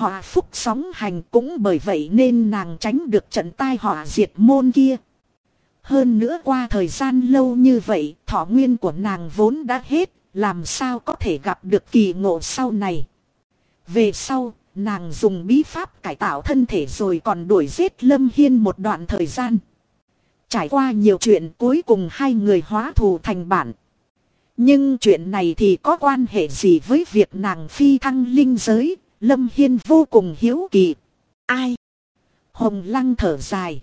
họa phúc sóng hành, cũng bởi vậy nên nàng tránh được trận tai họa diệt môn kia. Hơn nữa qua thời gian lâu như vậy, thọ nguyên của nàng vốn đã hết, làm sao có thể gặp được kỳ ngộ sau này. Về sau, nàng dùng bí pháp cải tạo thân thể rồi còn đuổi giết Lâm Hiên một đoạn thời gian. Trải qua nhiều chuyện, cuối cùng hai người hóa thù thành bạn. Nhưng chuyện này thì có quan hệ gì với việc nàng phi thăng linh giới? Lâm Hiên vô cùng hiếu kỳ. Ai? Hồng Lăng thở dài.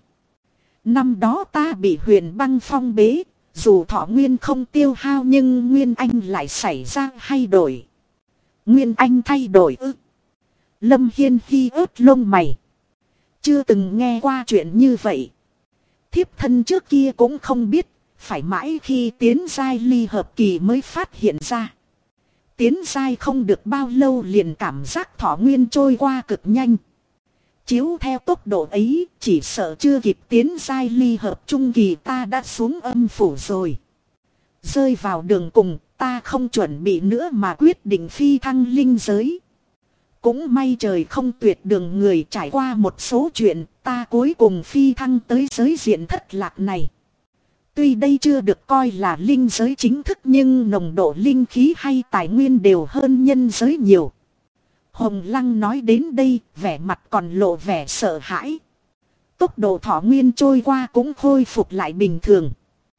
Năm đó ta bị Huyền Băng phong bế, dù thọ nguyên không tiêu hao nhưng Nguyên Anh lại xảy ra thay đổi. Nguyên Anh thay đổi ư? Lâm Hiên hi ớt lông mày. Chưa từng nghe qua chuyện như vậy. Thiếp thân trước kia cũng không biết, phải mãi khi tiến giai ly hợp kỳ mới phát hiện ra. Tiến giai không được bao lâu liền cảm giác thọ nguyên trôi qua cực nhanh. Chiếu theo tốc độ ấy, chỉ sợ chưa kịp tiến giai ly hợp trung kỳ ta đã xuống âm phủ rồi. Rơi vào đường cùng, ta không chuẩn bị nữa mà quyết định phi thăng linh giới. Cũng may trời không tuyệt đường người, trải qua một số chuyện, ta cuối cùng phi thăng tới giới diện thất lạc này. Tuy đây chưa được coi là linh giới chính thức nhưng nồng độ linh khí hay tài nguyên đều hơn nhân giới nhiều. Hồng Lăng nói đến đây, vẻ mặt còn lộ vẻ sợ hãi. Tốc độ thọ nguyên trôi qua cũng khôi phục lại bình thường.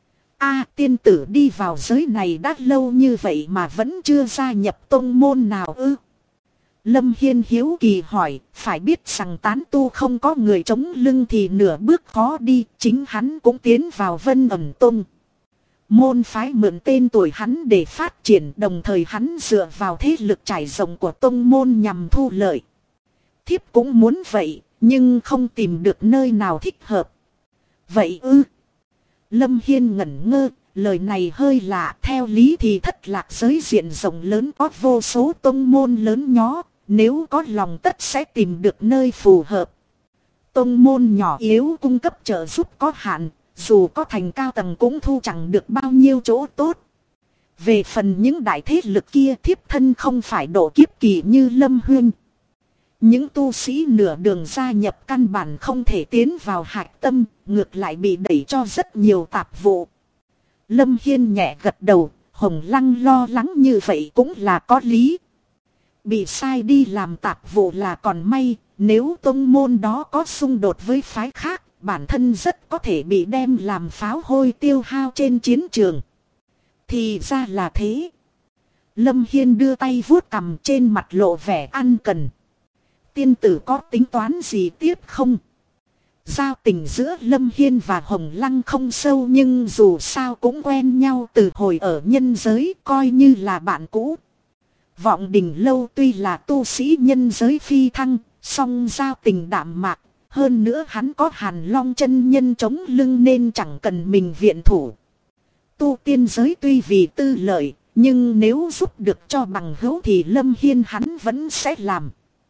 Tiên tử đi vào giới này đã lâu như vậy mà vẫn chưa gia nhập tông môn nào ư? Lâm Hiên hiếu kỳ hỏi, phải biết rằng tán tu không có người chống lưng thì nửa bước khó đi, chính hắn cũng tiến vào Vân Ẩn Tông. Môn phái mượn tên tuổi hắn để phát triển, đồng thời hắn dựa vào thế lực trải rộng của tông môn nhằm thu lợi. Thiếp cũng muốn vậy, nhưng không tìm được nơi nào thích hợp. Vậy ư? Lâm Hiên ngẩn ngơ, lời này hơi lạ, theo lý thì thất lạc giới diện rộng lớn có vô số tông môn lớn nhỏ. Nếu có lòng tất sẽ tìm được nơi phù hợp. Tông môn nhỏ yếu cung cấp trợ giúp có hạn, dù có thành cao tầng cũng thu chẳng được bao nhiêu chỗ tốt. Về phần những đại thế lực kia, thiếp thân không phải độ kiếp kỳ như Lâm Huyên. Những tu sĩ nửa đường gia nhập căn bản không thể tiến vào hạch tâm, ngược lại bị đẩy cho rất nhiều tạp vụ. Lâm Hiên nhẹ gật đầu, Hồng Lăng lo lắng như vậy cũng là có lý. Bị sai đi làm tạp vụ là còn may, nếu tông môn đó có xung đột với phái khác, bản thân rất có thể bị đem làm pháo hôi tiêu hao trên chiến trường. Thì ra là thế. Lâm Hiên đưa tay vuốt cằm, trên mặt lộ vẻ ăn cần. Tiên tử có tính toán gì tiếp không? Giao tình giữa Lâm Hiên và Hồng Lăng không sâu nhưng dù sao cũng quen nhau từ hồi ở nhân giới, coi như là bạn cũ. Vọng Đình Lâu tuy là tu sĩ nhân giới phi thăng, song giao tình đạm mạc, hơn nữa hắn có Hàn Long chân nhân chống lưng nên chẳng cần mình viện thủ. Tu tiên giới tuy vì tư lợi, nhưng nếu giúp được cho bằng hữu thì Lâm Hiên hắn vẫn sẽ làm.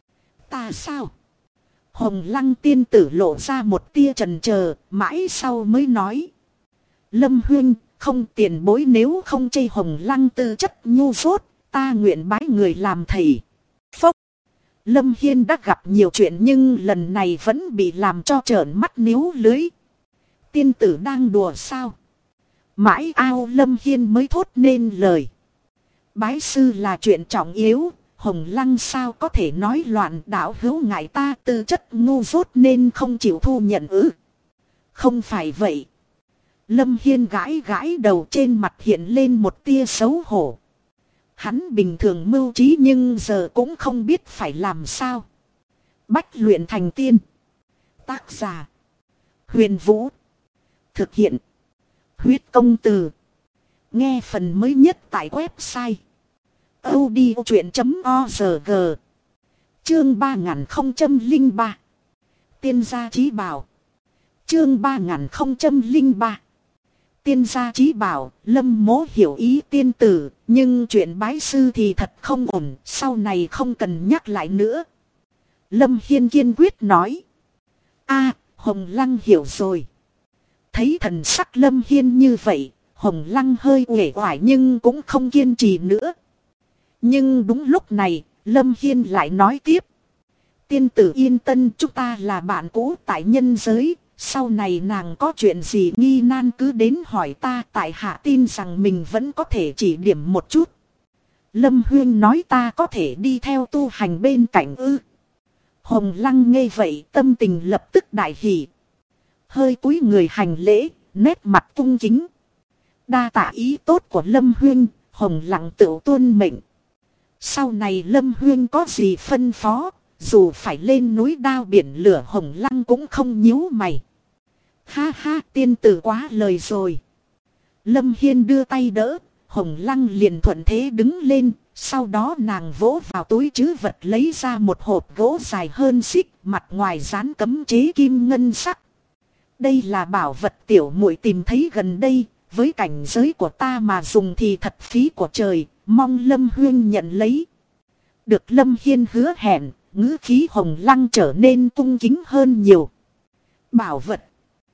Ta sao? Hồng Lăng tiên tử lộ ra một tia chần chờ, mãi sau mới nói. Lâm Huyên, không tiền bối nếu không chê Hồng Lăng tư chất ngu dốt. Ta nguyện bái người làm thầy. Phốc. Lâm Hiên đã gặp nhiều chuyện nhưng lần này vẫn bị làm cho trợn mắt níu lưới. Tiên tử đang đùa sao? Mãi ao Lâm Hiên mới thốt nên lời. Bái sư là chuyện trọng yếu. Hồng Lăng sao có thể nói loạn, đạo hữu ngại ta tư chất ngu dốt nên không chịu thu nhận ư? Không phải vậy. Lâm Hiên gãi gãi đầu, trên mặt hiện lên một tia xấu hổ. Hắn bình thường mưu trí nhưng giờ cũng không biết phải làm sao. Bách luyện thành tiên. Tác giả: Huyền Vũ. Thực hiện: Huyết Công Từ. Nghe phần mới nhất tại website audiochuyện.org. Chương 3003. Tiên gia chí bảo. Chương 3003. Tiên gia chí bảo. Lâm Mỗ hiểu ý tiên tử, nhưng chuyện bái sư thì thật không ổn, sau này không cần nhắc lại nữa. Lâm Hiên kiên quyết nói. Hồng Lăng hiểu rồi. Thấy thần sắc Lâm Hiên như vậy, Hồng Lăng hơi uể oải nhưng cũng không kiên trì nữa. Nhưng đúng lúc này, Lâm Hiên lại nói tiếp. Tiên tử yên tâm, chúng ta là bạn cũ tại nhân giới. Sau này nàng có chuyện gì nghi nan cứ đến hỏi ta, tại hạ tin rằng mình vẫn có thể chỉ điểm một chút. Lâm Huyên nói ta có thể đi theo tu hành bên cạnh ư. Hồng Lăng nghe vậy tâm tình lập tức đại hỉ. Hơi cúi người hành lễ, nét mặt cung kính. Đa tạ ý tốt của Lâm Huyên, Hồng Lăng tự tuân mệnh. Sau này Lâm Huyên có gì phân phó, dù phải lên núi đao biển lửa Hồng Lăng cũng không nhíu mày. Ha ha, tiên tử quá lời rồi. Lâm Hiên đưa tay đỡ, Hồng Lăng liền thuận thế đứng lên. Sau đó nàng vỗ vào túi trữ vật lấy ra một hộp gỗ dài hơn xích, mặt ngoài dán cấm chế kim ngân sắc. Đây là bảo vật tiểu muội tìm thấy gần đây, với cảnh giới của ta mà dùng thì thật phí của trời, mong Lâm Huyên nhận lấy. Được Lâm Hiên hứa hẹn, ngữ khí Hồng Lăng trở nên cung kính hơn nhiều. Bảo vật.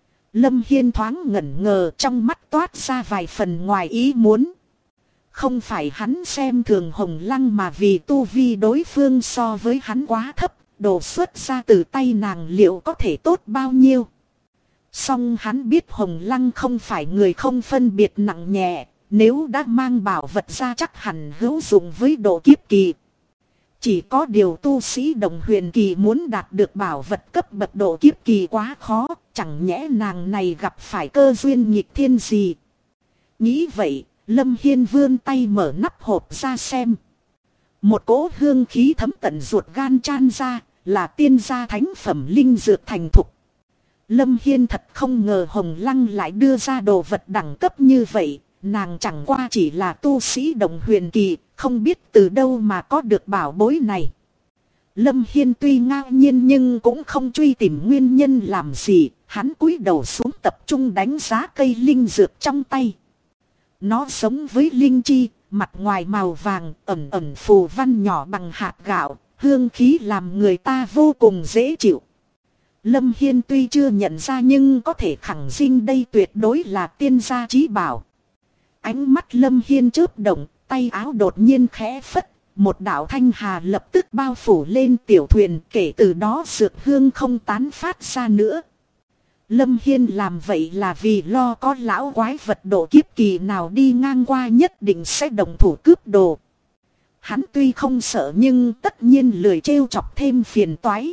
Lâm Hiên thoáng ngẩn ngờ, trong mắt toát ra vài phần ngoài ý muốn. Không phải hắn xem thường Hồng Lăng mà vì tu vi đối phương so với hắn quá thấp, đồ xuất ra từ tay nàng liệu có thể tốt bao nhiêu. Song hắn biết Hồng Lăng không phải người không phân biệt nặng nhẹ, nếu đã mang bảo vật ra chắc hẳn hữu dụng với độ kiếp kỳ. Chỉ có điều tu sĩ đồng huyền kỳ muốn đạt được bảo vật cấp bậc độ kiếp kỳ quá khó, chẳng nhẽ nàng này gặp phải cơ duyên nghịch thiên gì. Nghĩ vậy, Lâm Hiên vươn tay mở nắp hộp ra xem. Một cỗ hương khí thấm tận ruột gan chan ra, là tiên gia thánh phẩm linh dược thành thục. Lâm Hiên thật không ngờ Hồng Lăng lại đưa ra đồ vật đẳng cấp như vậy, nàng chẳng qua chỉ là tu sĩ đồng huyền kỳ, không biết từ đâu mà có được bảo bối này. Lâm Hiên tuy ngao nhiên nhưng cũng không truy tìm nguyên nhân làm gì, hắn cúi đầu xuống tập trung đánh giá cây linh dược trong tay. Nó giống với linh chi, mặt ngoài màu vàng, ẩn ẩn phù văn nhỏ bằng hạt gạo, hương khí làm người ta vô cùng dễ chịu. Lâm Hiên tuy chưa nhận ra nhưng có thể khẳng định đây tuyệt đối là tiên gia chí bảo. Ánh mắt Lâm Hiên chớp động, tay áo đột nhiên khẽ phất, một đạo thanh hà lập tức bao phủ lên tiểu thuyền, kể từ đó dược hương không tán phát ra nữa. Lâm Hiên làm vậy là vì lo có lão quái vật độ kiếp kỳ nào đi ngang qua nhất định sẽ động thủ cướp đồ. Hắn tuy không sợ nhưng tất nhiên lười trêu chọc thêm phiền toái.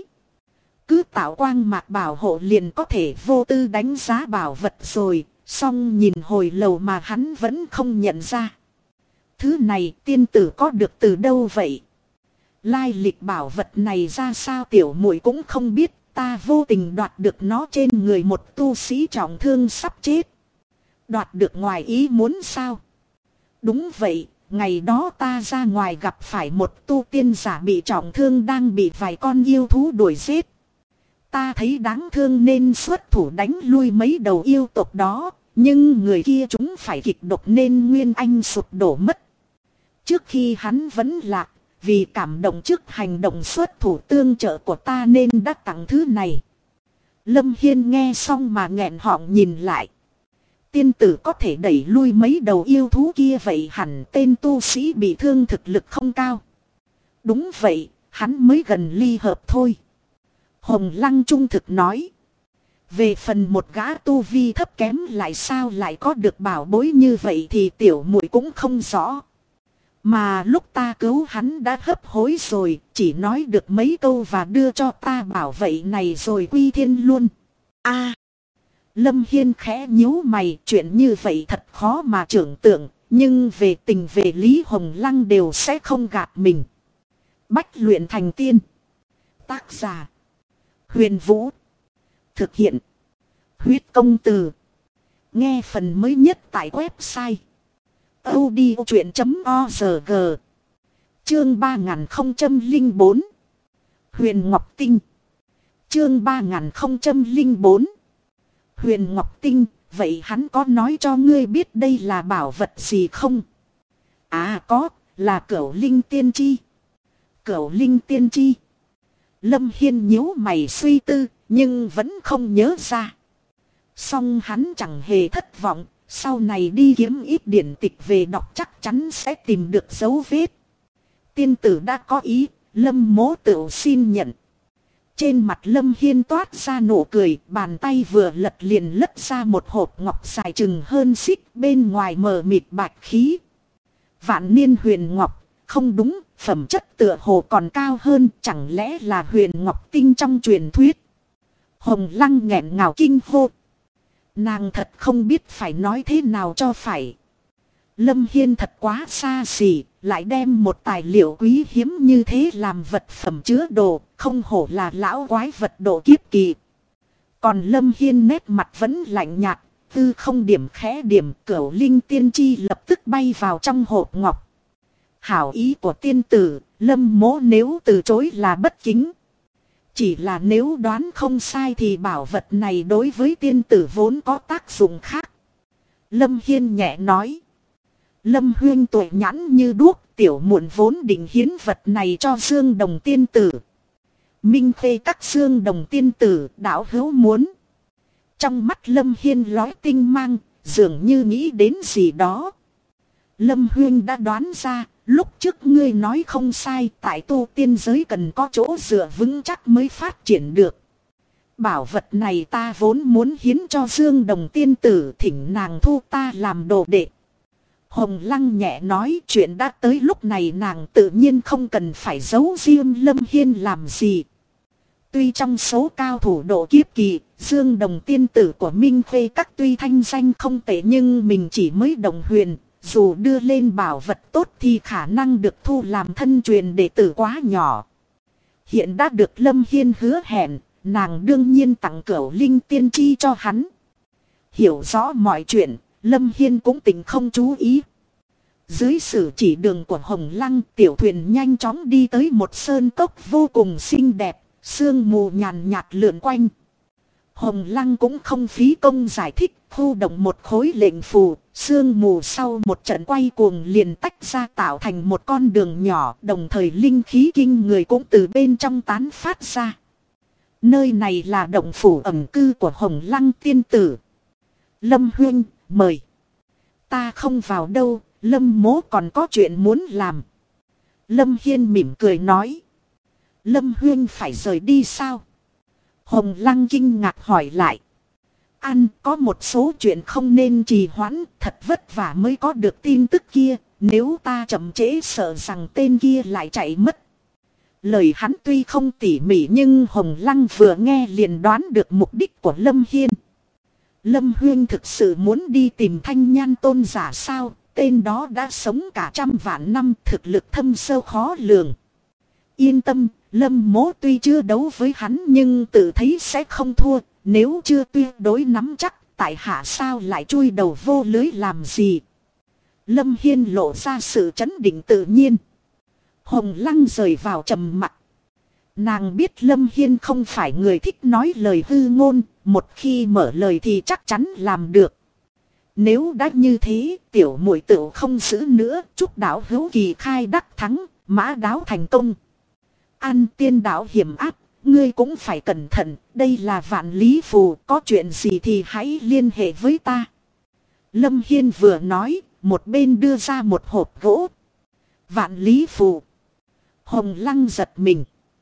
Cứ tạo quang mạc bảo hộ liền có thể vô tư đánh giá bảo vật rồi, song nhìn hồi lâu mà hắn vẫn không nhận ra. Thứ này tiên tử có được từ đâu vậy? Lai lịch bảo vật này ra sao tiểu muội cũng không biết. Ta vô tình đoạt được nó trên người một tu sĩ trọng thương sắp chết. Đoạt được ngoài ý muốn sao? Đúng vậy, ngày đó ta ra ngoài gặp phải một tu tiên giả bị trọng thương đang bị vài con yêu thú đuổi giết. Ta thấy đáng thương nên xuất thủ đánh lui mấy đầu yêu tộc đó, nhưng người kia chúng phải kịch độc nên nguyên anh sụp đổ mất. Trước khi hắn vẫn lạc, vì cảm động trước hành động xuất thủ tương trợ của ta nên đã tặng thứ này. Lâm Hiên nghe xong mà nghẹn họng nhìn lại. Tiên tử có thể đẩy lui mấy đầu yêu thú kia vậy hẳn tên tu sĩ bị thương thực lực không cao. Đúng vậy, hắn mới gần ly hợp thôi. Hồng Lăng trung thực nói. Về phần một gã tu vi thấp kém lại sao lại có được bảo bối như vậy thì tiểu muội cũng không rõ. Mà lúc ta cứu hắn đã hấp hối rồi, chỉ nói được mấy câu và đưa cho ta bảo vậy này rồi quy thiên luôn. Lâm Hiên khẽ nhíu mày, chuyện như vậy thật khó mà tưởng tượng, nhưng về tình về lý Hồng Lăng đều sẽ không gạt mình. Bách luyện thành tiên. Tác giả Huyền Vũ. Thực hiện Huyết Công Từ. Nghe phần mới nhất tại website audiochuyện.org. Chương 3004 Huyền Ngọc Tinh. Chương 3004 Huyền Ngọc Tinh. Vậy hắn có nói cho ngươi biết đây là bảo vật gì không? Có, là Cửu Linh Tiên Chi. Cửu Linh Tiên Chi. Lâm Hiên nhíu mày suy tư, nhưng vẫn không nhớ ra. Song hắn chẳng hề thất vọng. Sau này đi kiếm ít điển tịch về đọc chắc chắn sẽ tìm được dấu vết. Tiên tử đã có ý, Lâm mỗ tựu xin nhận. Trên mặt Lâm Hiên toát ra nụ cười, bàn tay vừa lật liền lất ra một hộp ngọc dài chừng hơn xích, bên ngoài mờ mịt bạch khí. Vạn niên huyền ngọc, không đúng, phẩm chất tựa hồ còn cao hơn, chẳng lẽ là huyền ngọc tinh trong truyền thuyết. Hồng Lăng nghẹn ngào kinh hô. Nàng thật không biết phải nói thế nào cho phải. Lâm Hiên thật quá xa xỉ, lại đem một tài liệu quý hiếm như thế làm vật phẩm chứa đồ, không hổ là lão quái vật độ kiếp kỳ. Còn Lâm Hiên nét mặt vẫn lạnh nhạt, tư không điểm khẽ điểm, cửu linh tiên chi lập tức bay vào trong hộp ngọc. Hảo ý của tiên tử, Lâm mỗ nếu từ chối là bất kính. Chỉ là nếu đoán không sai thì bảo vật này đối với tiên tử vốn có tác dụng khác. Lâm Hiên nhẹ nói. Lâm Huyên tuổi nhãn như đuốc, tiểu muội vốn định hiến vật này cho Dương Đồng tiên tử. Minh khê các Dương Đồng tiên tử đạo hữu muốn. Trong mắt Lâm Hiên lóe tinh mang, dường như nghĩ đến gì đó. Lâm Huyên đã đoán ra, lúc trước ngươi nói không sai, tại tu tiên giới cần có chỗ dựa vững chắc mới phát triển được. Bảo vật này ta vốn muốn hiến cho Dương Đồng tiên tử, thỉnh nàng thu ta làm đồ đệ. Hồng Lăng nhẹ nói, chuyện đã tới lúc này nàng tự nhiên không cần phải giấu riêng Lâm Hiên làm gì. Tuy trong số cao thủ độ kiếp kỳ, Dương Đồng tiên tử của Minh Khê các tuy thanh danh không tệ nhưng mình chỉ mới đồng huyền. Dù đưa lên bảo vật tốt thì khả năng được thu làm thân truyền đệ tử quá nhỏ. Hiện đã được Lâm Hiên hứa hẹn, nàng đương nhiên tặng cửu linh tiên chi cho hắn. Hiểu rõ mọi chuyện, Lâm Hiên cũng tỉnh không chú ý. Dưới sự chỉ đường của Hồng Lăng, tiểu thuyền nhanh chóng đi tới một sơn cốc vô cùng xinh đẹp, sương mù nhàn nhạt lượn quanh. Hồng Lăng cũng không phí công giải thích, khu động một khối lệnh phù, sương mù sau một trận quay cuồng liền tách ra tạo thành một con đường nhỏ, đồng thời linh khí kinh người cũng từ bên trong tán phát ra. Nơi này là động phủ ẩn cư của Hồng Lăng tiên tử. Lâm Huyên, mời. Ta không vào đâu, Lâm mố còn có chuyện muốn làm. Lâm Hiên mỉm cười nói. Lâm Huyên phải rời đi sao? Hồng Lăng kinh ngạc hỏi lại. Có một số chuyện không nên trì hoãn, thật vất vả mới có được tin tức kia, nếu ta chậm trễ sợ rằng tên kia lại chạy mất. Lời hắn tuy không tỉ mỉ nhưng Hồng Lăng vừa nghe liền đoán được mục đích của Lâm Hiên. Lâm Huyên thực sự muốn đi tìm Thanh Nhan tôn giả sao, tên đó đã sống cả trăm vạn năm, thực lực thâm sâu khó lường. Yên tâm, Lâm mố tuy chưa đấu với hắn nhưng tự thấy sẽ không thua, nếu chưa tuyệt đối nắm chắc, tại hạ sao lại chui đầu vô lưới làm gì. Lâm Hiên lộ ra sự trấn định tự nhiên. Hồng Lăng rời vào trầm mặc. Nàng biết Lâm Hiên không phải người thích nói lời hư ngôn, một khi mở lời thì chắc chắn làm được. Nếu đã như thế, tiểu muội tựu không giữ nữa, chúc đạo hữu kỳ khai đắc thắng, mã đáo thành công. Tiên đạo hiểm áp, ngươi cũng phải cẩn thận, đây là vạn lý phù, có chuyện gì thì hãy liên hệ với ta. Lâm Hiên vừa nói, một bên đưa ra một hộp gỗ. Vạn lý phù. Hồng Lăng giật mình.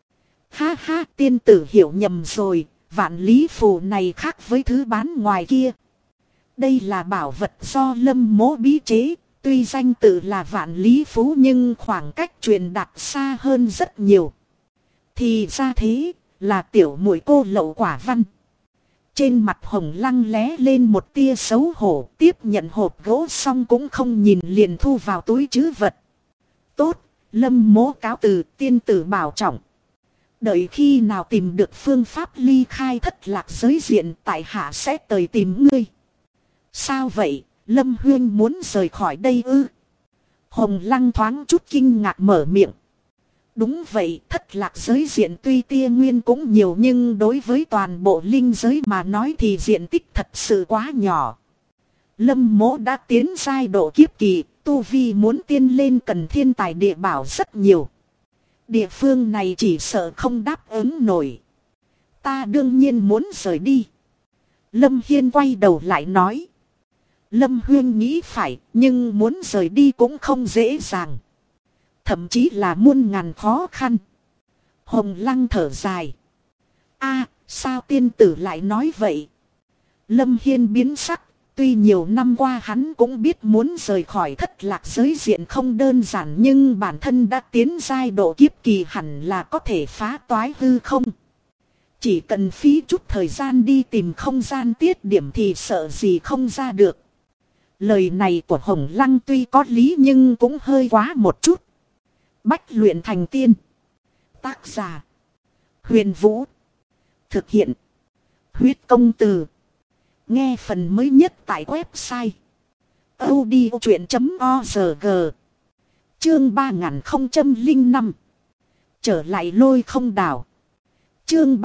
Ha ha, tiên tử hiểu nhầm rồi, vạn lý phù này khác với thứ bán ngoài kia. Đây là bảo vật do Lâm mố bí chế, tuy danh tự là vạn lý phú nhưng khoảng cách truyền đạt xa hơn rất nhiều. Thì ra thế, là tiểu muội cô lậu quả văn. Trên mặt Hồng Lăng lé lên một tia xấu hổ, tiếp nhận hộp gỗ xong cũng không nhìn liền thu vào túi trữ vật. Tốt, Lâm mố cáo từ, tiên tử bảo trọng. Đợi khi nào tìm được phương pháp ly khai thất lạc giới diện, tại hạ sẽ tới tìm ngươi. Sao vậy, Lâm Huyên muốn rời khỏi đây ư? Hồng Lăng thoáng chút kinh ngạc mở miệng. Đúng vậy, thất lạc giới diện tuy tia nguyên cũng nhiều nhưng đối với toàn bộ linh giới mà nói thì diện tích thật sự quá nhỏ. Lâm mỗ đã tiến giai độ kiếp kỳ, tu vi muốn tiên lên cần thiên tài địa bảo rất nhiều. Địa phương này chỉ sợ không đáp ứng nổi. Ta đương nhiên muốn rời đi. Lâm Hiên quay đầu lại nói. Lâm Huyên nghĩ phải, nhưng muốn rời đi cũng không dễ dàng. Thậm chí là muôn ngàn khó khăn. Hồng Lăng thở dài. Sao tiên tử lại nói vậy? Lâm Hiên biến sắc. Tuy nhiều năm qua hắn cũng biết muốn rời khỏi thất lạc giới diện không đơn giản, nhưng bản thân đã tiến giai độ kiếp kỳ hẳn là có thể phá toái hư không. Chỉ cần phí chút thời gian đi tìm không gian tiết điểm thì sợ gì không ra được. Lời này của Hồng Lăng tuy có lý nhưng cũng hơi quá một chút. Bách luyện thành tiên. Tác giả: Huyền Vũ. Thực hiện: Huyết Công Từ. Nghe phần mới nhất tại website audiochuyện.org. Chương 3005. Trở lại Lôi Không Đảo. Chương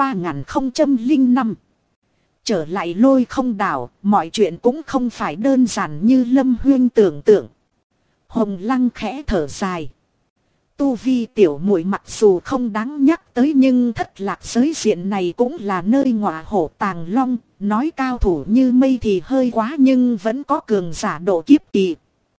3005. Trở lại Lôi Không Đảo, mọi chuyện cũng không phải đơn giản như Lâm Huyên tưởng tượng. Hồng Lăng khẽ thở dài. Tu vi tiểu muội mặc dù không đáng nhắc tới nhưng thất lạc giới diện này cũng là nơi ngọa hổ tàng long. Nói cao thủ như mây thì hơi quá nhưng vẫn có cường giả độ kiếp kỳ.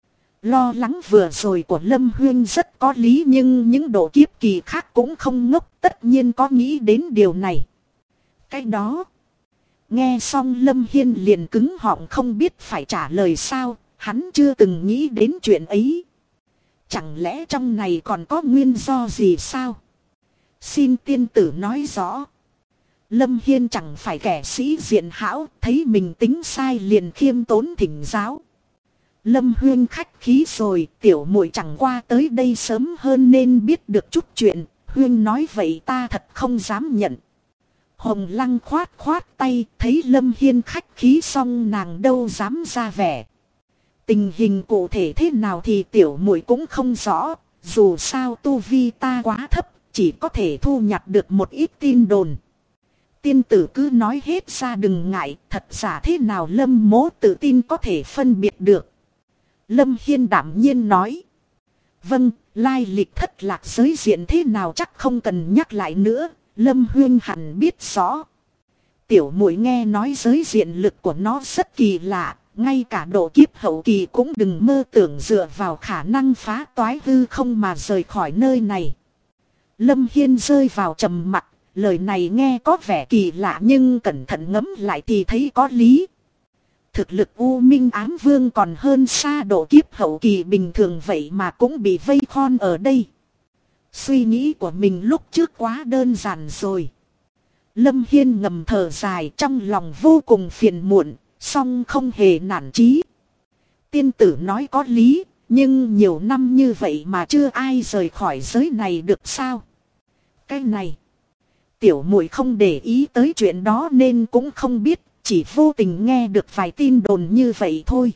Lo lắng vừa rồi của Lâm Huyên rất có lý nhưng những độ kiếp kỳ khác cũng không ngốc, tất nhiên có nghĩ đến điều này. Cái đó. Nghe xong Lâm Hiên liền cứng họng không biết phải trả lời sao, hắn chưa từng nghĩ đến chuyện ấy. Chẳng lẽ trong này còn có nguyên do gì sao? Xin tiên tử nói rõ. Lâm Hiên chẳng phải kẻ sĩ diện hão, thấy mình tính sai liền khiêm tốn thỉnh giáo. Lâm Huyên khách khí rồi, tiểu muội chẳng qua tới đây sớm hơn nên biết được chút chuyện, Huyên nói vậy ta thật không dám nhận. Hồng Lăng khoát khoát tay, thấy Lâm Hiên khách khí xong nàng đâu dám ra vẻ. Tình hình cụ thể thế nào thì tiểu muội cũng không rõ, dù sao tu vi ta quá thấp, chỉ có thể thu nhặt được một ít tin đồn. Tiên tử cứ nói hết ra đừng ngại, thật giả thế nào Lâm mỗ tự tin có thể phân biệt được. Lâm Hiên đảm nhiên nói. Vâng, lai lịch thất lạc giới diện thế nào chắc không cần nhắc lại nữa, Lâm Huyên hẳn biết rõ. Tiểu muội nghe nói giới diện lực của nó rất kỳ lạ, ngay cả độ kiếp hậu kỳ cũng đừng mơ tưởng dựa vào khả năng phá toái hư không mà rời khỏi nơi này. Lâm Hiên rơi vào trầm mặc. Lời này nghe có vẻ kỳ lạ nhưng cẩn thận ngẫm lại thì thấy có lý. Thực lực U Minh Ám Vương còn hơn xa độ kiếp hậu kỳ bình thường vậy mà cũng bị vây khon ở đây. Suy nghĩ của mình lúc trước quá đơn giản rồi. Lâm Hiên ngầm thở dài trong lòng vô cùng phiền muộn, song không hề nản chí. Tiên tử nói có lý, nhưng nhiều năm như vậy mà chưa ai rời khỏi giới này được sao? Cái này. Tiểu muội không để ý tới chuyện đó nên cũng không biết, chỉ vô tình nghe được vài tin đồn như vậy thôi.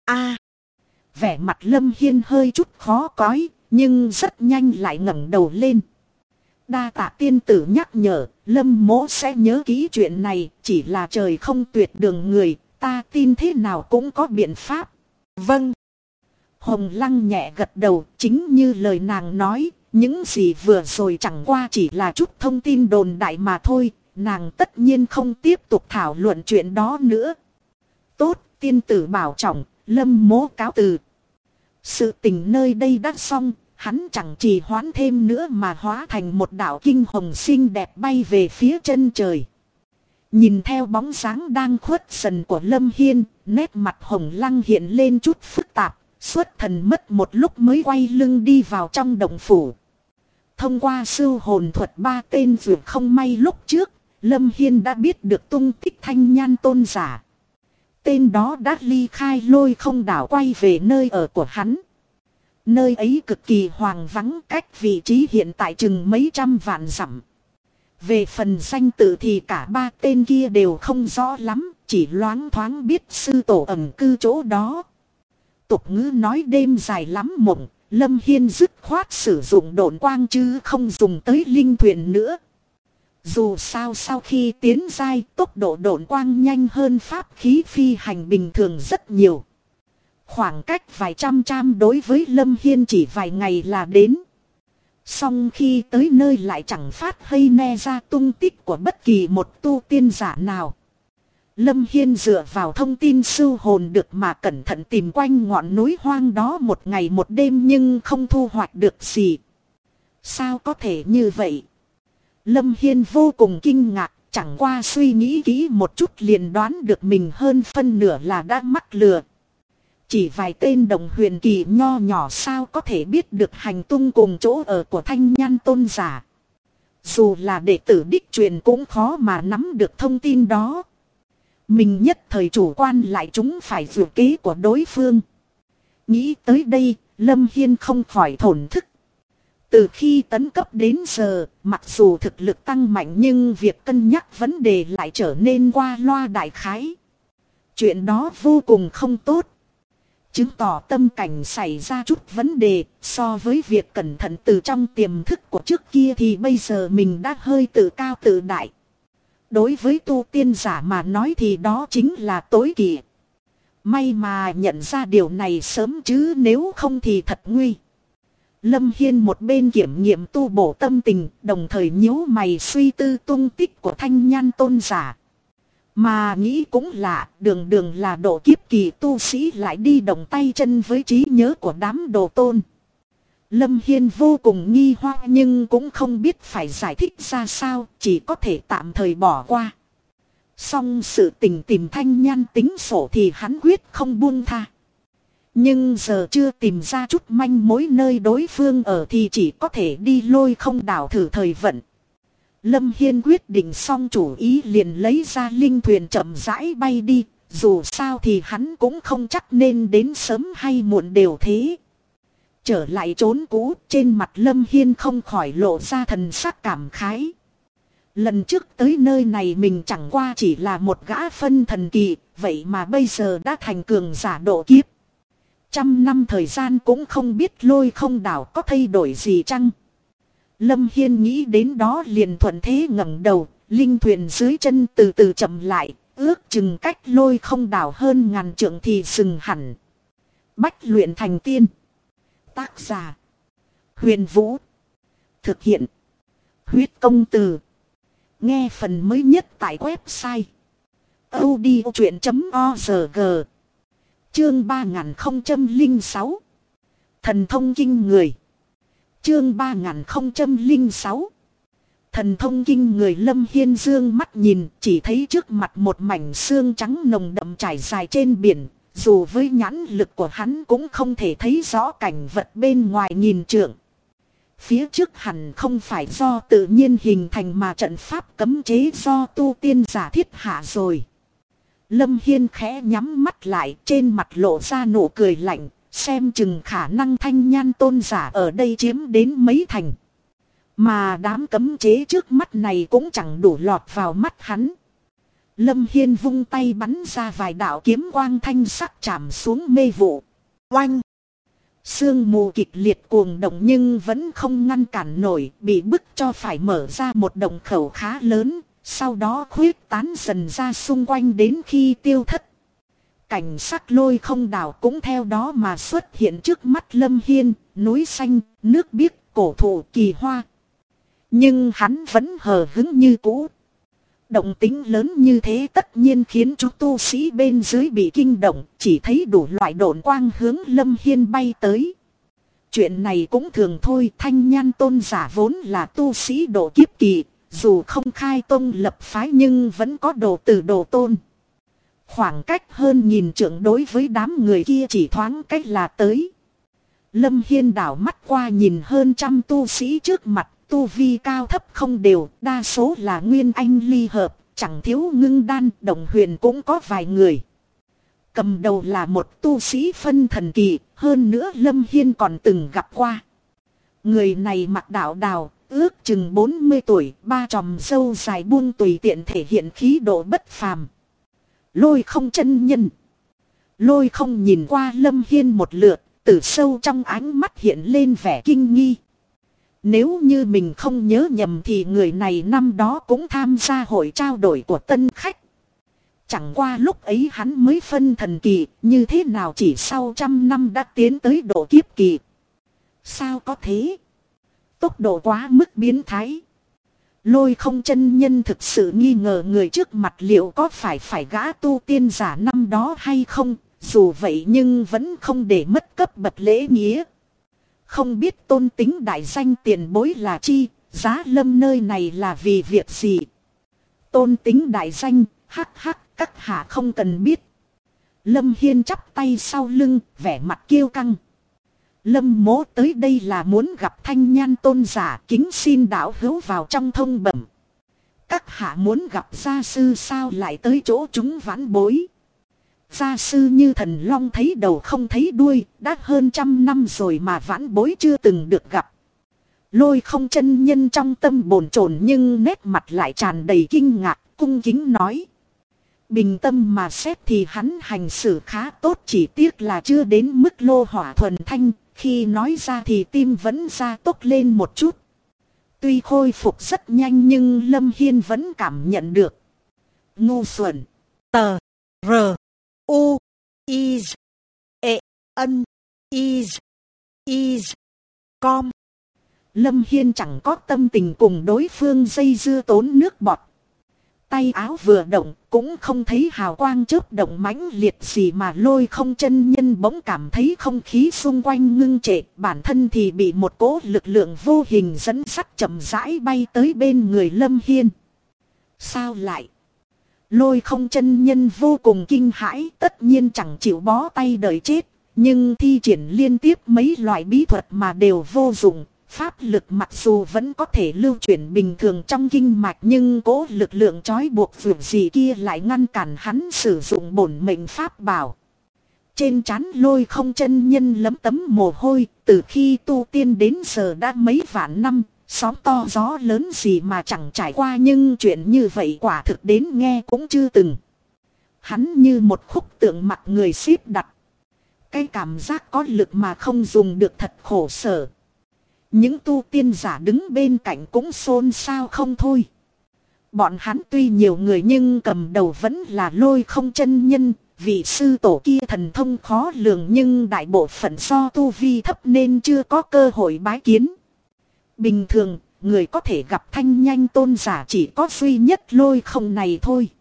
Vẻ mặt Lâm Hiên hơi chút khó coi, nhưng rất nhanh lại ngẩng đầu lên. Đa tạ tiên tử nhắc nhở, Lâm mỗ sẽ nhớ kỹ chuyện này, chỉ là trời không tuyệt đường người, ta tin thế nào cũng có biện pháp. Vâng. Hồng Lăng nhẹ gật đầu, chính như lời nàng nói. Những gì vừa rồi chẳng qua chỉ là chút thông tin đồn đại mà thôi, nàng tất nhiên không tiếp tục thảo luận chuyện đó nữa. Tốt, tiên tử bảo trọng, Lâm mỗ cáo từ. Sự tình nơi đây đã xong, hắn chẳng trì hoãn thêm nữa mà hóa thành một đạo kinh hồng xinh đẹp bay về phía chân trời. Nhìn theo bóng dáng đang khuất dần của Lâm Hiên, nét mặt Hồng Lăng hiện lên chút phức tạp. Xuất thần mất một lúc mới quay lưng đi vào trong động phủ. Thông qua sưu hồn thuật 3 tên vượt không may lúc trước, Lâm Hiên đã biết được tung tích Thanh Nhan tôn giả. Tên đó đã ly khai Lôi Không Đảo quay về nơi ở của hắn. Nơi ấy cực kỳ hoang vắng, cách vị trí hiện tại chừng mấy trăm vạn dặm. Về phần danh tự thì cả 3 tên kia đều không rõ lắm, chỉ loáng thoáng biết sư tổ ẩn cư chỗ đó. Tục ngữ nói đêm dài lắm mộng, Lâm Hiên dứt khoát sử dụng độn quang chứ không dùng tới linh thuyền nữa. Dù sao sau khi tiến giai, tốc độ độn quang nhanh hơn pháp khí phi hành bình thường rất nhiều. Khoảng cách vài trăm đối với Lâm Hiên chỉ vài ngày là đến. Song khi tới nơi lại chẳng phát hay ne ra tung tích của bất kỳ một tu tiên giả nào. Lâm Hiên dựa vào thông tin sưu hồn được mà cẩn thận tìm quanh ngọn núi hoang đó một ngày một đêm nhưng không thu hoạch được gì. Sao có thể như vậy? Lâm Hiên vô cùng kinh ngạc, Chẳng qua suy nghĩ kỹ một chút liền đoán được mình hơn phân nửa là đã mắc lừa. Chỉ vài tên đồng huyền kỳ nho nhỏ sao có thể biết được hành tung cùng chỗ ở của Thanh Nhan tôn giả. Dù là đệ tử đích truyền cũng khó mà nắm được thông tin đó. Mình nhất thời chủ quan lại chúng phải dự kế của đối phương. Nghĩ tới đây, Lâm Hiên không khỏi thổn thức. Từ khi tấn cấp đến giờ, mặc dù thực lực tăng mạnh nhưng việc cân nhắc vấn đề lại trở nên qua loa đại khái. Chuyện đó vô cùng không tốt. Chứng tỏ tâm cảnh xảy ra chút vấn đề, so với việc cẩn thận từ trong tiềm thức của trước kia thì bây giờ mình đã hơi tự cao tự đại. Đối với tu tiên giả mà nói thì đó chính là tối kỵ. May mà nhận ra điều này sớm chứ nếu không thì thật nguy. Lâm Hiên một bên kiểm nghiệm tu bổ tâm tình, đồng thời nhíu mày suy tư tung tích của Thanh Nhan tôn giả. Mà nghĩ cũng lạ, đường đường là độ kiếp kỳ tu sĩ lại đi đồng tay chân với trí nhớ của đám đồ tôn. Lâm Hiên vô cùng nghi hoặc nhưng cũng không biết phải giải thích ra sao, chỉ có thể tạm thời bỏ qua. Song sự tình tìm Thanh Nhan tính sổ thì hắn quyết không buông tha. Nhưng giờ chưa tìm ra chút manh mối nơi đối phương ở thì chỉ có thể đi Lôi Không đảo thử thời vận. Lâm Hiên quyết định xong chủ ý liền lấy ra linh thuyền chậm rãi bay đi, dù sao thì hắn cũng không chắc nên đến sớm hay muộn đều thế. Trở lại chốn cũ, trên mặt Lâm Hiên không khỏi lộ ra thần sắc cảm khái. Lần trước tới nơi này mình chẳng qua chỉ là một gã phân thần kỳ, vậy mà bây giờ đã thành cường giả độ kiếp. 100 năm thời gian cũng không biết Lôi Không đảo có thay đổi gì chăng? Lâm Hiên nghĩ đến đó liền thuận thế ngẩng đầu, linh thuyền dưới chân từ từ chậm lại, ước chừng cách Lôi Không đảo hơn ngàn trượng thì dừng hẳn. Bách luyện thành tiên. Tác giả Huyền Vũ. Thực hiện Huyết Công Từ. Nghe phần mới nhất tại website audiochuyện.org. Chương 3006 Thần thông kinh người. Chương 3006 Thần thông kinh người. Lâm Hiên dương mắt nhìn, chỉ thấy trước mặt một mảnh xương trắng nồng đậm trải dài trên biển. Dù với nhãn lực của hắn cũng không thể thấy rõ cảnh vật bên ngoài nghìn trượng. Phía trước hẳn không phải do tự nhiên hình thành mà trận pháp cấm chế do tu tiên giả thiết hạ rồi. Lâm Hiên khẽ nhắm mắt lại, trên mặt lộ ra nụ cười lạnh, xem chừng khả năng Thanh Nhan tôn giả ở đây chiếm đến mấy thành. Mà đám cấm chế trước mắt này cũng chẳng đủ lọt vào mắt hắn. Lâm Hiên vung tay bắn ra vài đạo kiếm quang thanh sắc chạm xuống mê vụ. Oanh! Sương mù kịch liệt cuồng động nhưng vẫn không ngăn cản nổi, bị bức cho phải mở ra một động khẩu khá lớn, sau đó khuyết tán dần ra xung quanh đến khi tiêu thất. Cảnh sắc Lôi Không đảo cũng theo đó mà xuất hiện trước mắt Lâm Hiên, núi xanh, nước biếc, cổ thụ, kỳ hoa. Nhưng hắn vẫn hờ hững như cũ. Động tĩnh lớn như thế tất nhiên khiến chúng tu sĩ bên dưới bị kinh động, chỉ thấy đủ loại độn quang hướng Lâm Hiên bay tới. Chuyện này cũng thường thôi, Thanh Nhan tôn giả vốn là tu sĩ độ kiếp kỳ, dù không khai tông lập phái nhưng vẫn có đồ tử đồ tôn. Khoảng cách hơn nghìn trượng đối với đám người kia chỉ thoáng cách là tới. Lâm Hiên đảo mắt qua nhìn hơn trăm tu sĩ trước mặt. Tu vi cao thấp không đều, đa số là nguyên anh ly hợp, chẳng thiếu ngưng đan, đồng huyền cũng có vài người. Cầm đầu là một tu sĩ phân thần kỳ, hơn nữa Lâm Hiên còn từng gặp qua. Người này mặc đạo đào, ước chừng 40 tuổi, ba chòm râu dài buông tùy tiện thể hiện khí độ bất phàm. Lôi Không chân nhân. Lôi Không nhìn qua Lâm Hiên một lượt, từ sâu trong ánh mắt hiện lên vẻ kinh nghi. Nếu như mình không nhớ nhầm thì người này năm đó cũng tham gia hội trao đổi của tân khách. Chẳng qua lúc ấy hắn mới phân thần kỳ, như thế nào chỉ sau 100 năm đã tiến tới độ kiếp kỳ. Sao có thế? Tốc độ quá mức biến thái. Lôi Không chân nhân thực sự nghi ngờ người trước mặt liệu có phải gã tu tiên giả năm đó hay không, dù vậy nhưng vẫn không để mất cấp bậc lễ nghĩa. Không biết tôn tính đại danh tiền bối là chi, giá lâm nơi này là vì việc gì. Tôn tính đại danh, hắc hắc, các hạ không cần biết. Lâm Hiên chắp tay sau lưng, vẻ mặt kiêu căng. Lâm mỗ tới đây là muốn gặp Thanh Nhan tôn giả, kính xin đạo hữu vào trong thông bẩm. Các hạ muốn gặp gia sư sao lại tới chỗ chúng vãn bối. Gia sư như thần long thấy đầu không thấy đuôi, đã hơn 100 năm rồi mà vãn bối chưa từng được gặp. Lôi không chân nhân trong tâm bồn chồn nhưng nét mặt lại tràn đầy kinh ngạc, cung kính nói. Bình tâm mà xét thì hắn hành xử khá tốt, chỉ tiếc là chưa đến mức lô hỏa thuần thanh, khi nói ra thì tim vẫn ra tốc lên một chút. Tuy khôi phục rất nhanh nhưng Lâm Hiên vẫn cảm nhận được. Ngu xuẩn. Tờ. R. U. Is. E. N. Is. Is. Com. Lâm Hiên chẳng có tâm tình cùng đối phương dây dưa tốn nước bọt. Tay áo vừa động cũng không thấy hào quang chớp động mãnh liệt gì mà lôi không chân nhân bỗng cảm thấy không khí xung quanh ngưng trệ. Bản thân thì bị một cỗ lực lượng vô hình dẫn sắt chậm rãi bay tới bên người Lâm Hiên. Sao lại? Lôi không chân nhân vô cùng kinh hãi, tất nhiên chẳng chịu bó tay đợi chết. Nhưng thi triển liên tiếp mấy loại bí thuật mà đều vô dụng. Pháp lực mặc dù vẫn có thể lưu chuyển bình thường trong kinh mạch nhưng cố lực lượng trói buộc vượt gì kia lại ngăn cản hắn sử dụng bổn mệnh pháp bảo. Trên trán lôi không chân nhân lấm tấm mồ hôi, từ khi tu tiên đến giờ đã mấy vạn năm, sóng to gió lớn gì mà chẳng trải qua nhưng chuyện như vậy quả thực đến nghe cũng chưa từng. Hắn như một khúc tượng mặt người xếp đặt. Cái cảm giác có lực mà không dùng được thật khổ sở. Những tu tiên giả đứng bên cạnh cũng xôn xao không thôi. Bọn hắn tuy nhiều người nhưng cầm đầu vẫn là lôi không chân nhân. Vị sư tổ kia thần thông khó lường nhưng đại bộ phận do tu vi thấp nên chưa có cơ hội bái kiến. Bình thường, người có thể gặp Thanh Nhanh tôn giả chỉ có duy nhất lôi không này thôi.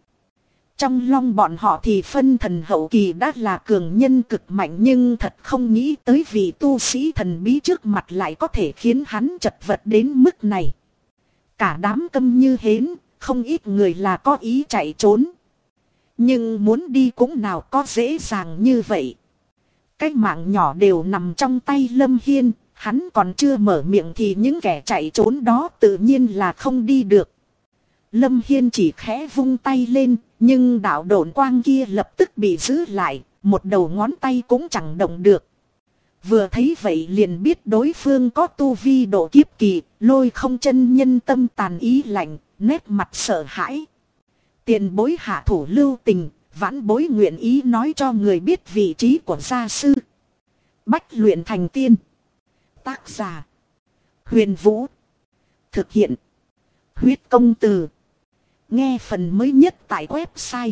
Trong lòng bọn họ thì phân thần hậu kỳ đã là cường nhân cực mạnh nhưng thật không nghĩ tới vị tu sĩ thần bí trước mặt lại có thể khiến hắn chật vật đến mức này. Cả đám câm như hến, không ít người là có ý chạy trốn. Nhưng muốn đi cũng nào có dễ dàng như vậy. Cái mạng nhỏ đều nằm trong tay Lâm Hiên, hắn còn chưa mở miệng thì những kẻ chạy trốn đó tự nhiên là không đi được. Lâm Hiên chỉ khẽ vung tay lên, nhưng đạo độn quang kia lập tức bị giữ lại, một đầu ngón tay cũng chẳng động được. Vừa thấy vậy liền biết đối phương có tu vi độ kiếp kỳ, lôi không chân nhân tâm tàn ý lạnh, nét mặt sợ hãi. Tiền bối hạ thủ lưu tình, vãn bối nguyện ý nói cho người biết vị trí của gia sư. Bách luyện thành tiên. Tác giả: Huyền Vũ. Thực hiện: Huyết Công Từ. Nghe phần mới nhất tại website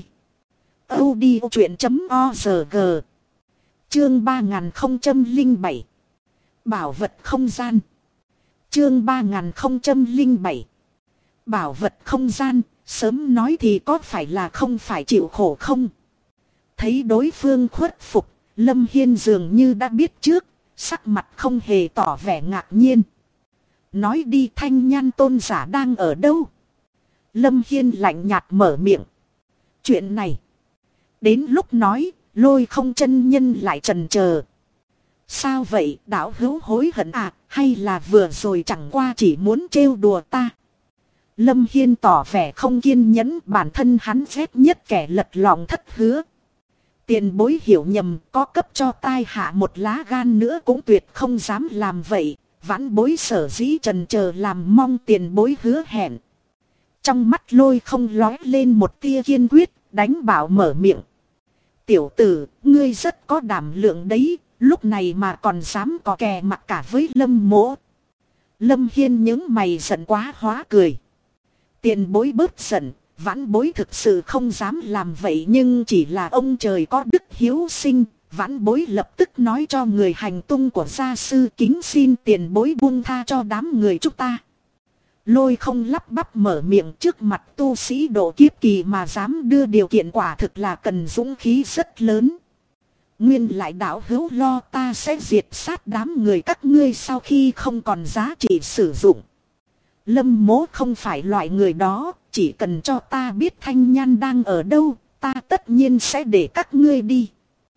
audiochuyện.org. Chương 3007. Bảo vật không gian. Chương 3007. Bảo vật không gian, sớm nói thì có phải là không phải chịu khổ không? Thấy đối phương khuất phục, Lâm Hiên dường như đã biết trước, sắc mặt không hề tỏ vẻ ngạc nhiên. Nói đi, Thanh Nhan tôn giả đang ở đâu? Lâm Hiên lạnh nhạt mở miệng. Chuyện này, đến lúc nói, lôi không chân nhân lại chần chờ. Sao vậy, đạo hữu hối hận à, hay là vừa rồi chẳng qua chỉ muốn trêu đùa ta? Lâm Hiên tỏ vẻ không kiên nhẫn, bản thân hắn ghét nhất kẻ lật lọng thất hứa. Tiền bối hiểu nhầm, có cấp cho tai hạ một lá gan nữa cũng tuyệt không dám làm vậy. Vãn bối sở dĩ trần chờ làm mong tiền bối hứa hẹn. Trong mắt lôi không lóe lên một tia kiên quyết, đánh bảo mở miệng. Tiểu tử, ngươi rất có đảm lượng đấy, lúc này mà còn dám có kè mặt cả với Lâm mỗ. Lâm Hiên những mày giận quá hóa cười. Tiền bối bớt giận, vãn bối thực sự không dám làm vậy nhưng chỉ là ông trời có đức hiếu sinh. Vãn bối lập tức nói cho người hành tung của gia sư, kính xin tiền bối buông tha cho đám người chúng ta. Lôi không lắp bắp mở miệng, trước mặt tu sĩ độ kiếp kỳ mà dám đưa điều kiện quả thực là cần dũng khí rất lớn. Nguyên lại đạo hữu lo ta sẽ diệt sát đám người các ngươi sau khi không còn giá trị sử dụng. Lâm Mỗ không phải loại người đó, chỉ cần cho ta biết Thanh Nhan đang ở đâu, ta tất nhiên sẽ để các ngươi đi.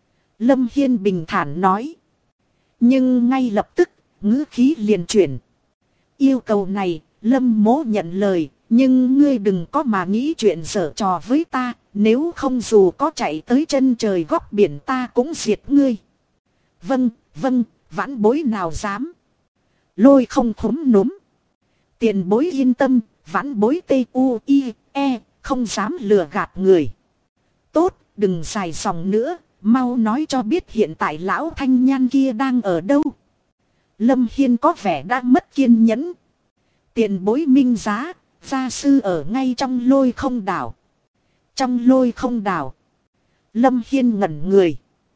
Lâm Hiên bình thản nói. Nhưng ngay lập tức, ngữ khí liền chuyển. Yêu cầu này, Lâm Mỗ nhận lời, nhưng ngươi đừng có mà nghĩ chuyện giở trò với ta, nếu không dù có chạy tới chân trời góc biển ta cũng diệt ngươi. Vâng, vâng, vãn bối nào dám. Lôi không khúm núm. Tiền bối yên tâm, vãn bối T-U-I-E, không dám lừa gạt người. Tốt, đừng dài dòng nữa, mau nói cho biết hiện tại lão Thanh Nhan kia đang ở đâu. Lâm Hiên có vẻ đã mất kiên nhẫn. Tiền bối minh giá, gia sư ở ngay trong Lôi Không Đảo. Trong Lôi Không Đảo. Lâm Hiên ngẩn người.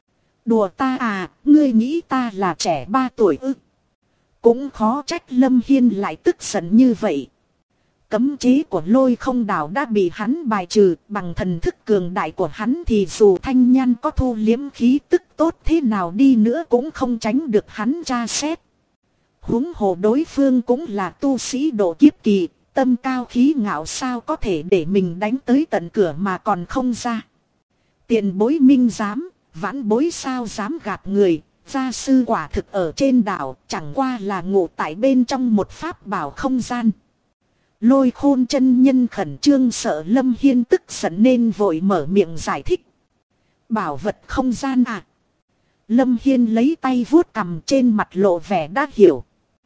Đùa ta à, ngươi nghĩ ta là trẻ 3 tuổi ư? Cũng khó trách Lâm Hiên lại tức giận như vậy. Cấm chế của Lôi Không Đảo đã bị hắn bài trừ, bằng thần thức cường đại của hắn thì dù Thanh Nhan có thu liếm khí tức tốt thế nào đi nữa cũng không tránh được hắn tra xét. Huống hồ đối phương cũng là tu sĩ độ kiếp kỳ, tâm cao khí ngạo sao có thể để mình đánh tới tận cửa mà còn không ra. Tiền bối minh dám, vãn bối sao dám gạt người, gia sư quả thực ở trên đảo, chẳng qua là ngủ tại bên trong một pháp bảo không gian. Lôi Khôn chân nhân khẩn trương sợ Lâm Hiên tức giận nên vội mở miệng giải thích. Bảo vật không gian à? Lâm Hiên lấy tay vuốt cằm trên mặt lộ vẻ đã hiểu.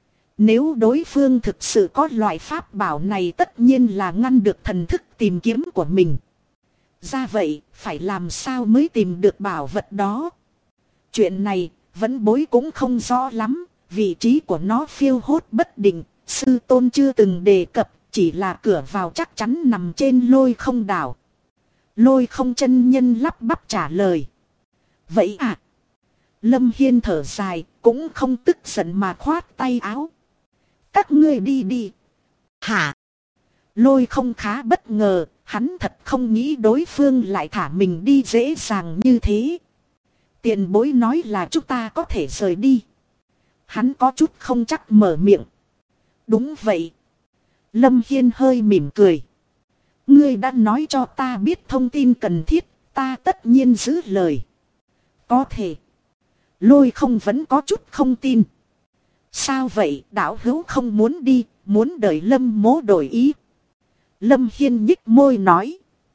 Nếu đối phương thực sự có loại pháp bảo này tất nhiên là ngăn được thần thức tìm kiếm của mình. Ra vậy, phải làm sao mới tìm được bảo vật đó? Chuyện này, vẫn bối cũng không rõ lắm, vị trí của nó phiêu hốt bất định, sư tôn chưa từng đề cập, chỉ là cửa vào chắc chắn nằm trên Lôi Không Đảo. Lôi Không chân nhân lắp bắp trả lời. Vậy à? Lâm Hiên thở dài, cũng không tức giận mà khoát tay áo. Các ngươi đi đi. Hả? Lôi Không khá bất ngờ, hắn thật không nghĩ đối phương lại thả mình đi dễ dàng như thế. Tiền bối nói là chúng ta có thể rời đi. Hắn có chút không chắc mở miệng. Đúng vậy. Lâm Hiên hơi mỉm cười. Ngươi đã nói cho ta biết thông tin cần thiết, ta tất nhiên giữ lời. Có thể. Lôi Không vẫn có chút không tin. Sao vậy, đạo hữu không muốn đi, muốn đợi Lâm Mỗ đổi ý. Lâm Hiên nhích môi nói.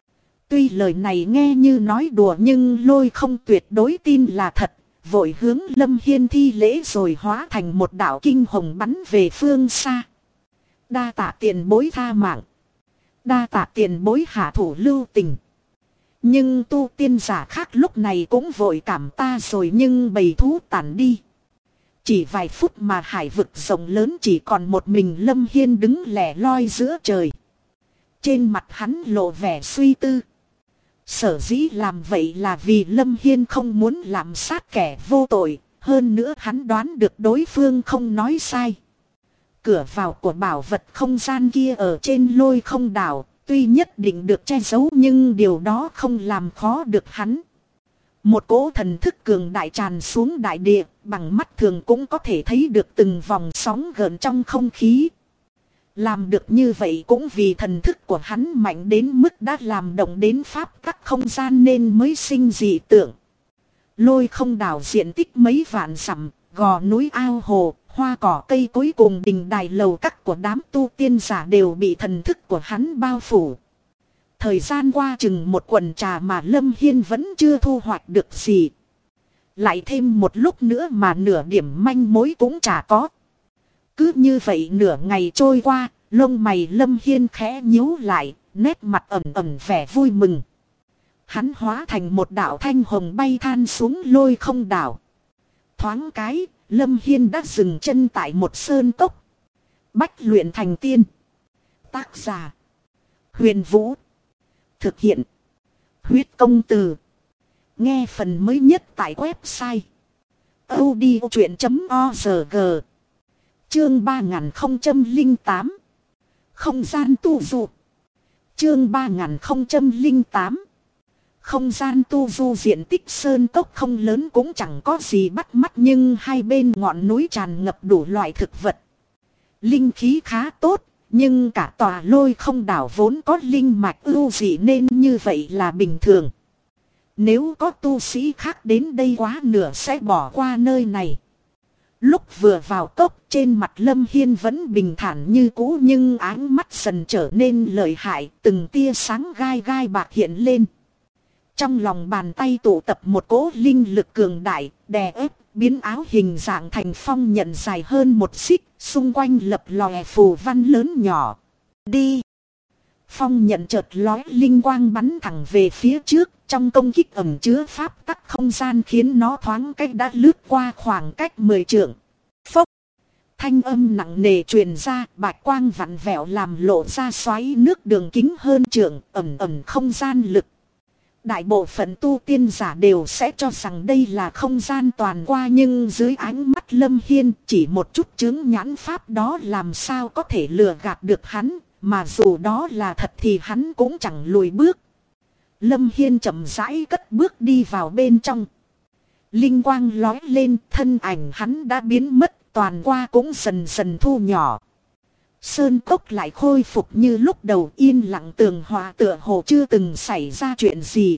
Tuy lời này nghe như nói đùa nhưng Lôi Không tuyệt đối tin là thật. Vội hướng Lâm Hiên thi lễ rồi hóa thành một đạo kinh hồng bắn về phương xa. Đa tạ tiền bối tha mạng. Đa tạ tiền bối hạ thủ lưu tình. Nhưng tu tiên giả khác lúc này cũng vội cảm ta rồi nhưng bầy thú tản đi. Chỉ vài phút mà hải vực rộng lớn chỉ còn một mình Lâm Hiên đứng lẻ loi giữa trời. Trên mặt hắn lộ vẻ suy tư. Sở dĩ làm vậy là vì Lâm Hiên không muốn làm sát kẻ vô tội. Hơn nữa hắn đoán được đối phương không nói sai. Cửa vào của bảo vật không gian kia ở trên Lôi Không Đảo. Tuy nhất định được che giấu nhưng điều đó không làm khó được hắn. Một cỗ thần thức cường đại tràn xuống đại địa, bằng mắt thường cũng có thể thấy được từng vòng sóng gợn trong không khí. Làm được như vậy cũng vì thần thức của hắn mạnh đến mức đã làm động đến pháp tắc không gian nên mới sinh dị tượng. Lôi Không Đảo diện tích mấy vạn dặm, gò núi ao hồ, hoa cỏ cây cối cùng đình đài lầu các của đám tu tiên giả đều bị thần thức của hắn bao phủ. Thời gian qua chừng một quần trà mà Lâm Hiên vẫn chưa thu hoạch được gì. Lại thêm một lúc nữa mà nửa điểm manh mối cũng chả có. Cứ như vậy nửa ngày trôi qua, lông mày Lâm Hiên khẽ nhíu lại, nét mặt ẩn ẩn vẻ vui mừng. Hắn hóa thành một đạo thanh hồng bay than xuống Lôi Không Đảo. Thoáng cái, Lâm Hiên đã dừng chân tại một sơn cốc. Bách luyện thành tiên. Tác giả: Huyền Vũ. Thực hiện: Huyết Công Từ. Nghe phần mới nhất tại website audiochuyện.org. Chương 3008. Không gian tu du. Chương 3008. Không gian tu du diện tích sơn cốc không lớn cũng chẳng có gì bắt mắt nhưng hai bên ngọn núi tràn ngập đủ loại thực vật. Linh khí khá tốt, nhưng cả tòa Lôi Không đảo vốn có linh mạch ưu dị nên như vậy là bình thường. Nếu có tu sĩ khác đến đây quá nửa sẽ bỏ qua nơi này. Lúc vừa vào cốc, trên mặt Lâm Hiên vẫn bình thản như cũ, nhưng ánh mắt dần trở nên lợi hại, từng tia sáng gai gai bạc hiện lên. Trong lòng bàn tay tụ tập một cỗ linh lực cường đại, đè ép, biến áo hình dạng thành phong nhận dài hơn một xích, xung quanh lập lòe phù văn lớn nhỏ. Đi! Phong nhận chợt lóe linh quang bắn thẳng về phía trước, trong công kích ẩn chứa pháp tắc không gian khiến nó thoáng cách đã lướt qua khoảng cách 10 trượng. Phốc! Thanh âm nặng nề truyền ra, bạch quang vặn vẹo làm lộ ra xoáy nước đường kính hơn trượng, ẩn ẩn không gian lực. Đại bộ phận tu tiên giả đều sẽ cho rằng đây là không gian toàn qua, nhưng dưới ánh mắt Lâm Hiên chỉ một chút chướng nhãn pháp đó làm sao có thể lừa gạt được hắn, mà dù đó là thật thì hắn cũng chẳng lùi bước. Lâm Hiên chậm rãi cất bước đi vào bên trong. Linh quang lói lên, thân ảnh hắn đã biến mất, toàn qua cũng dần dần thu nhỏ. Sơn cốc lại khôi phục như lúc đầu, yên lặng tường hòa tựa hồ chưa từng xảy ra chuyện gì.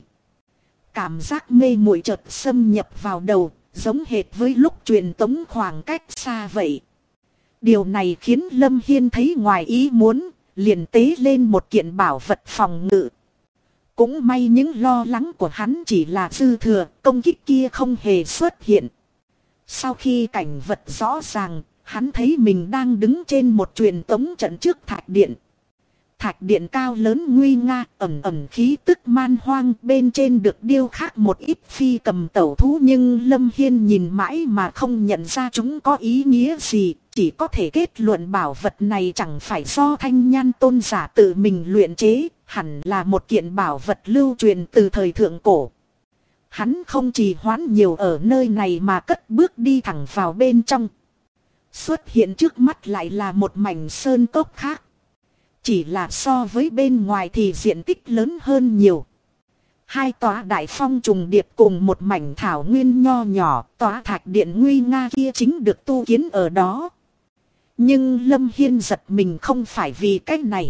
Cảm giác mê muội chợt xâm nhập vào đầu, giống hệt với lúc truyền tống khoảng cách xa vậy. Điều này khiến Lâm Hiên thấy ngoài ý muốn, liền tế lên một kiện bảo vật phòng ngự. Cũng may những lo lắng của hắn chỉ là dư thừa, công kích kia không hề xuất hiện. Sau khi cảnh vật rõ ràng, hắn thấy mình đang đứng trên một truyền tống trận trước thạch điện. Thạch điện cao lớn nguy nga, ẩn ẩn khí tức man hoang, bên trên được điêu khắc một ít phi cầm tẩu thú, nhưng Lâm Hiên nhìn mãi mà không nhận ra chúng có ý nghĩa gì, chỉ có thể kết luận bảo vật này chẳng phải do Thanh Nhan tôn giả tự mình luyện chế, hẳn là một kiện bảo vật lưu truyền từ thời thượng cổ. Hắn không trì hoãn nhiều ở nơi này mà cất bước đi thẳng vào bên trong. Xuất hiện trước mắt lại là một mảnh sơn cốc khác. Chỉ là so với bên ngoài thì diện tích lớn hơn nhiều. Hai tòa đại phong trùng điệp cùng một mảnh thảo nguyên nho nhỏ, tòa thạch điện nguy nga kia chính được tu kiến ở đó. Nhưng Lâm Hiên giật mình không phải vì cách này,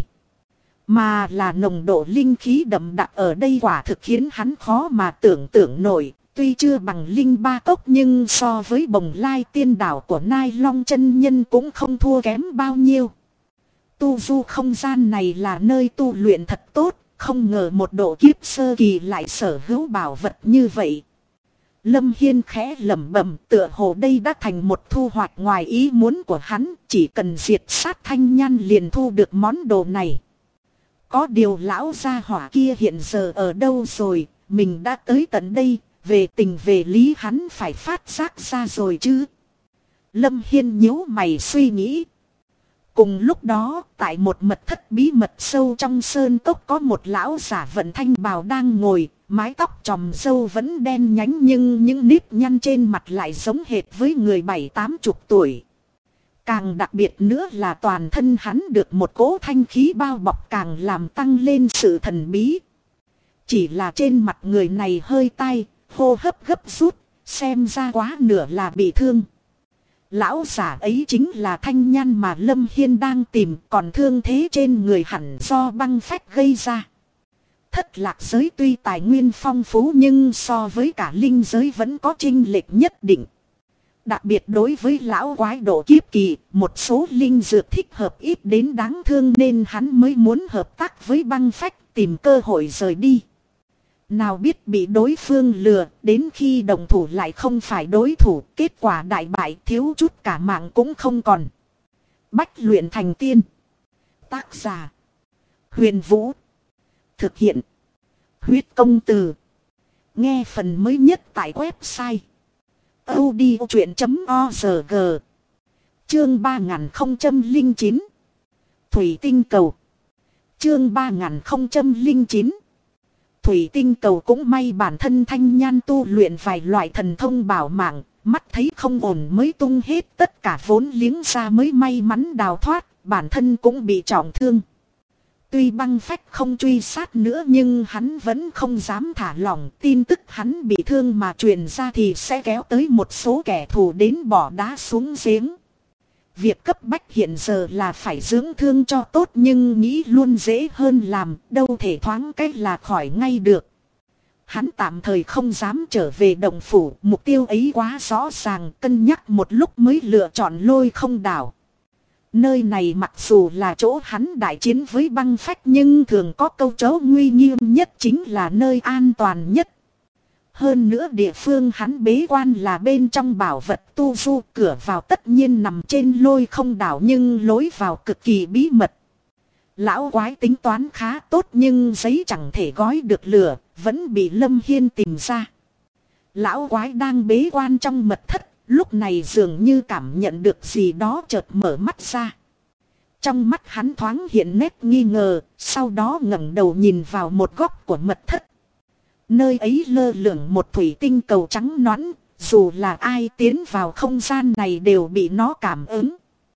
mà là nồng độ linh khí đậm đặc ở đây quả thực khiến hắn khó mà tưởng tượng nổi. Tuy chưa bằng linh ba cốc nhưng so với Bồng Lai tiên đảo của Nai Long chân nhân cũng không thua kém bao nhiêu. Tu du không gian này là nơi tu luyện thật tốt, không ngờ một độ kiếp sơ kỳ lại sở hữu bảo vật như vậy. Lâm Hiên khẽ lẩm bẩm, tựa hồ đây đã thành một thu hoạch ngoài ý muốn của hắn, chỉ cần diệt sát Thanh Nhan liền thu được món đồ này. Có điều lão gia hỏa kia hiện giờ ở đâu rồi, mình đã tới tận đây, về tình về lý hắn phải phát giác ra rồi chứ. Lâm Hiên nhíu mày suy nghĩ. Cùng lúc đó, tại một mật thất bí mật sâu trong sơn cốc có một lão giả vận thanh bào đang ngồi, mái tóc tròm râu vẫn đen nhánh nhưng những nếp nhăn trên mặt lại giống hệt với người 7-80 tuổi. Càng đặc biệt nữa là toàn thân hắn được một cỗ thanh khí bao bọc càng làm tăng lên sự thần bí. Chỉ là trên mặt người này hơi tai, hô hấp gấp rút, xem ra quá nửa là bị thương. Lão giả ấy chính là Thanh Nhan mà Lâm Hiên đang tìm, còn thương thế trên người hẳn do băng phách gây ra. Thất lạc giới tuy tài nguyên phong phú nhưng so với cả linh giới vẫn có chênh lệch nhất định. Đặc biệt đối với lão quái độ kiếp kỳ, một số linh dược thích hợp ít đến đáng thương nên hắn mới muốn hợp tác với băng phách tìm cơ hội rời đi. Nào biết bị đối phương lừa, đến khi đồng thủ lại không phải đối thủ, kết quả đại bại thiếu chút cả mạng cũng không còn. Bách luyện thành tiên. Tác giả: Huyền Vũ. Thực hiện: Huyết Công Từ. Nghe phần mới nhất tại website audiochuyện.org. Chương 3009 Thủy Tinh Cầu. Chương 3009 Thủy Tinh Cầu. Cũng may bản thân Thanh Nhan tu luyện vài loại thần thông bảo mạng, mắt thấy không ổn mới tung hết tất cả vốn liếng ra mới may mắn đào thoát, bản thân cũng bị trọng thương. Tuy băng phách không truy sát nữa nhưng hắn vẫn không dám thả lỏng, tin tức hắn bị thương mà truyền ra thì sẽ kéo tới một số kẻ thù đến bỏ đá xuống giếng. Việc cấp bách hiện giờ là phải dưỡng thương cho tốt, nhưng nghĩ luôn dễ hơn làm, đâu thể thoáng cách là khỏi ngay được. Hắn tạm thời không dám trở về động phủ, mục tiêu ấy quá rõ ràng, cân nhắc một lúc mới lựa chọn Lôi Không đảo. Nơi này mặc dù là chỗ hắn đại chiến với băng phách, nhưng thường có câu chấu nguy nghiêm nhất chính là nơi an toàn nhất. Hơn nữa địa phương hắn bế quan là bên trong bảo vật tu du, cửa vào tất nhiên nằm trên Lôi Không đảo nhưng lối vào cực kỳ bí mật. Lão quái tính toán khá tốt nhưng giấy chẳng thể gói được lửa, vẫn bị Lâm Hiên tìm ra. Lão quái đang bế quan trong mật thất, lúc này dường như cảm nhận được gì đó, chợt mở mắt ra. Trong mắt hắn thoáng hiện nét nghi ngờ, sau đó ngẩng đầu nhìn vào một góc của mật thất. Nơi ấy lơ lửng một thủy tinh cầu trắng nõn, dù là ai tiến vào không gian này đều bị nó cảm ứng.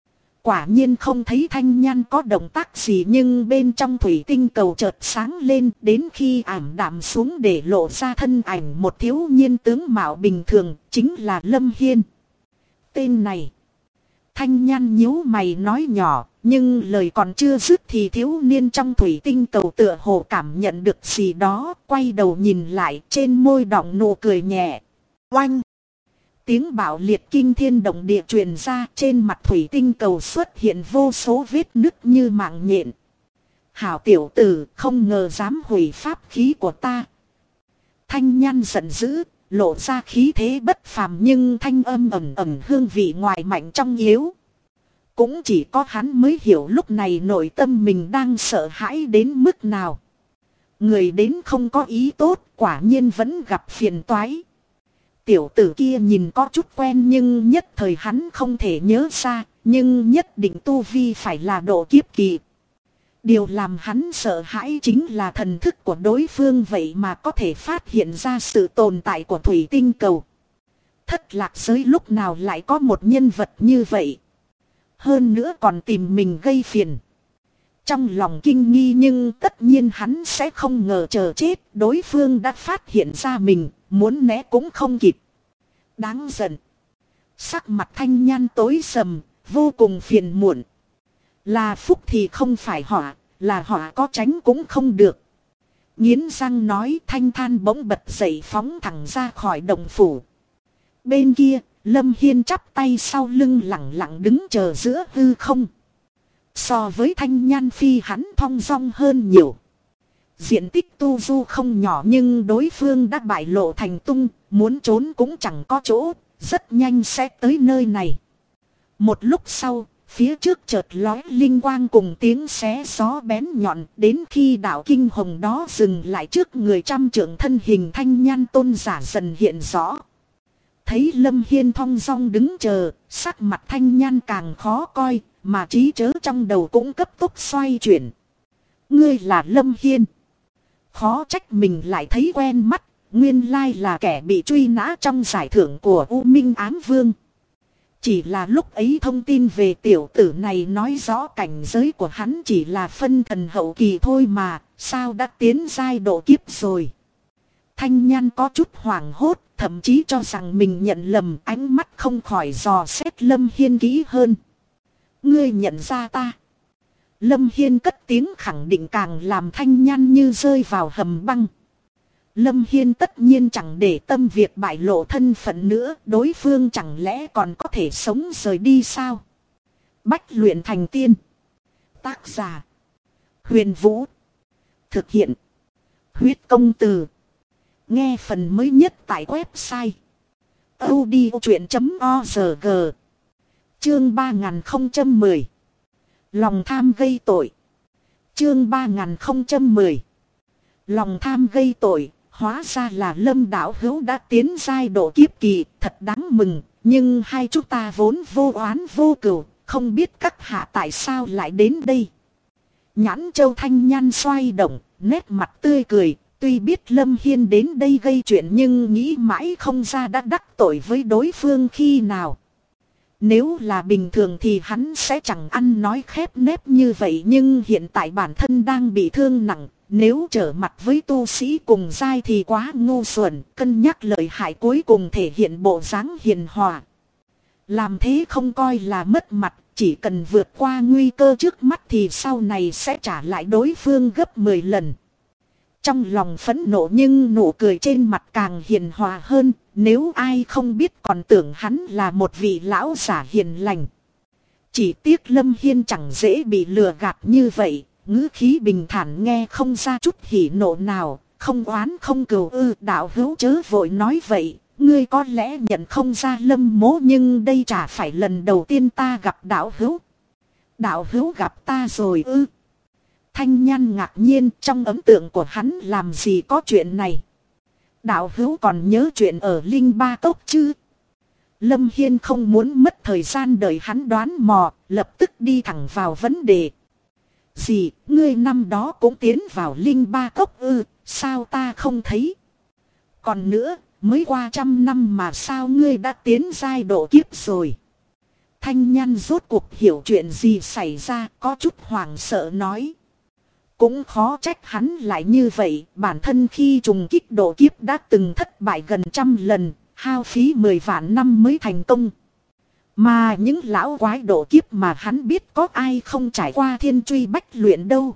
Quả nhiên không thấy Thanh Nhan có động tác gì, nhưng bên trong thủy tinh cầu chợt sáng lên, đến khi ảm đạm xuống để lộ ra thân ảnh một thiếu niên tướng mạo bình thường, chính là Lâm Hiên. Tên này. Thanh Nhan nhíu mày nói nhỏ, nhưng lời còn chưa dứt thì thiếu niên trong thủy tinh cầu tựa hồ cảm nhận được gì đó, quay đầu nhìn lại, trên môi đọng nụ cười nhẹ. Oanh! Tiếng bạo liệt kinh thiên động địa truyền ra, trên mặt thủy tinh cầu xuất hiện vô số vết nứt như mạng nhện. Hảo tiểu tử, không ngờ dám hủy pháp khí của ta. Thanh Nhan giận dữ, lộ ra khí thế bất phàm, nhưng thanh âm ẩm ẩm hương vị ngoài mạnh trong yếu. Cũng chỉ có hắn mới hiểu lúc này nội tâm mình đang sợ hãi đến mức nào. Người đến không có ý tốt, quả nhiên vẫn gặp phiền toái. Tiểu tử kia nhìn có chút quen nhưng nhất thời hắn không thể nhớ ra, nhưng nhất định tu vi phải là độ kiếp kỳ. Điều làm hắn sợ hãi chính là thần thức của đối phương vậy mà có thể phát hiện ra sự tồn tại của thủy tinh cầu. Thất Lạc giới lúc nào lại có một nhân vật như vậy. Hơn nữa còn tìm mình gây phiền. Trong lòng kinh nghi nhưng tất nhiên hắn sẽ không ngờ chờ chết, đối phương đã phát hiện ra mình, muốn né cũng không kịp. Đáng giận. Sắc mặt Thanh Nhan tối sầm, vô cùng phiền muộn. Là phúc thì không phải họa, là họa có tránh cũng không được. Nghiến răng nói, Thanh Than bỗng bật dậy phóng thẳng ra khỏi động phủ. Bên kia, Lâm Hiên chắp tay sau lưng lặng lặng đứng chờ giữa hư không. So với Thanh Nhan phi hắn thong dong hơn nhiều. Diện tích tu du không nhỏ nhưng đối phương đã bại lộ thành tung, muốn trốn cũng chẳng có chỗ, rất nhanh sẽ tới nơi này. Một lúc sau, phía trước chợt lóe linh quang cùng tiếng xé gió bén nhọn, đến khi đạo kinh hồng đó dừng lại trước người trăm trượng, thân hình Thanh Nhan tôn giả dần hiện rõ. Thấy Lâm Hiên thong dong đứng chờ, sắc mặt Thanh Nhan càng khó coi, mà trí chớ trong đầu cũng cấp tốc xoay chuyển. Ngươi là Lâm Hiên. Khó trách mình lại thấy quen mắt, nguyên lai là kẻ bị truy nã trong giải thưởng của U Minh Ám Vương. Chỉ là lúc ấy thông tin về tiểu tử này nói rõ cảnh giới của hắn chỉ là phân thần hậu kỳ thôi mà, sao đã tiến giai độ kiếp rồi. Thanh Nhan có chút hoảng hốt, thậm chí cho rằng mình nhận lầm, ánh mắt không khỏi dò xét Lâm Hiên kỹ hơn. Ngươi nhận ra ta. Lâm Hiên cất tiếng khẳng định càng làm Thanh Nhan như rơi vào hầm băng. Lâm Hiên tất nhiên chẳng để tâm việc bại lộ thân phận nữa, đối phương chẳng lẽ còn có thể sống rời đi sao? Bách luyện thành tiên. Tác giả Huyền Vũ. Thực hiện Huyết Công Từ. Nghe phần mới nhất tại website audiochuyện.org. Chương 3010. Lòng tham gây tội. Chương 3010. Lòng tham gây tội. Hóa ra là Lâm đạo hữu đã tiến giai độ kiếp kỳ, thật đáng mừng. Nhưng hai chúng ta vốn vô oán vô cừu, không biết các hạ tại sao lại đến đây. Nhãn châu Thanh Nhan xoay động, nét mặt tươi cười. Tuy biết Lâm Hiên đến đây gây chuyện nhưng nghĩ mãi không ra đã đắc tội với đối phương khi nào. Nếu là bình thường thì hắn sẽ chẳng ăn nói khép nép như vậy, nhưng hiện tại bản thân đang bị thương nặng. Nếu trở mặt với tu sĩ cùng giai thì quá ngu xuẩn, cân nhắc lợi hại cuối cùng thể hiện bộ dáng hiền hòa. Làm thế không coi là mất mặt, chỉ cần vượt qua nguy cơ trước mắt thì sau này sẽ trả lại đối phương gấp 10 lần. Trong lòng phẫn nộ nhưng nụ cười trên mặt càng hiền hòa hơn, nếu ai không biết còn tưởng hắn là một vị lão giả hiền lành. Chỉ tiếc Lâm Hiên chẳng dễ bị lừa gạt như vậy, ngữ khí bình thản nghe không ra chút hỉ nộ nào, không oán không cừu. Đạo hữu chớ vội nói vậy, ngươi có lẽ nhận không ra Lâm mỗ nhưng đây chả phải lần đầu tiên ta gặp đạo hữu. Đạo hữu gặp ta rồi ư? Thanh Nhan ngạc nhiên, trong ấn tượng của hắn làm gì có chuyện này. Đạo hữu còn nhớ chuyện ở Linh Ba Cốc chứ? Lâm Hiên không muốn mất thời gian đợi hắn đoán mò, lập tức đi thẳng vào vấn đề. Gì, ngươi năm đó cũng tiến vào Linh Ba Cốc ư? Sao ta không thấy? Còn nữa, mới qua 100 năm mà sao ngươi đã tiến giai độ kiếp rồi? Thanh Nhan rốt cuộc hiểu chuyện gì xảy ra, có chút hoảng sợ nói. Cũng khó trách hắn lại như vậy, bản thân khi trùng kích độ kiếp đã từng thất bại gần 100 lần, hao phí 10 vạn năm mới thành công. Mà những lão quái độ kiếp mà hắn biết có ai không trải qua thiên truy bách luyện đâu.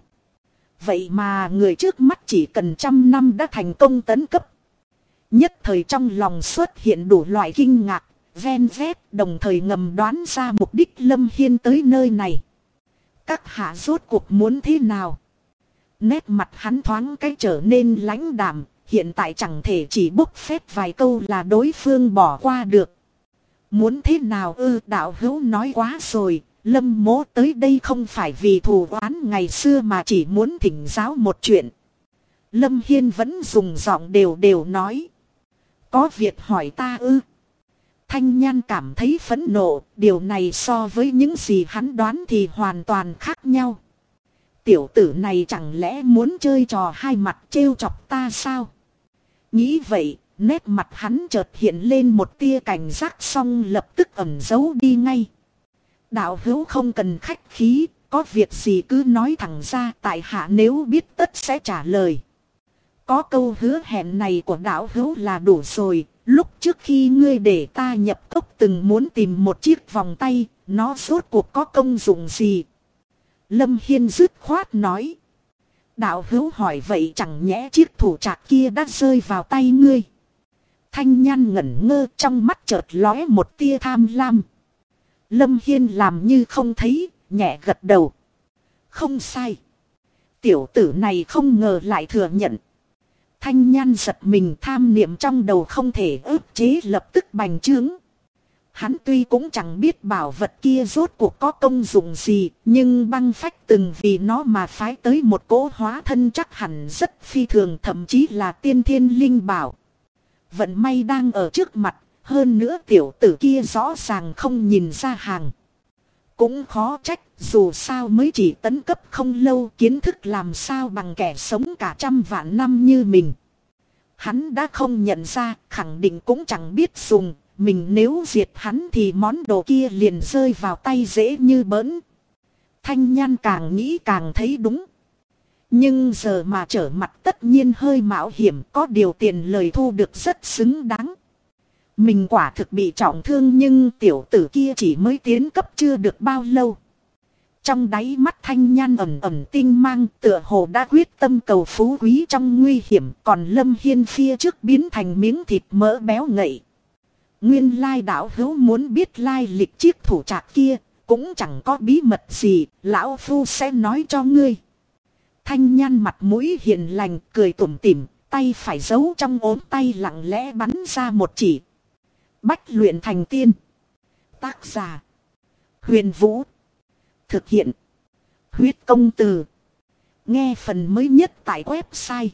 Vậy mà người trước mắt chỉ cần 100 năm đã thành công tấn cấp. Nhất thời trong lòng xuất hiện đủ loại kinh ngạc, ven vét, đồng thời ngầm đoán ra mục đích Lâm Hiên tới nơi này. Các hạ rốt cuộc muốn thế nào? Nét mặt hắn thoáng cái trở nên lãnh đạm, hiện tại chẳng thể chỉ bốc phét vài câu là đối phương bỏ qua được. Muốn thế nào ư? Đạo hữu nói quá rồi, Lâm mỗ tới đây không phải vì thù oán ngày xưa mà chỉ muốn thỉnh giáo một chuyện. Lâm Hiên vẫn dùng giọng đều đều nói. Có việc hỏi ta ư? Thanh Nhan cảm thấy phẫn nộ, điều này so với những gì hắn đoán thì hoàn toàn khác nhau. Tiểu tử này chẳng lẽ muốn chơi trò hai mặt trêu chọc ta sao? Nghĩ vậy, nét mặt hắn chợt hiện lên một tia cảnh giác xong lập tức ẩn giấu đi ngay. Đạo hữu không cần khách khí, có việc gì cứ nói thẳng ra, tại hạ nếu biết tất sẽ trả lời. Có câu hứa hẹn này của đạo hữu là đủ rồi, lúc trước khi ngươi để ta nhập cốc từng muốn tìm một chiếc vòng tay, nó rốt cuộc có công dụng gì? Lâm Hiên dứt khoát nói. Đạo hữu hỏi vậy chẳng nhẽ chiếc thủ trạc kia đã rơi vào tay ngươi? Thanh Nhan ngẩn ngơ, trong mắt chợt lóe một tia tham lam. Lâm Hiên làm như không thấy, nhẹ gật đầu. Không sai. Tiểu tử này không ngờ lại thừa nhận. Thanh Nhan giật mình, tham niệm trong đầu không thể ức chế lập tức bành trướng. Hắn tuy cũng chẳng biết bảo vật kia rốt cuộc có công dụng gì, nhưng băng phách từng vì nó mà phái tới một cỗ hóa thân chắc hẳn rất phi thường, thậm chí là tiên thiên linh bảo. Vận may đang ở trước mặt, hơn nữa tiểu tử kia rõ ràng không nhìn ra hàng. Cũng khó trách, dù sao mới chỉ tấn cấp không lâu, kiến thức làm sao bằng kẻ sống cả 100 vạn năm như mình. Hắn đã không nhận ra, khẳng định cũng chẳng biết dùng. Mình nếu diệt hắn thì món đồ kia liền rơi vào tay dễ như bỡn. Thanh Nhan càng nghĩ càng thấy đúng. Nhưng giờ mà trở mặt tất nhiên hơi mạo hiểm, có điều tiền lời thu được rất xứng đáng. Mình quả thực bị trọng thương nhưng tiểu tử kia chỉ mới tiến cấp chưa được bao lâu. Trong đáy mắt Thanh Nhan ẩn ẩn tinh mang, tựa hồ đã quyết tâm cầu phú quý trong nguy hiểm, còn Lâm Hiên phía trước biến thành miếng thịt mỡ béo ngậy. Nguyên lai đạo hữu muốn biết lai lịch chiếc thủ trạc kia, cũng chẳng có bí mật gì, lão phu sẽ nói cho ngươi. Thanh Nhan mặt mũi hiền lành, cười tủm tỉm, tay phải giấu trong ốm tay lặng lẽ bắn ra một chỉ. Bách luyện thành tiên. Tác giả: Huyền Vũ. Thực hiện: Huyết Công Từ. Nghe phần mới nhất tại website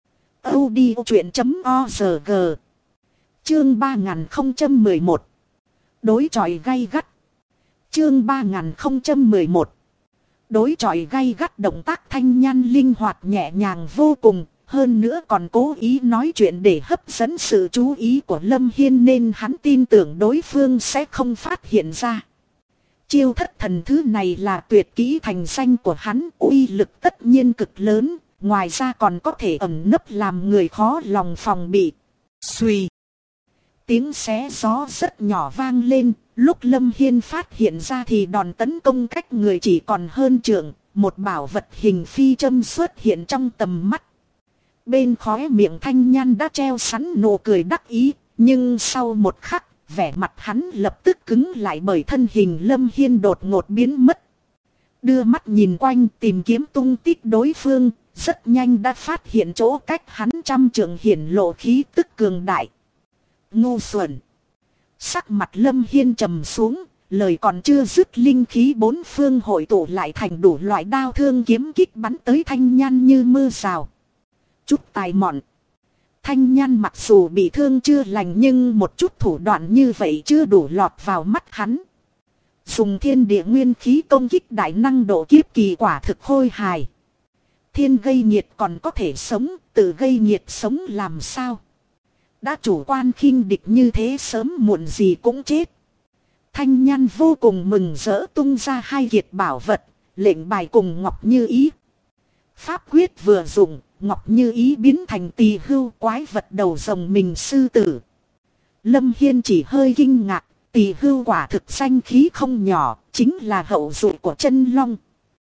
audiochuyện.org. Chương 3011. Đối chọi gay gắt. Chương 3011. Đối chọi gay gắt, động tác Thanh Nhan linh hoạt nhẹ nhàng vô cùng, hơn nữa còn cố ý nói chuyện để hấp dẫn sự chú ý của Lâm Hiên nên hắn tin tưởng đối phương sẽ không phát hiện ra. Chiêu thất thần thứ này là tuyệt kỹ thành danh của hắn, uy lực tất nhiên cực lớn, ngoài ra còn có thể ẩn nấp làm người khó lòng phòng bị. Xuy. Tiếng xé gió rất nhỏ vang lên, Lúc Lâm Hiên phát hiện ra thì đòn tấn công cách người chỉ còn hơn trượng, một bảo vật hình phi châm xuất hiện trong tầm mắt. Bên khóe miệng Thanh Nhan đã treo sẵn nụ cười đắc ý, nhưng sau một khắc, vẻ mặt hắn lập tức cứng lại bởi thân hình Lâm Hiên đột ngột biến mất. Đưa mắt nhìn quanh tìm kiếm tung tích đối phương, rất nhanh đã phát hiện chỗ cách hắn 100 trượng hiển lộ khí tức cường đại. Ngu xuẩn! Sắc mặt Lâm Hiên trầm xuống, lời còn chưa dứt, linh khí bốn phương hội tụ lại thành đủ loại đao thương kiếm kích bắn tới Thanh Nhan như mưa rào. Chút tài mọn! Thanh Nhan mặc dù bị thương chưa lành nhưng một chút thủ đoạn như vậy chưa đủ lọt vào mắt hắn. Dùng thiên địa nguyên khí công kích đại năng độ kiếp kỳ quả thực khôi hài. Thiên gây nhiệt còn có thể sống, tự gây nhiệt sống làm sao? Đã chủ quan khinh địch như thế sớm muộn gì cũng chết. Thanh Nhan vô cùng mừng rỡ tung ra hai kiệt bảo vật, lệnh bài cùng Ngọc Như Ý. Pháp quyết vừa dùng, Ngọc Như Ý biến thành Tỳ Hưu, quái vật đầu rồng mình sư tử. Lâm Hiên chỉ hơi kinh ngạc, Tỳ Hưu quả thực danh khí không nhỏ, chính là hậu duệ của Chân Long.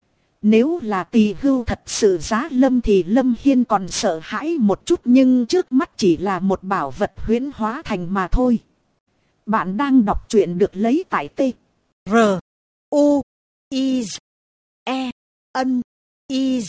Nếu là Tỳ Hưu thật sự giá lâm thì Lâm Hiên còn sợ hãi một chút, nhưng trước mắt chỉ là một bảo vật huyễn hóa thành mà thôi. Bạn đang đọc truyện được lấy tại T R U I E N I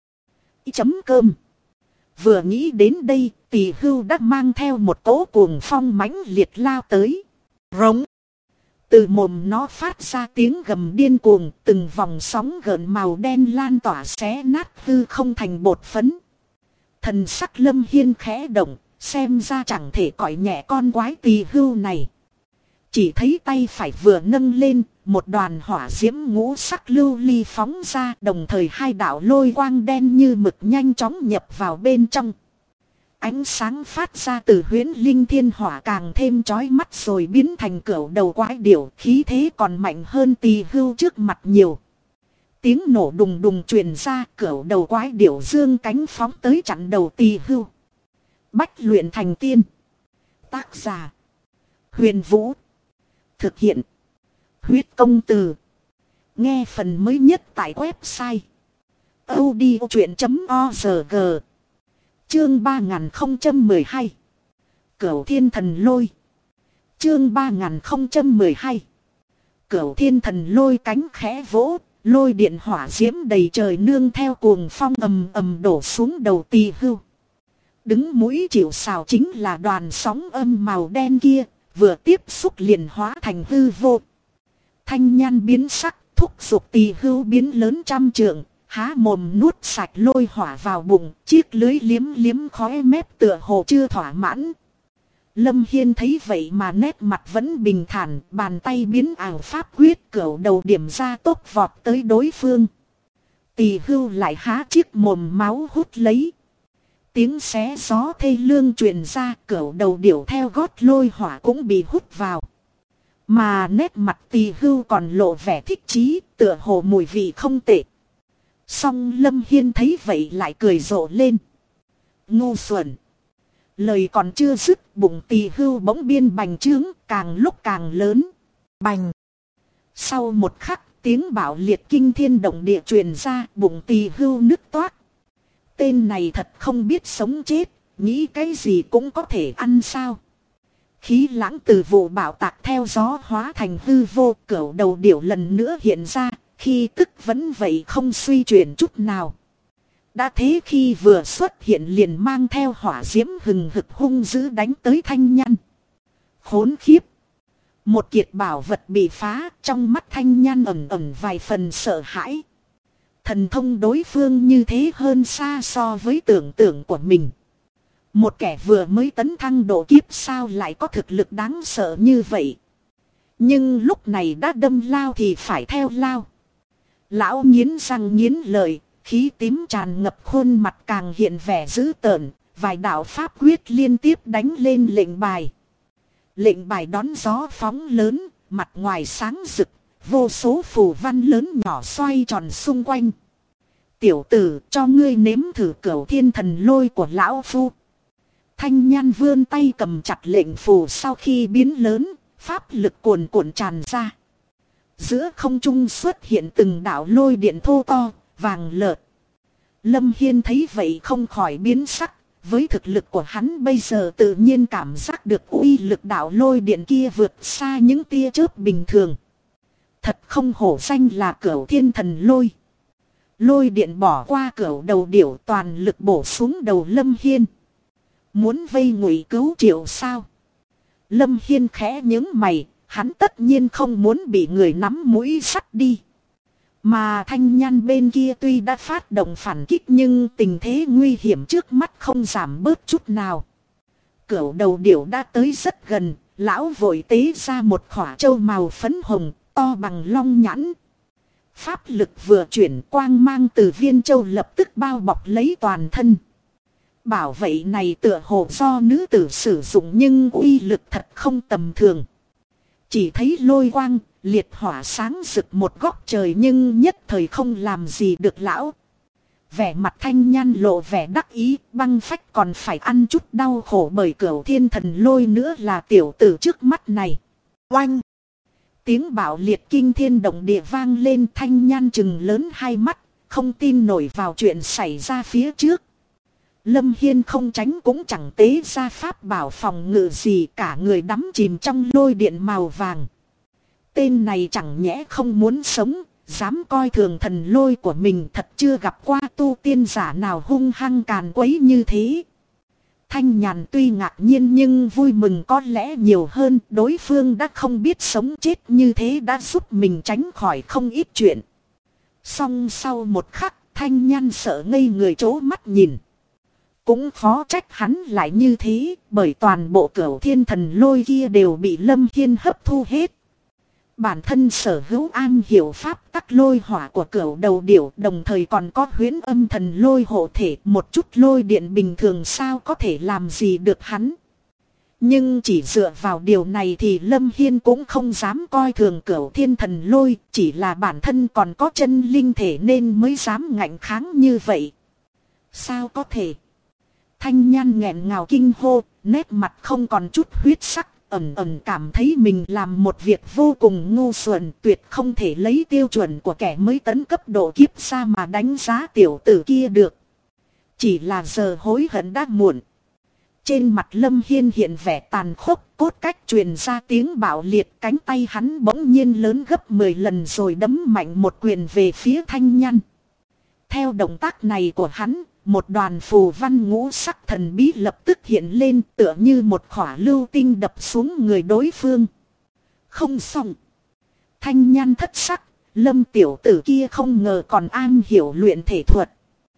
chấm cơm. Vừa nghĩ đến đây, Tỳ Hưu đã mang theo một cỗ cuồng phong mãnh liệt lao tới. Rống. Từ mồm nó phát ra tiếng gầm điên cuồng, từng vòng sóng gợn màu đen lan tỏa xé nát hư không thành bột phấn. Thần sắc Lâm Hiên khẽ động, xem ra chẳng thể cõi nhẹ con quái Tỳ Hưu này. Chỉ thấy tay phải vừa nâng lên, một đoàn hỏa diễm ngũ sắc lưu ly phóng ra, đồng thời hai đạo lôi quang đen như mực nhanh chóng nhập vào bên trong. Ánh sáng phát ra từ huyễn linh thiên hỏa càng thêm chói mắt rồi biến thành cửu đầu quái điểu, khí thế còn mạnh hơn Tỳ Hưu trước mặt nhiều. Tiếng nổ đùng đùng truyền ra, cửu đầu quái điểu dương cánh phóng tới chặn đầu Tỳ Hưu. Bách luyện thành tiên. Tác giả: Huyền Vũ. Thực hiện: Huyết Công Từ. Nghe phần mới nhất tại website audiochuyện.org. Chương 3012. Cửu Thiên Thần Lôi. Chương 3012. Cửu Thiên Thần Lôi, cánh khẽ vỗ, lôi điện hỏa diễm đầy trời nương theo cuồng phong ầm ầm đổ xuống đầu Tỳ Hưu. Đứng mũi chịu sào chính là đoàn sóng âm màu đen kia, vừa tiếp xúc liền hóa thành hư vô. Thanh Nhan biến sắc, thúc giục Tỳ Hưu biến lớn 100 trượng, há mồm nuốt sạch lôi hỏa vào bụng, chiếc lưới liếm liếm khóe mép tựa hồ chưa thỏa mãn. Lâm Hiên thấy vậy mà nét mặt vẫn bình thản, bàn tay biến ảo pháp quyết cửu đầu điểm ra tốc vọt tới đối phương. Tỳ Hưu lại há chiếc mồm máu hút lấy. Tiếng xé gió thê lương truyền ra, cửu đầu điểu theo gót lôi hỏa cũng bị hút vào. Mà nét mặt Tỳ Hưu còn lộ vẻ thích chí, tựa hồ mùi vị không tệ. Song Lâm Hiên thấy vậy lại cười rộ lên. Ngu xuẩn! Lời còn chưa dứt, bụng Tỳ Hưu bỗng biên bành trướng, càng lúc càng lớn. Bành! Sau một khắc, tiếng bạo liệt kinh thiên động địa truyền ra, bụng Tỳ Hưu nứt toát. Tên này thật không biết sống chết, nghĩ cái gì cũng có thể ăn sao. Khí lãng từ vụ bạo tạc theo gió hóa thành hư vô, cửu đầu điểu lần nữa hiện ra, khi tức vẫn vậy không suy chuyển chút nào. Đã thế khi vừa xuất hiện liền mang theo hỏa diễm hừng hực hung dữ đánh tới Thanh Nhan. Khốn khiếp! Một kiệt bảo vật bị phá, trong mắt Thanh Nhan ẩn ẩn vài phần sợ hãi. Thần thông đối phương như thế hơn xa so với tưởng tượng của mình. Một kẻ vừa mới tấn thăng độ kiếp sao lại có thực lực đáng sợ như vậy. Nhưng lúc này đã đâm lao thì phải theo lao. Lão nghiến răng nghiến lợi, khí tím tràn ngập khuôn mặt càng hiện vẻ dữ tợn, vài đạo pháp quyết liên tiếp đánh lên lệnh bài. Lệnh bài đón gió phóng lớn, mặt ngoài sáng rực, vô số phù văn lớn nhỏ xoay tròn xung quanh. Tiểu tử, cho ngươi nếm thử Cửu Thiên Thần Lôi của lão phu. Thanh Nhan vươn tay cầm chặt lệnh phù sau khi biến lớn, Pháp lực cuồn cuộn tràn ra. Giữa không trung xuất hiện từng đạo lôi điện thô to, vàng lợt. Lâm Hiên thấy vậy không khỏi biến sắc. Với thực lực của hắn bây giờ tự nhiên cảm giác được uy lực đạo lôi điện kia vượt xa những tia chớp bình thường. Thật không hổ danh là Cửu Thiên Thần Lôi. Lôi điện bỏ qua cửu đầu điểu, toàn lực bổ xuống đầu Lâm Hiên. Muốn vây ngụy cứu Triệu sao? Lâm Hiên khẽ nhướng mày, hắn tất nhiên không muốn bị người nắm mũi sắt đi. Mà Thanh Nhan bên kia tuy đã phát động phản kích nhưng tình thế nguy hiểm trước mắt không giảm bớt chút nào. Cửu đầu điểu đã tới rất gần, lão vội tế ra một khỏa châu màu phấn hồng, to bằng long nhãn. Pháp lực vừa chuyển, quang mang từ viên châu lập tức bao bọc lấy toàn thân. Bảo vệ này tựa hồ do nữ tử sử dụng nhưng uy lực thật không tầm thường. Chỉ thấy lôi quang, liệt hỏa sáng rực một góc trời nhưng nhất thời không làm gì được lão. Vẻ mặt Thanh Nhan lộ vẻ đắc ý, băng phách còn phải ăn chút đau khổ bởi Cửu Thiên Thần Lôi nữa là tiểu tử trước mắt này. Oanh! Tiếng bạo liệt kinh thiên động địa vang lên, Thanh Nhan trừng lớn hai mắt, không tin nổi vào chuyện xảy ra phía trước. Lâm Hiên không tránh cũng chẳng tế ra pháp bảo phòng ngự gì, cả người đắm chìm trong lôi điện màu vàng. Tên này chẳng nhẽ không muốn sống, dám coi thường thần lôi của mình, thật chưa gặp qua tu tiên giả nào hung hăng càn quấy như thế. Thanh Nhàn tuy ngạc nhiên nhưng vui mừng có lẽ nhiều hơn, đối phương đã không biết sống chết như thế đã giúp mình tránh khỏi không ít chuyện. Song sau một khắc, Thanh Nhan sợ ngây người trố mắt nhìn. Cũng khó trách hắn lại như thế, bởi toàn bộ Cửu Thiên Thần Lôi kia đều bị Lâm Hiên hấp thu hết. Bản thân sở hữu am hiểu pháp tắc lôi hỏa của Cửu đầu điểu, đồng thời còn có huyễn âm thần lôi hộ thể, một chút lôi điện bình thường sao có thể làm gì được hắn. Nhưng chỉ dựa vào điều này thì Lâm Hiên cũng không dám coi thường Cửu Thiên Thần Lôi, chỉ là bản thân còn có chân linh thể nên mới dám ngạnh kháng như vậy. Sao có thể? Thanh Nhan nghẹn ngào kinh hô, nét mặt không còn chút huyết sắc, ẩn ẩn cảm thấy mình làm một việc vô cùng ngu xuẩn, tuyệt không thể lấy tiêu chuẩn của kẻ mới tấn cấp độ kiếp ra mà đánh giá tiểu tử kia được. Chỉ là giờ hối hận đã muộn. Trên mặt Lâm Hiên hiện vẻ tàn khốc, cốt cách truyền ra tiếng bạo liệt, cánh tay hắn bỗng nhiên lớn gấp 10 lần rồi đấm mạnh một quyền về phía Thanh Nhan. Theo động tác này của hắn, một đoàn phù văn ngũ sắc thần bí lập tức hiện lên, tựa như một khỏa lưu tinh đập xuống người đối phương. Không xong. Thanh Nhan thất sắc, Lâm tiểu tử kia không ngờ còn am hiểu luyện thể thuật.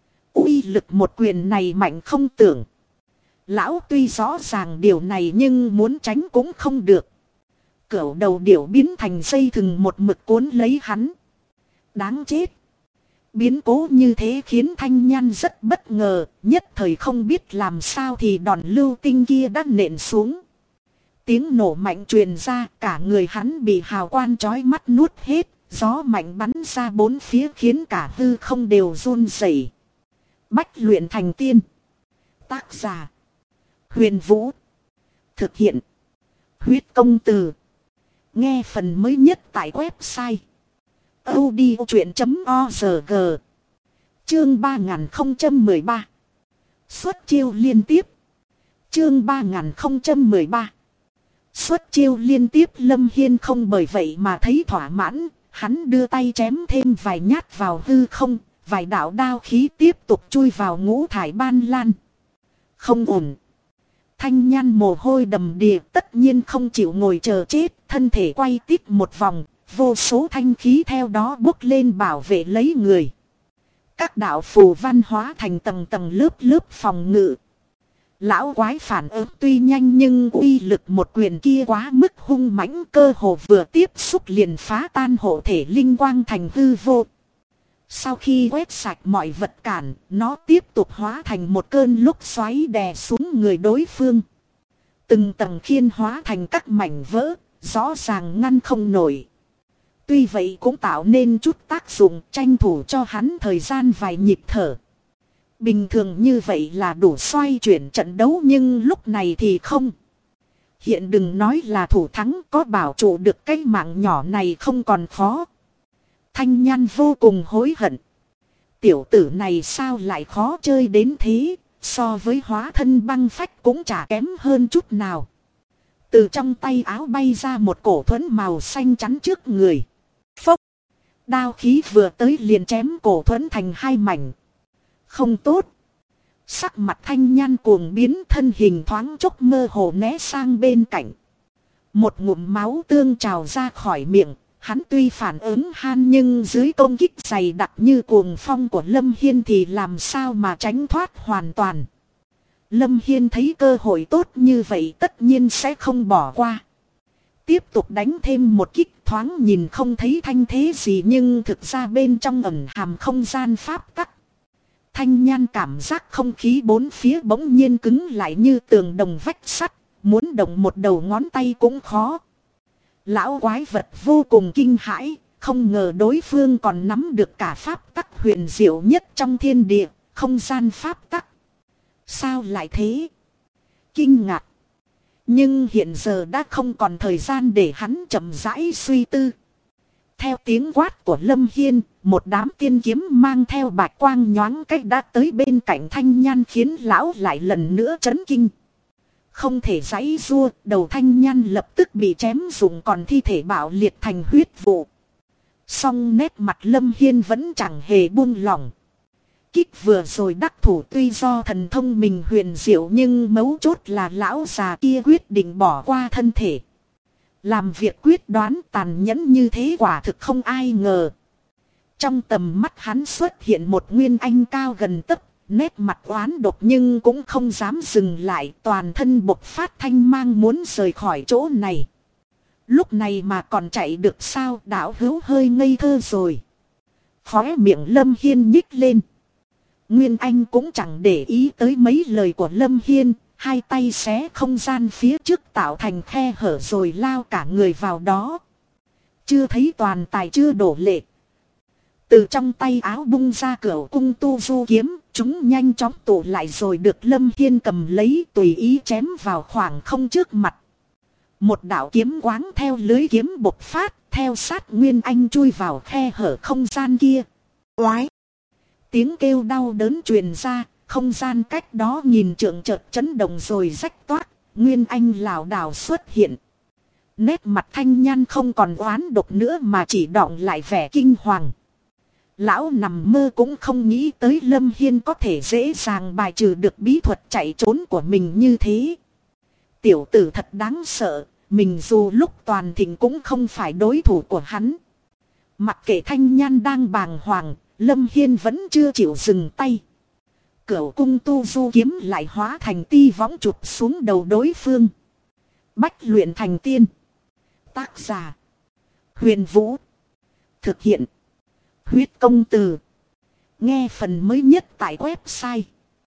Uy lực một quyền này mạnh không tưởng. Lão tuy rõ ràng điều này nhưng muốn tránh cũng không được. Cửu đầu điểu biến thành dây thừng một mực cuốn lấy hắn. Đáng chết. Biến cố như thế khiến Thanh Nhan rất bất ngờ, nhất thời không biết làm sao thì đòn lưu tinh kia đã nện xuống. Tiếng nổ mạnh truyền ra, cả người hắn bị hào quang chói mắt nuốt hết, gió mạnh bắn ra bốn phía khiến cả hư không đều run rẩy. Bách luyện thành tiên. Tác giả: Huyền Vũ. Thực hiện: Huyết Công Từ. Nghe phần mới nhất tại website audiochuyện.org. Chương 3013. Xuất chiêu liên tiếp. Chương 3013. Xuất chiêu liên tiếp. Lâm Hiên không bởi vậy mà thấy thỏa mãn, hắn đưa tay chém thêm vài nhát vào hư không, vài đạo đao khí tiếp tục chui vào ngũ thải ban lan. Không ổn. Thanh Nhan mồ hôi đầm đìa, tất nhiên không chịu ngồi chờ chết, thân thể quay tít một vòng, vô số thanh khí theo đó bốc lên bảo vệ lấy người. Các đạo phù văn hóa thành tầng tầng lớp lớp phòng ngự. Lão quái phản ứng tuy nhanh nhưng uy lực một quyền kia quá mức hung mãnh, cơ hồ vừa tiếp xúc liền phá tan hộ thể linh quang thành hư vô. Sau khi quét sạch mọi vật cản, nó tiếp tục hóa thành một cơn lốc xoáy đè xuống người đối phương. Từng tầng khiên hóa thành các mảnh vỡ, rõ ràng ngăn không nổi. Tuy vậy cũng tạo nên chút tác dụng, tranh thủ cho hắn thời gian vài nhịp thở. Bình thường như vậy là đủ xoay chuyển trận đấu nhưng lúc này thì không. Hiện đừng nói là thủ thắng, có bảo trụ được cái mạng nhỏ này không còn khó. Thanh Nhan vô cùng hối hận. Tiểu tử này sao lại khó chơi đến thế, so với hóa thân băng phách cũng chả kém hơn chút nào. Từ trong tay áo bay ra một cổ thuẫn màu xanh chắn trước người. Phốc! Đao khí vừa tới liền chém cổ thuẫn thành hai mảnh. Không tốt! Sắc mặt Thanh Nhan cuồng biến, thân hình thoáng chốc mơ hồ né sang bên cạnh. Một ngụm máu tương trào ra khỏi miệng. Hắn tuy phản ứng han nhưng dưới công kích dày đặc như cuồng phong của Lâm Hiên thì làm sao mà tránh thoát hoàn toàn. Lâm Hiên thấy cơ hội tốt như vậy tất nhiên sẽ không bỏ qua. Tiếp tục đánh thêm một kích, thoáng nhìn không thấy thanh thế gì nhưng thực ra bên trong ẩn hàm không gian pháp tắc. Thanh Nhan cảm giác không khí bốn phía bỗng nhiên cứng lại như tường đồng vách sắt, muốn động một đầu ngón tay cũng khó. Lão quái vật vô cùng kinh hãi, không ngờ đối phương còn nắm được cả pháp tắc huyền diệu nhất trong thiên địa, không gian pháp tắc. Sao lại thế? Kinh ngạc. Nhưng hiện giờ đã không còn thời gian để hắn chậm rãi suy tư. Theo tiếng quát của Lâm Hiên, một đám tiên kiếm mang theo bạch quang nhoáng cách đã tới bên cạnh Thanh Nhan khiến lão lại lần nữa chấn kinh. Không thể giãy giụa, đầu Thanh Nhan lập tức bị chém rụng còn thi thể bạo liệt thành huyết vụ. Song nét mặt Lâm Hiên vẫn chẳng hề buông lỏng. Kích vừa rồi đắc thủ tuy do thần thông mình huyền diệu nhưng mấu chốt là lão già kia quyết định bỏ qua thân thể. Làm việc quyết đoán tàn nhẫn như thế quả thực không ai ngờ. Trong tầm mắt hắn xuất hiện một nguyên anh cao gần tấc. Nét mặt oán độc nhưng cũng không dám dừng lại, toàn thân bộc phát thanh mang muốn rời khỏi chỗ này. Lúc này mà còn chạy được sao? Đạo hữu hơi ngây thơ rồi. Khóe miệng Lâm Hiên nhích lên. Nguyên Anh cũng chẳng để ý tới mấy lời của Lâm Hiên, hai tay xé không gian phía trước tạo thành khe hở rồi lao cả người vào đó. Chưa thấy toàn tài chưa đổ lệ. Từ trong tay áo bung ra cửu cung tu du kiếm, chúng nhanh chóng tụ lại rồi được Lâm Hiên cầm lấy tùy ý chém vào khoảng không trước mặt. Một đạo kiếm quáng theo lưới kiếm bộc phát, theo sát Nguyên Anh chui vào khe hở không gian kia. Oái! Tiếng kêu đau đớn truyền ra, không gian cách đó nhìn trượng chợt chấn động rồi rách toát, Nguyên Anh lảo đảo xuất hiện. Nét mặt Thanh Nhan không còn oán độc nữa mà chỉ đọng lại vẻ kinh hoàng. Lão nằm mơ cũng không nghĩ tới Lâm Hiên có thể dễ dàng bài trừ được bí thuật chạy trốn của mình như thế. Tiểu tử thật đáng sợ, mình dù lúc toàn thịnh cũng không phải đối thủ của hắn. Mặc kệ Thanh Nhan đang bàng hoàng, Lâm Hiên vẫn chưa chịu dừng tay. Cửu cung tu du kiếm lại hóa thành ti võng chụp xuống đầu đối phương. Bách luyện thành tiên. Tác giả: Huyền Vũ. Thực hiện: Huyết Công Từ. Nghe phần mới nhất tại website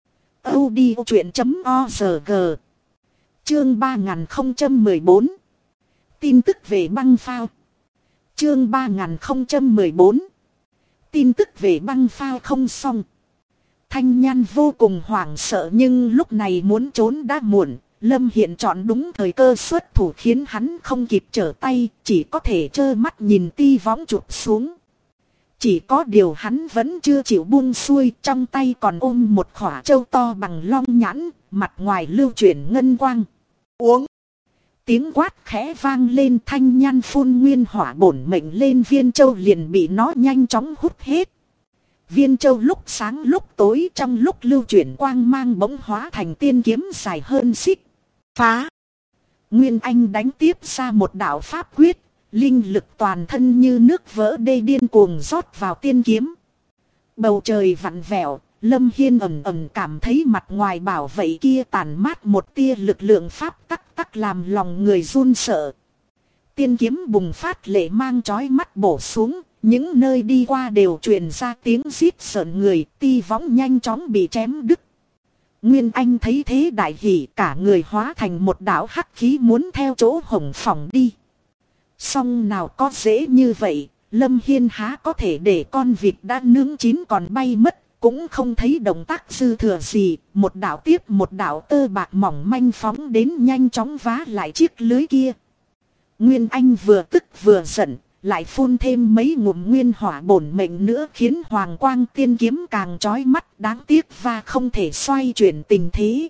audiochuyen.org. Chương 3014. Tin tức về băng phao. Chương 3014. Tin tức về băng phao không xong. Thanh Nhan vô cùng hoảng sợ nhưng lúc này muốn trốn đã muộn. Lâm Hiên chọn đúng thời cơ xuất thủ khiến hắn không kịp trở tay, chỉ có thể trơ mắt nhìn ti võng chụp xuống. Chỉ có điều hắn vẫn chưa chịu buông xuôi, trong tay còn ôm một khỏa trâu to bằng long nhãn, mặt ngoài lưu chuyển ngân quang. Uống! Tiếng quát khẽ vang lên, Thanh Nhan phun nguyên hỏa bổn mệnh lên viên châu liền bị nó nhanh chóng hút hết. Viên châu lúc sáng lúc tối trong lúc lưu chuyển quang mang bỗng hóa thành tiên kiếm dài hơn xích. Phá! Nguyên Anh đánh tiếp ra một đạo pháp quyết. Linh lực toàn thân như nước vỡ đê điên cuồng rót vào tiên kiếm. Bầu trời vặn vẹo, Lâm Hiên ẩn ẩn cảm thấy mặt ngoài bảo vệ kia tàn mát một tia lực lượng pháp tắc tắc làm lòng người run sợ. Tiên kiếm bùng phát lệ mang chói mắt bổ xuống, những nơi đi qua đều truyền ra tiếng rít sợn người, ti võng nhanh chóng bị chém đứt. Nguyên Anh thấy thế đại hỉ, cả người hóa thành một đạo hắc khí muốn theo chỗ hồng phỏng đi. Song nào có dễ như vậy, Lâm Hiên há có thể để con vịt đã nướng chín còn bay mất, cũng không thấy động tác dư thừa gì, một đạo tiếp một đạo tơ bạc mỏng manh phóng đến nhanh chóng vá lại chiếc lưới kia. Nguyên Anh vừa tức vừa giận, lại phun thêm mấy ngụm nguyên hỏa bổn mệnh nữa khiến hoàng quang tiên kiếm càng chói mắt, đáng tiếc và không thể xoay chuyển tình thế.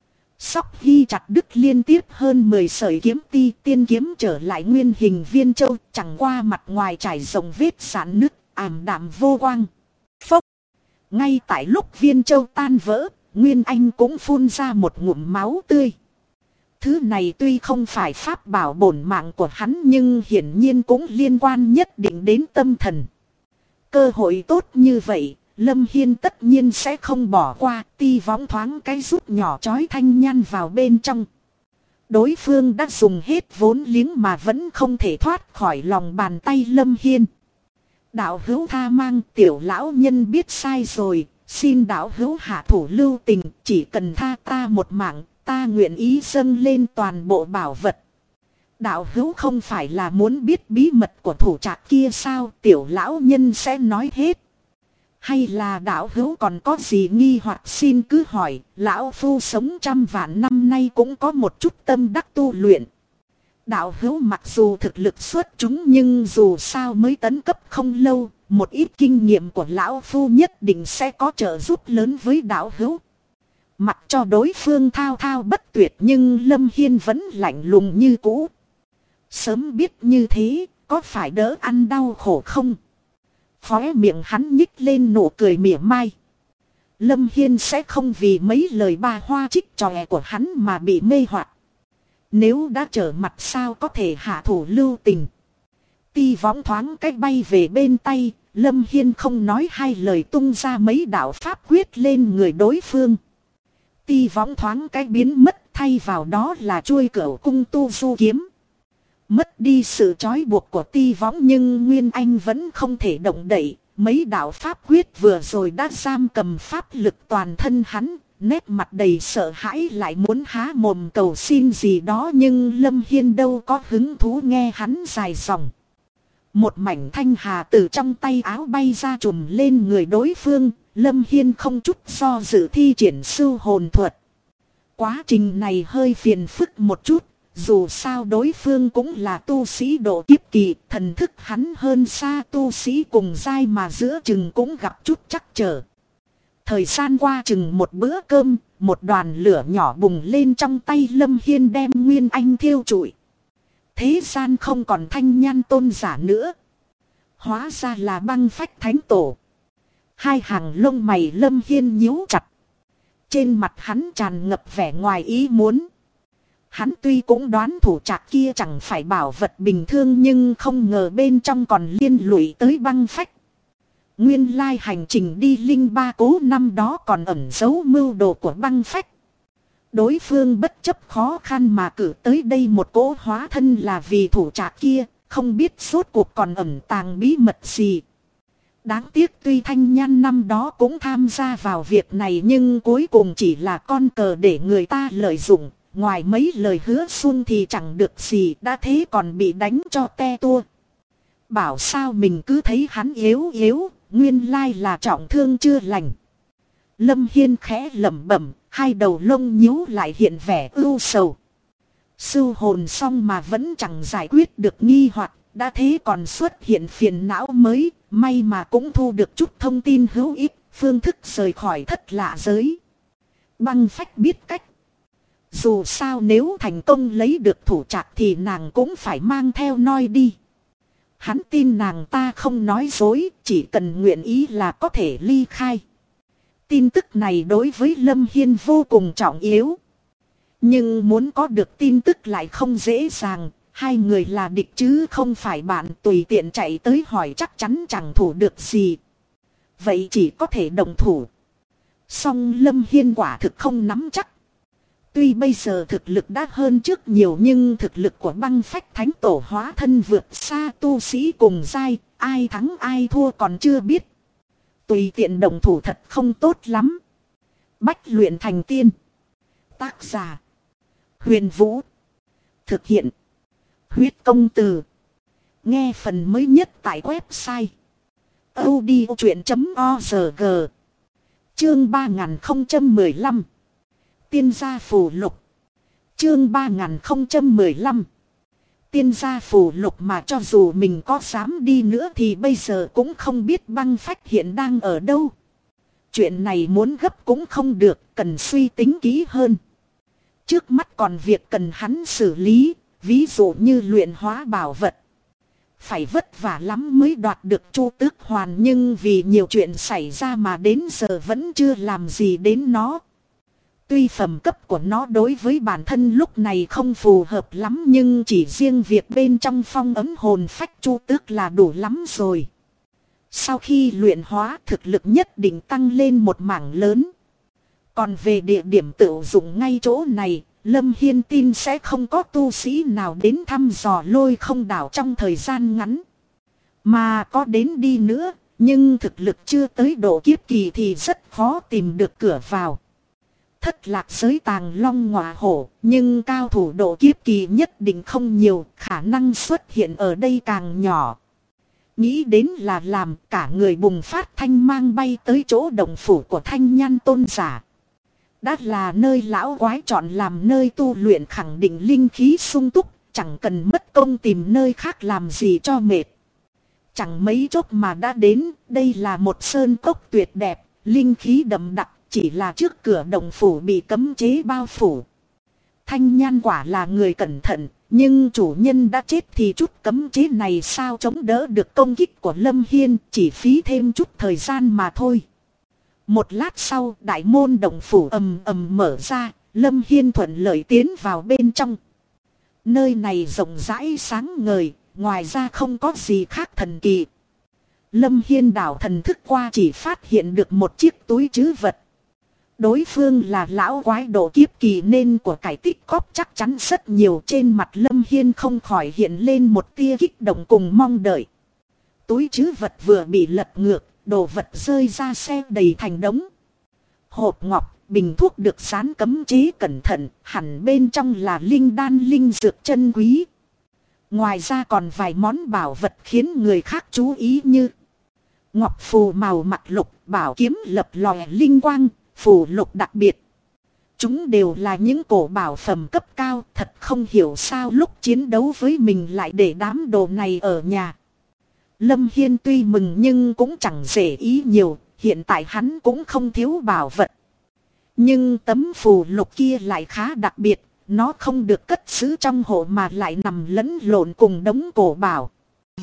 Sóc Hy chặt đứt liên tiếp hơn 10 sợi kiếm ti, tiên kiếm trở lại nguyên hình viên châu, chẳng qua mặt ngoài trải rộng vết sạn nứt, ảm đạm vô quang. Phốc! Ngay tại lúc viên châu tan vỡ, Nguyên Anh cũng phun ra một ngụm máu tươi. Thứ này tuy không phải pháp bảo bổn mạng của hắn nhưng hiển nhiên cũng liên quan nhất định đến tâm thần. Cơ hội tốt như vậy, Lâm Hiên tất nhiên sẽ không bỏ qua, ti võng thoáng cái rút nhỏ chói thanh nhan vào bên trong. Đối phương đã dùng hết vốn liếng mà vẫn không thể thoát khỏi lòng bàn tay Lâm Hiên. Đạo hữu tha mang, tiểu lão nhân biết sai rồi, xin đạo hữu hạ thủ lưu tình, chỉ cần tha ta một mạng, ta nguyện ý dâng lên toàn bộ bảo vật. Đạo hữu không phải là muốn biết bí mật của thủ trạc kia sao, tiểu lão nhân sẽ nói hết. Hay là đạo hữu còn có gì nghi hoặc xin cứ hỏi, lão phu sống trăm vạn năm nay cũng có một chút tâm đắc tu luyện. Đạo hữu mặc dù thực lực xuất chúng nhưng dù sao mới tấn cấp không lâu, một ít kinh nghiệm của lão phu nhất định sẽ có trợ giúp lớn với đạo hữu. Mặc cho đối phương thao thao bất tuyệt nhưng Lâm Hiên vẫn lạnh lùng như cũ. Sớm biết như thế, có phải đỡ ăn đau khổ không? Khóe miệng hắn nhích lên nụ cười mỉa mai. Lâm Hiên sẽ không vì mấy lời ba hoa trích tròe của hắn mà bị mê hoặc. Nếu đã trở mặt sao có thể hạ thủ lưu tình. Ti võng thoáng cách bay về bên tay, Lâm Hiên không nói hai lời tung ra mấy đạo pháp quyết lên người đối phương. Ti võng thoáng cách biến mất, thay vào đó là chuôi cửu cung tu du kiếm. Mất đi sự trói buộc của ti võng nhưng Nguyên Anh vẫn không thể động đậy. Mấy đạo pháp quyết vừa rồi đã giam cầm pháp lực toàn thân hắn. Nét mặt đầy sợ hãi lại muốn há mồm cầu xin gì đó nhưng Lâm Hiên đâu có hứng thú nghe hắn dài dòng. Một mảnh thanh hà từ trong tay áo bay ra trùm lên người đối phương. Lâm Hiên không chút do dự thi triển sưu hồn thuật. Quá trình này hơi phiền phức một chút. Dù sao đối phương cũng là tu sĩ độ kiếp kỳ, thần thức hắn hơn xa tu sĩ cùng giai mà giữa chừng cũng gặp chút trắc trở. Thời gian qua chừng một bữa cơm, một đoàn lửa nhỏ bùng lên trong tay Lâm Hiên đem Nguyên Anh thiêu trụi. Thế gian không còn thanh nhan tôn giả nữa. Hóa ra là Băng Phách Thánh Tổ. Hai hàng lông mày Lâm Hiên nhíu chặt. Trên mặt hắn tràn ngập vẻ ngoài ý muốn. Hắn tuy cũng đoán thủ trạc kia chẳng phải bảo vật bình thường nhưng không ngờ bên trong còn liên lụy tới băng phách. Nguyên lai hành trình đi Linh Ba Cố năm đó còn ẩn giấu mưu đồ của băng phách. Đối phương bất chấp khó khăn mà cử tới đây một cỗ hóa thân là vì thủ trạc kia, không biết suốt cuộc còn ẩn tàng bí mật gì. Đáng tiếc tuy thanh nhan năm đó cũng tham gia vào việc này nhưng cuối cùng chỉ là con cờ để người ta lợi dụng. Ngoài mấy lời hứa xuân thì chẳng được gì, đã thế còn bị đánh cho te tua. Bảo sao mình cứ thấy hắn yếu yếu, nguyên lai là trọng thương chưa lành. Lâm Hiên khẽ lẩm bẩm, hai đầu lông nhíu lại hiện vẻ ưu sầu. Sưu hồn xong mà vẫn chẳng giải quyết được nghi hoặc, đã thế còn xuất hiện phiền não mới, may mà cũng thu được chút thông tin hữu ích, phương thức rời khỏi thất lạ giới. Băng phách biết cách. Dù sao nếu thành công lấy được thủ trạc thì nàng cũng phải mang theo noi đi. Hắn tin nàng ta không nói dối, chỉ cần nguyện ý là có thể ly khai. Tin tức này đối với Lâm Hiên vô cùng trọng yếu. Nhưng muốn có được tin tức lại không dễ dàng, hai người là địch chứ không phải bạn, tùy tiện chạy tới hỏi chắc chắn chẳng thủ được gì. Vậy chỉ có thể đồng thủ. Song Lâm Hiên quả thực không nắm chắc. Tuy bây giờ thực lực đã hơn trước nhiều nhưng thực lực của Băng Phách Thánh Tổ hóa thân vượt xa tu sĩ cùng giai, ai thắng ai thua còn chưa biết. Tùy tiện đồng thủ thật không tốt lắm. Bách luyện thành tiên. Tác giả Huyền Vũ. Thực hiện Huyết Công Từ. Nghe phần mới nhất tại website odchuyện.org. Chương 3015. Tiên gia phù lục. Chương 3015. Tiên gia phù lục mà cho dù mình có dám đi nữa thì bây giờ cũng không biết băng phách hiện đang ở đâu. Chuyện này muốn gấp cũng không được, cần suy tính kỹ hơn. Trước mắt còn việc cần hắn xử lý, ví dụ như luyện hóa bảo vật. Phải vất vả lắm mới đoạt được Chu Tước Hoàn, nhưng vì nhiều chuyện xảy ra mà đến giờ vẫn chưa làm gì đến nó. Tuy phẩm cấp của nó đối với bản thân lúc này không phù hợp lắm, nhưng chỉ riêng việc bên trong phong ấm hồn phách Chu Tước là đủ lắm rồi. Sau khi luyện hóa, thực lực nhất định tăng lên một mảng lớn. Còn về địa điểm tựu dụng ngay chỗ này, Lâm Hiên tin sẽ không có tu sĩ nào đến thăm dò Lôi Không đảo trong thời gian ngắn. Mà có đến đi nữa, nhưng thực lực chưa tới độ kiếp kỳ thì rất khó tìm được cửa vào. Thất Lạc giới Tàng Long Ngọa Hổ, nhưng cao thủ độ kiếp kỳ nhất định không nhiều, khả năng xuất hiện ở đây càng nhỏ. Nghĩ đến là làm, cả người bùng phát thanh mang bay tới chỗ động phủ của Thanh Nhan tôn giả. Đã là nơi lão quái chọn làm nơi tu luyện, khẳng định linh khí sung túc, chẳng cần mất công tìm nơi khác làm gì cho mệt. Chẳng mấy chốc mà đã đến, đây là một sơn cốc tuyệt đẹp, linh khí đậm đặc, chỉ là trước cửa động phủ bị cấm chế bao phủ. Thanh Nhan quả là người cẩn thận, nhưng chủ nhân đã chết thì chút cấm chế này sao chống đỡ được công kích của Lâm Hiên, chỉ phí thêm chút thời gian mà thôi. Một lát sau, đại môn động phủ ầm ầm mở ra, Lâm Hiên thuận lợi tiến vào bên trong. Nơi này rộng rãi sáng ngời, ngoài ra không có gì khác thần kỳ. Lâm Hiên đảo thần thức qua chỉ phát hiện được một chiếc túi trữ vật. Đối phương là lão quái độ kiếp kỳ nên của cải tích cóp chắc chắn rất nhiều. Trên mặt Lâm Hiên không khỏi hiện lên một tia kích động cùng mong đợi. Túi trữ vật vừa bị lật ngược, đồ vật rơi ra xe đầy thành đống. Hộp ngọc, bình thuốc được dán cấm chế cẩn thận, hẳn bên trong là linh đan linh dược chân quý. Ngoài ra còn vài món bảo vật khiến người khác chú ý như ngọc phù màu mặt lục, bảo kiếm lập lòe linh quang, phù lục đặc biệt. Chúng đều là những cổ bảo phẩm cấp cao, thật không hiểu sao lúc chiến đấu với mình lại để đám đồ này ở nhà. Lâm Hiên tuy mừng nhưng cũng chẳng để ý nhiều, hiện tại hắn cũng không thiếu bảo vật. Nhưng tấm phù lục kia lại khá đặc biệt, nó không được cất giữ trong hộ mà lại nằm lẫn lộn cùng đống cổ bảo.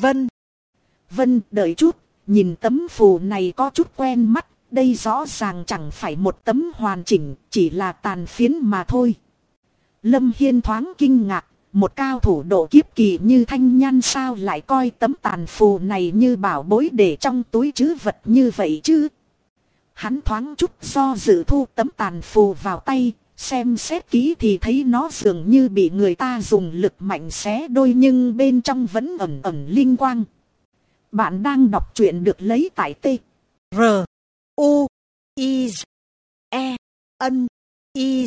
Vân, đợi chút, nhìn tấm phù này có chút quen mắt, đây rõ ràng chẳng phải một tấm hoàn chỉnh, chỉ là tàn phiến mà thôi. Lâm Hiên thoáng kinh ngạc, một cao thủ độ kiếp kỳ như Thanh Nhan sao lại coi tấm tàn phù này như bảo bối để trong túi trữ vật như vậy chứ? Hắn thoáng chút do dự thu tấm tàn phù vào tay, xem xét kỹ thì thấy nó dường như bị người ta dùng lực mạnh xé đôi, nhưng bên trong vẫn ẩn ẩn linh quang. Bạn đang đọc truyện được lấy tại T R U I E N I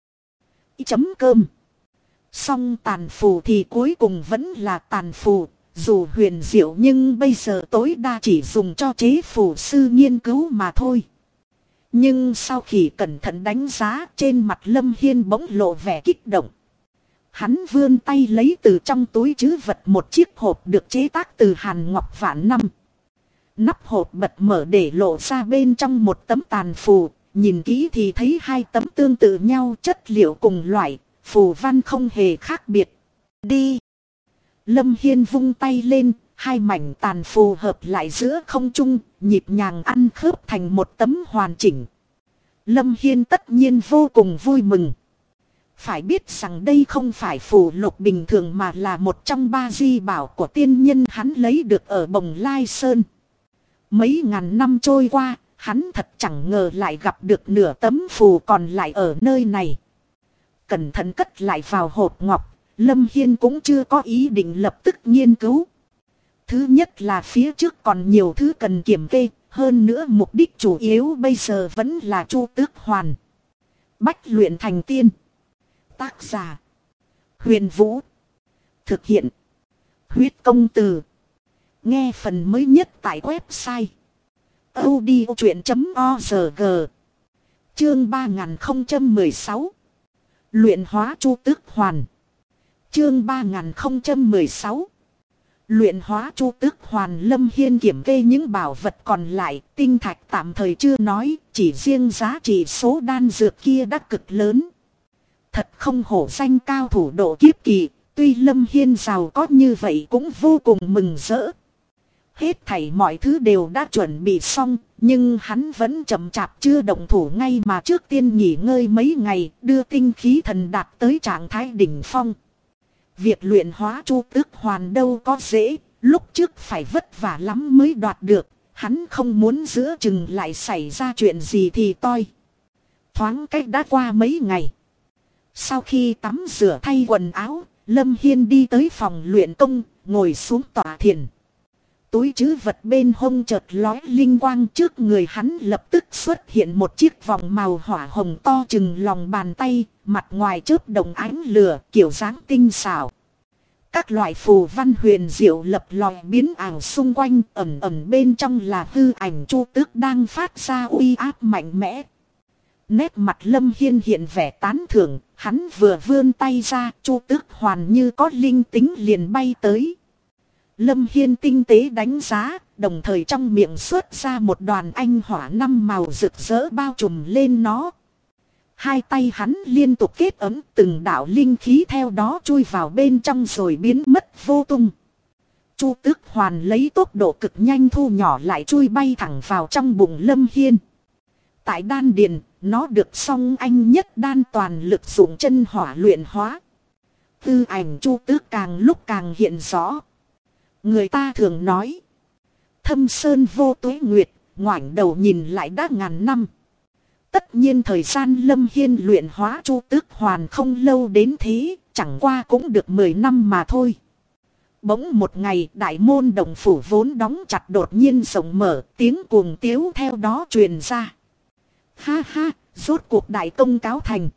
chấm cơm. Song tàn phù thì cuối cùng vẫn là tàn phù, dù huyền diệu nhưng bây giờ tối đa chỉ dùng cho chế phù sư nghiên cứu mà thôi. Nhưng sau khi cẩn thận đánh giá, trên mặt Lâm Hiên bỗng lộ vẻ kích động. Hắn vươn tay lấy từ trong túi trữ vật một chiếc hộp được chế tác từ hàn ngọc vạn năm. Nắp hộp bật mở để lộ ra bên trong một tấm tàn phù, nhìn kỹ thì thấy hai tấm tương tự nhau, chất liệu cùng loại, phù văn không hề khác biệt. Đi! Lâm Hiên vung tay lên, hai mảnh tàn phù hợp lại giữa không trung, nhịp nhàng ăn khớp thành một tấm hoàn chỉnh. Lâm Hiên tất nhiên vô cùng vui mừng. Phải biết rằng đây không phải phù lục bình thường mà là một trong ba di bảo của tiên nhân hắn lấy được ở Bồng Lai Sơn. Mấy ngàn năm trôi qua, hắn thật chẳng ngờ lại gặp được nửa tấm phù còn lại ở nơi này. Cẩn thận cất lại vào hộp ngọc, Lâm Hiên cũng chưa có ý định lập tức nghiên cứu. Thứ nhất là phía trước còn nhiều thứ cần kiểm kê, hơn nữa mục đích chủ yếu bây giờ vẫn là Chu Tước Hoàn. Bách luyện thành tiên. Tác giả Huyền Vũ. Thực hiện Huyết Công Từ. Nghe phần mới nhất tại website audiochuyện.org. Chương 3016 Luyện hóa Chu Tước Hoàn. Chương 3016 Luyện hóa Chu Tước Hoàn. Lâm Hiên kiểm kê những bảo vật còn lại, tinh thạch tạm thời chưa nói, chỉ riêng giá trị số đan dược kia đã cực lớn. Thật không hổ danh cao thủ độ kiếp kỳ, tuy Lâm Hiên giàu có như vậy cũng vô cùng mừng rỡ. Hết thảy mọi thứ đều đã chuẩn bị xong, nhưng hắn vẫn chậm chạp chưa động thủ ngay mà trước tiên nghỉ ngơi mấy ngày, đưa tinh khí thần đạt tới trạng thái đỉnh phong. Việc luyện hóa Chu Tước Hoàn đâu có dễ, lúc trước phải vất vả lắm mới đoạt được, hắn không muốn giữa chừng lại xảy ra chuyện gì thì toi. Thoáng cách đã qua mấy ngày. Sau khi tắm rửa thay quần áo, Lâm Hiên đi tới phòng luyện công, ngồi xuống tọa thiền. Túi trữ vật bên hông chợt lóe linh quang, trước người hắn lập tức xuất hiện một chiếc vòng màu hỏa hồng to chừng lòng bàn tay, mặt ngoài chớp đồng ánh lửa, kiểu dáng tinh xảo. Các loại phù văn huyền diệu lập lòi biến ảo xung quanh, ẩn ẩn bên trong là hư ảnh Chu Tước đang phát ra uy áp mạnh mẽ. Nét mặt Lâm Hiên hiện vẻ tán thưởng, hắn vừa vươn tay ra, Chu Tước Hoàn như có linh tính liền bay tới. Lâm Hiên tinh tế đánh giá, đồng thời trong miệng xuất ra một đoàn anh hỏa 5 màu rực rỡ bao trùm lên nó. Hai tay hắn liên tục kết ấn, từng đạo linh khí theo đó chui vào bên trong rồi biến mất vô tung. Chu Tước Hoàn lấy tốc độ cực nhanh thu nhỏ lại chui bay thẳng vào trong bụng Lâm Hiên. Tại đan điền, nó được song anh nhất đan toàn lực dụng chân hỏa luyện hóa. Tư ảnh Chu Tước càng lúc càng hiện rõ. Người ta thường nói, thâm sơn vô tuế nguyệt, ngoảnh đầu nhìn lại đã ngàn năm. Tất nhiên thời gian Lâm Hiên luyện hóa Chu Tước Hoàn không lâu đến thế, chẳng qua cũng được 10 năm mà thôi. Bỗng một ngày, đại môn đồng phủ vốn đóng chặt đột nhiên rộng mở, tiếng cuồng tiếu theo đó truyền ra. Ha ha, rốt cuộc đại công cáo thành.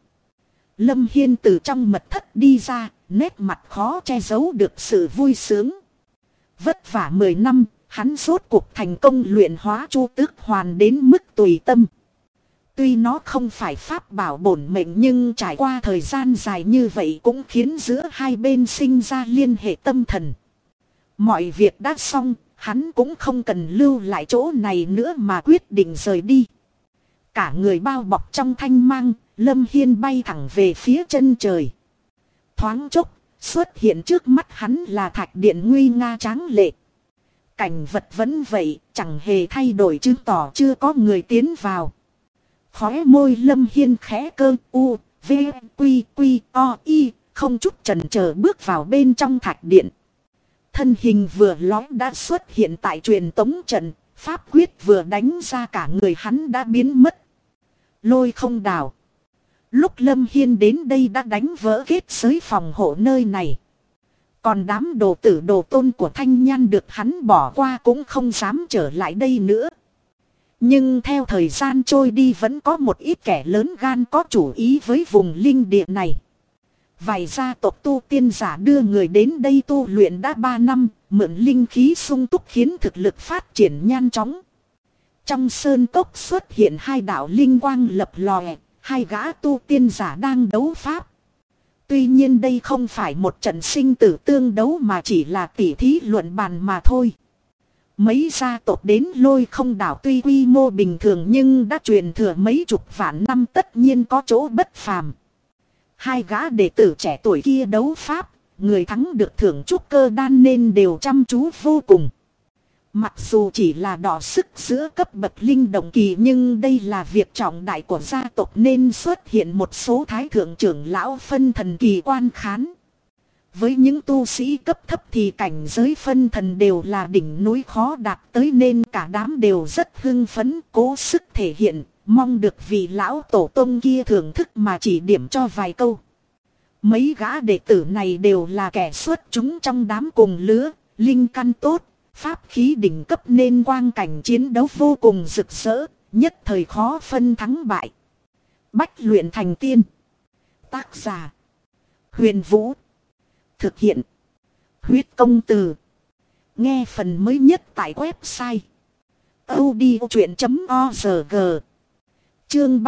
Lâm Hiên từ trong mật thất đi ra, nét mặt khó che giấu được sự vui sướng. Vất vả 10 năm, hắn rốt cuộc thành công luyện hóa Chu Tước Hoàn đến mức tùy tâm. Tuy nó không phải pháp bảo bổn mệnh nhưng trải qua thời gian dài như vậy cũng khiến giữa hai bên sinh ra liên hệ tâm thần. Mọi việc đã xong, hắn cũng không cần lưu lại chỗ này nữa mà quyết định rời đi. Cả người bao bọc trong thanh mang, Lâm Hiên bay thẳng về phía chân trời. Thoáng chốc, xuất hiện trước mắt hắn là thạch điện nguy nga tráng lệ. Cảnh vật vẫn vậy, chẳng hề thay đổi chứng tỏ chưa có người tiến vào. Khóe môi Lâm Hiên khẽ cơ u, v, quy, quy, o, y, không chút chần chờ bước vào bên trong thạch điện. Thân hình vừa lói đã xuất hiện tại truyền tống trận, pháp quyết vừa đánh ra cả người hắn đã biến mất. Lôi không đảo. Lúc Lâm Hiên đến đây đã đánh vỡ kết giới phòng hộ nơi này. Còn đám đồ tử đồ tôn của Thanh Nhan được hắn bỏ qua cũng không dám trở lại đây nữa. Nhưng theo thời gian trôi đi vẫn có một ít kẻ lớn gan có chủ ý với vùng linh địa này. Vài gia tộc tu tiên giả đưa người đến đây tu luyện đã 3 năm, mượn linh khí sung túc khiến thực lực phát triển nhanh chóng. Trong sơn cốc xuất hiện hai đạo linh quang lập lòe, hai gã tu tiên giả đang đấu pháp. Tuy nhiên đây không phải một trận sinh tử tương đấu mà chỉ là tỉ thí luận bàn mà thôi. Mấy gia tộc đến Lôi Không đảo tuy quy mô bình thường nhưng đã truyền thừa mấy chục vạn năm tất nhiên có chỗ bất phàm. Hai gã đệ tử trẻ tuổi kia đấu pháp, người thắng được thưởng trúc cơ đan nên đều chăm chú vô cùng. Mặc dù chỉ là đọ sức giữa cấp bậc linh động kỳ nhưng đây là việc trọng đại của gia tộc nên xuất hiện một số thái thượng trưởng lão phân thần kỳ quan khán. Với những tu sĩ cấp thấp thì cảnh giới phân thần đều là đỉnh núi khó đạt tới nên cả đám đều rất hưng phấn, cố sức thể hiện, mong được vị lão tổ tông kia thưởng thức mà chỉ điểm cho vài câu. Mấy gã đệ tử này đều là kẻ xuất chúng trong đám cùng lứa, linh căn tốt, pháp khí đỉnh cấp nên quang cảnh chiến đấu vô cùng rực rỡ, nhất thời khó phân thắng bại. Bách luyện thành tiên. Tác giả: Huyền Vũ. Thực hiện: Huyết Công Từ. Nghe phần mới nhất tại website audiochuyen.org. Chương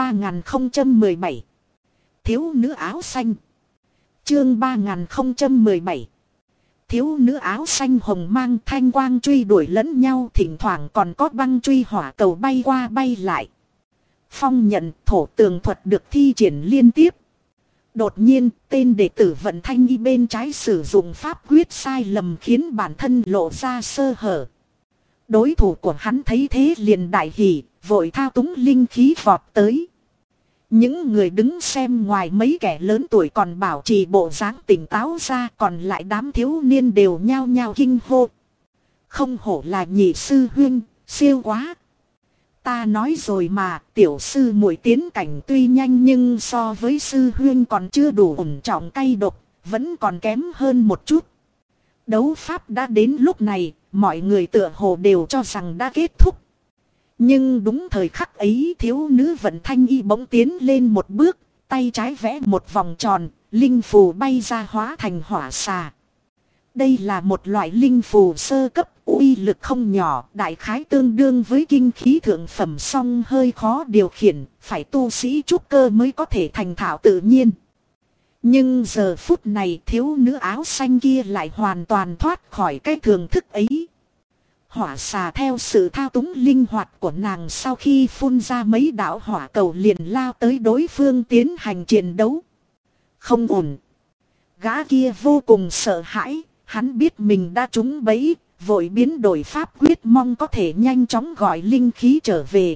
3017. Thiếu nữ áo xanh. Chương 3017. Thiếu nữ áo xanh hồng mang thanh quang truy đuổi lẫn nhau, thỉnh thoảng còn có băng truy hỏa cầu bay qua bay lại. Phong nhận thổ tường thuật được thi triển liên tiếp. Đột nhiên, tên đệ tử Vận Thanh Y bên trái sử dụng pháp quyết sai lầm khiến bản thân lộ ra sơ hở. Đối thủ của hắn thấy thế liền đại hỉ, vội thao túng linh khí vọt tới. Những người đứng xem ngoài mấy kẻ lớn tuổi còn bảo trì bộ dáng tỉnh táo ra, còn lại đám thiếu niên đều nhao nhao kinh hô. Không hổ là nhị sư huynh, siêu quá. Ta nói rồi mà, tiểu sư muội tiến cảnh tuy nhanh nhưng so với sư huynh còn chưa đủ ổn trọng cay độc, vẫn còn kém hơn một chút. Đấu pháp đã đến lúc này, mọi người tựa hồ đều cho rằng đã kết thúc. Nhưng đúng thời khắc ấy, thiếu nữ Vận Thanh Y bỗng tiến lên một bước, tay trái vẽ một vòng tròn, linh phù bay ra hóa thành hỏa xà. Đây là một loại linh phù sơ cấp, uy lực không nhỏ, đại khái tương đương với kinh khí thượng phẩm, song hơi khó điều khiển, phải tu sĩ trúc cơ mới có thể thành thạo tự nhiên. Nhưng giờ phút này thiếu nữ áo xanh kia lại hoàn toàn thoát khỏi cái thường thức ấy. Hỏa xà theo sự thao túng linh hoạt của nàng sau khi phun ra mấy đạo hỏa cầu liền lao tới đối phương tiến hành chiến đấu. Không ổn. Gã kia vô cùng sợ hãi, hắn biết mình đã trúng bẫy, vội biến đổi pháp quyết mong có thể nhanh chóng gọi linh khí trở về.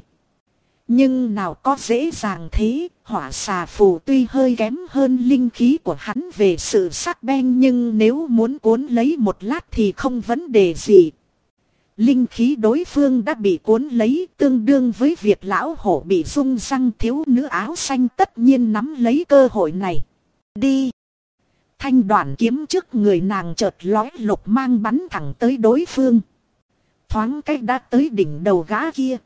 Nhưng nào có dễ dàng thế, hỏa xà phù tuy hơi kém hơn linh khí của hắn về sự sắc bén nhưng nếu muốn cuốn lấy một lát thì không vấn đề gì. Linh khí đối phương đã bị cuốn lấy, tương đương với việc lão hổ bị rung răng. Thiếu nữ áo xanh tất nhiên nắm lấy cơ hội này. Đi! Thanh đoạn kiếm trước người nàng chợt lói lục mang bắn thẳng tới đối phương. Thoáng cách đã tới đỉnh đầu gã kia.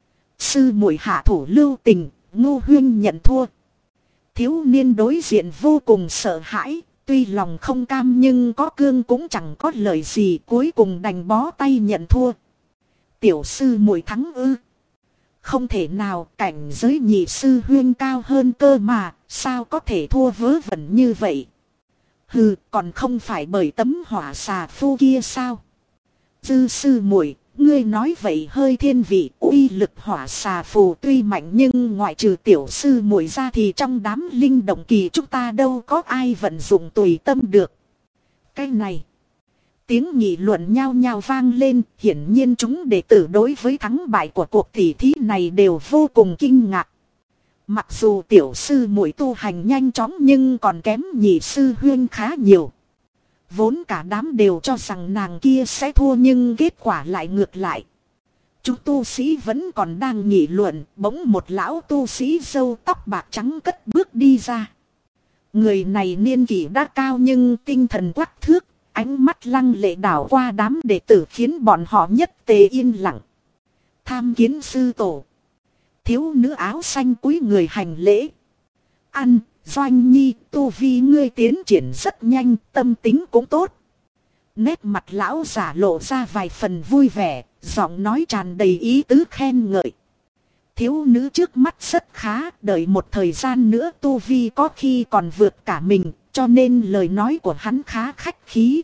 Sư muội hạ thủ lưu tình, Ngô huynh nhận thua. Thiếu niên đối diện vô cùng sợ hãi. Tuy lòng không cam nhưng có cương cũng chẳng có lời gì, cuối cùng đành bó tay nhận thua. Tiểu sư muội thắng ư? Không thể nào, cảnh giới nhị sư huynh cao hơn cơ mà, sao có thể thua vớ vẩn như vậy? Hừ, còn không phải bởi tấm hỏa xà phu kia sao? Dư sư muội, ngươi nói vậy hơi thiên vị, uy lực hỏa xà phù tuy mạnh nhưng ngoại trừ tiểu sư muội ra thì trong đám linh động kỳ chúng ta đâu có ai vận dụng tùy tâm được. Cái này, tiếng nghị luận nhao nhao vang lên, hiển nhiên chúng đệ tử đối với thắng bại của cuộc tỉ thí này đều vô cùng kinh ngạc. Mặc dù tiểu sư muội tu hành nhanh chóng nhưng còn kém nhị sư huynh khá nhiều. Vốn cả đám đều cho rằng nàng kia sẽ thua nhưng kết quả lại ngược lại. Chúng tu sĩ vẫn còn đang nghị luận, bỗng một lão tu sĩ râu tóc bạc trắng cất bước đi ra. Người này niên kỷ đã cao nhưng tinh thần quắc thước, ánh mắt lăng lệ đảo qua đám đệ tử khiến bọn họ nhất tề yên lặng. Tham kiến sư tổ. Thiếu nữ áo xanh cúi người hành lễ. Ăn, Doanh Nhi, tu vi ngươi tiến triển rất nhanh, tâm tính cũng tốt. Nét mặt lão giả lộ ra vài phần vui vẻ, giọng nói tràn đầy ý tứ khen ngợi. Thiếu nữ trước mắt rất khá, đợi một thời gian nữa tu vi có khi còn vượt cả mình, cho nên lời nói của hắn khá khách khí.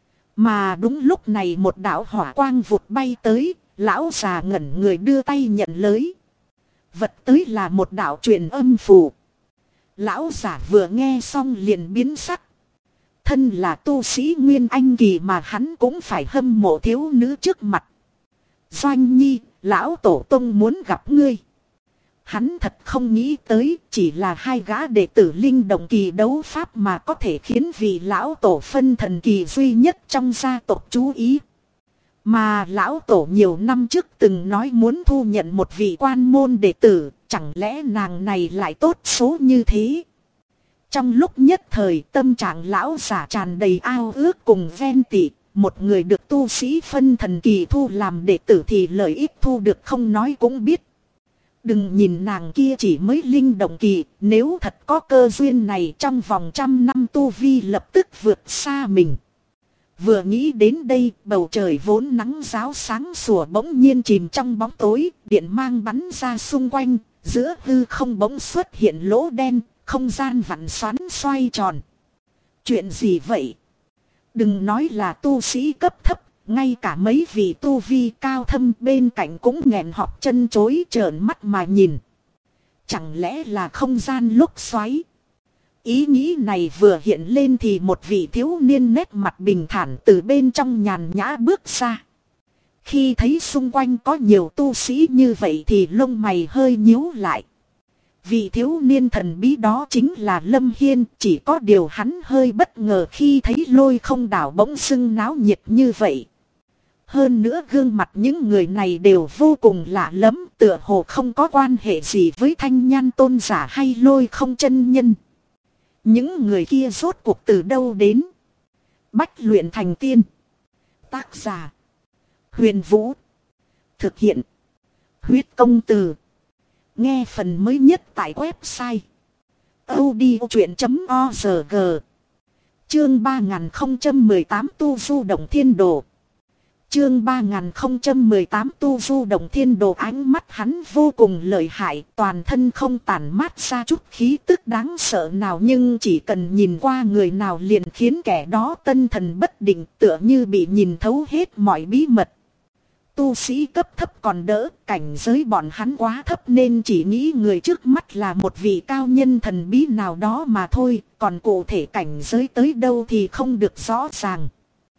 Mà đúng lúc này một đạo hỏa quang vụt bay tới, lão già ngẩn người đưa tay nhận lấy. Vật tới là một đạo truyền âm phù. Lão giả vừa nghe xong liền biến sắc. Thân là tu sĩ Nguyên Anh kỳ mà hắn cũng phải hâm mộ thiếu nữ trước mặt. Doanh Nhi, lão tổ tông muốn gặp ngươi. Hắn thật không nghĩ tới, chỉ là hai gã đệ tử linh động kỳ đấu pháp mà có thể khiến vị lão tổ phân thần kỳ duy nhất trong gia tộc chú ý. Mà lão tổ nhiều năm trước từng nói muốn thu nhận một vị quan môn đệ tử, chẳng lẽ nàng này lại tốt số như thế? Trong lúc nhất thời tâm trạng lão giả tràn đầy ao ước cùng ven tị, một người được tu sĩ phân thần kỳ thu làm đệ tử thì lợi ích thu được không nói cũng biết. Đừng nhìn nàng kia chỉ mới linh động kỳ, nếu thật có cơ duyên này trong vòng 100 năm tu vi lập tức vượt xa mình. Vừa nghĩ đến đây, bầu trời vốn nắng ráo sáng sủa bỗng nhiên chìm trong bóng tối, điện mang bắn ra xung quanh, Giữa hư không bỗng xuất hiện lỗ đen, không gian vặn xoắn xoay tròn. Chuyện gì vậy? Đừng nói là tu sĩ cấp thấp, ngay cả mấy vị tu vi cao thâm bên cạnh cũng nghẹn họng chân chối trợn mắt mà nhìn. Chẳng lẽ là không gian lốc xoáy? Ý nghĩ này vừa hiện lên thì một vị thiếu niên nét mặt bình thản từ bên trong nhàn nhã bước ra. Khi thấy xung quanh có nhiều tu sĩ như vậy thì lông mày hơi nhíu lại. Vị thiếu niên thần bí đó chính là Lâm Hiên, chỉ có điều hắn hơi bất ngờ khi thấy Lôi Không đảo bỗng sưng náo nhiệt như vậy. Hơn nữa gương mặt những người này đều vô cùng lạ lẫm, tựa hồ không có quan hệ gì với Thanh Nhan tôn giả hay Lôi Không chân nhân. Những người kia rốt cuộc từ đâu đến? Bách luyện thành tiên. Tác giả Huyền Vũ. Thực hiện Huyết Công Từ. Nghe phần mới nhất tại website audiochuyện.org. Chương 3018 Tu Du Động Thiên Đồ. Chương 3018 Tu Du Động Thiên Đồ. Ánh mắt hắn vô cùng lợi hại, toàn thân không tản mát ra chút khí tức đáng sợ nào, nhưng chỉ cần nhìn qua người nào liền khiến kẻ đó tâm thần bất định, tựa như bị nhìn thấu hết mọi bí mật. Tu sĩ cấp thấp còn đỡ, cảnh giới bọn hắn quá thấp nên chỉ nghĩ người trước mắt là một vị cao nhân thần bí nào đó mà thôi, còn cụ thể cảnh giới tới đâu thì không được rõ ràng.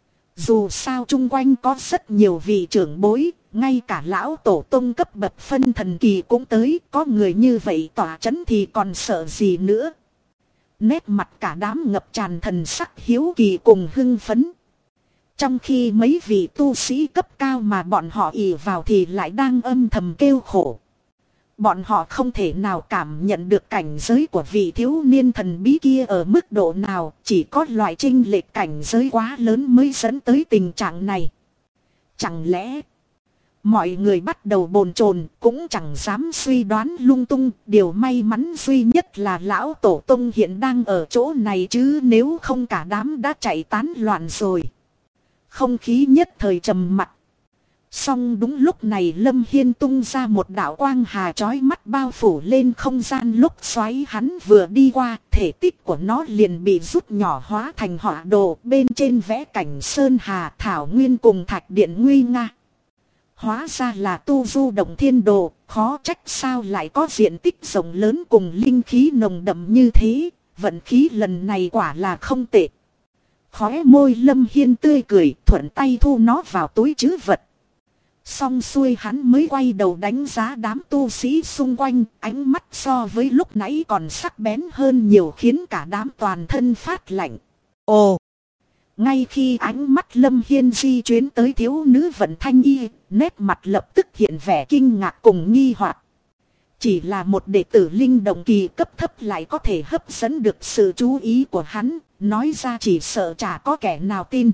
Dù sao chung quanh có rất nhiều vị trưởng bối, ngay cả lão tổ tông cấp bậc phân thần kỳ cũng tới, có người như vậy tỏa chấn thì còn sợ gì nữa. Nét mặt cả đám ngập tràn thần sắc hiếu kỳ cùng hưng phấn. Trong khi mấy vị tu sĩ cấp cao mà bọn họ ỷ vào thì lại đang âm thầm kêu khổ. Bọn họ không thể nào cảm nhận được cảnh giới của vị thiếu niên thần bí kia ở mức độ nào, chỉ có loại chênh lệch cảnh giới quá lớn mới dẫn tới tình trạng này. Chẳng lẽ mọi người bắt đầu bồn chồn, cũng chẳng dám suy đoán lung tung, điều may mắn duy nhất là lão tổ tông hiện đang ở chỗ này chứ nếu không cả đám đã chạy tán loạn rồi. Không khí nhất thời trầm mặc. Song đúng lúc này Lâm Hiên tung ra một đạo quang hà chói mắt bao phủ lên không gian lúc xoáy, hắn vừa đi qua, thể tích của nó liền bị rút nhỏ hóa thành họa đồ, bên trên vẽ cảnh sơn hà, thảo nguyên cùng thạch điện nguy nga. Hóa ra là Tu Du Động Thiên Đồ, khó trách sao lại có diện tích rộng lớn cùng linh khí nồng đậm như thế, vận khí lần này quả là không tệ. Khóe môi Lâm Hiên tươi cười, thuận tay thu nó vào túi trữ vật. Xong xuôi hắn mới quay đầu đánh giá đám tu sĩ xung quanh, ánh mắt so với lúc nãy còn sắc bén hơn nhiều, khiến cả đám toàn thân phát lạnh. Ồ! Ngay khi ánh mắt Lâm Hiên di chuyển tới thiếu nữ Vận Thanh Y, nét mặt lập tức hiện vẻ kinh ngạc cùng nghi hoặc. Chỉ là một đệ tử linh động kỳ cấp thấp lại có thể hấp dẫn được sự chú ý của hắn, nói ra chỉ sợ chả có kẻ nào tin.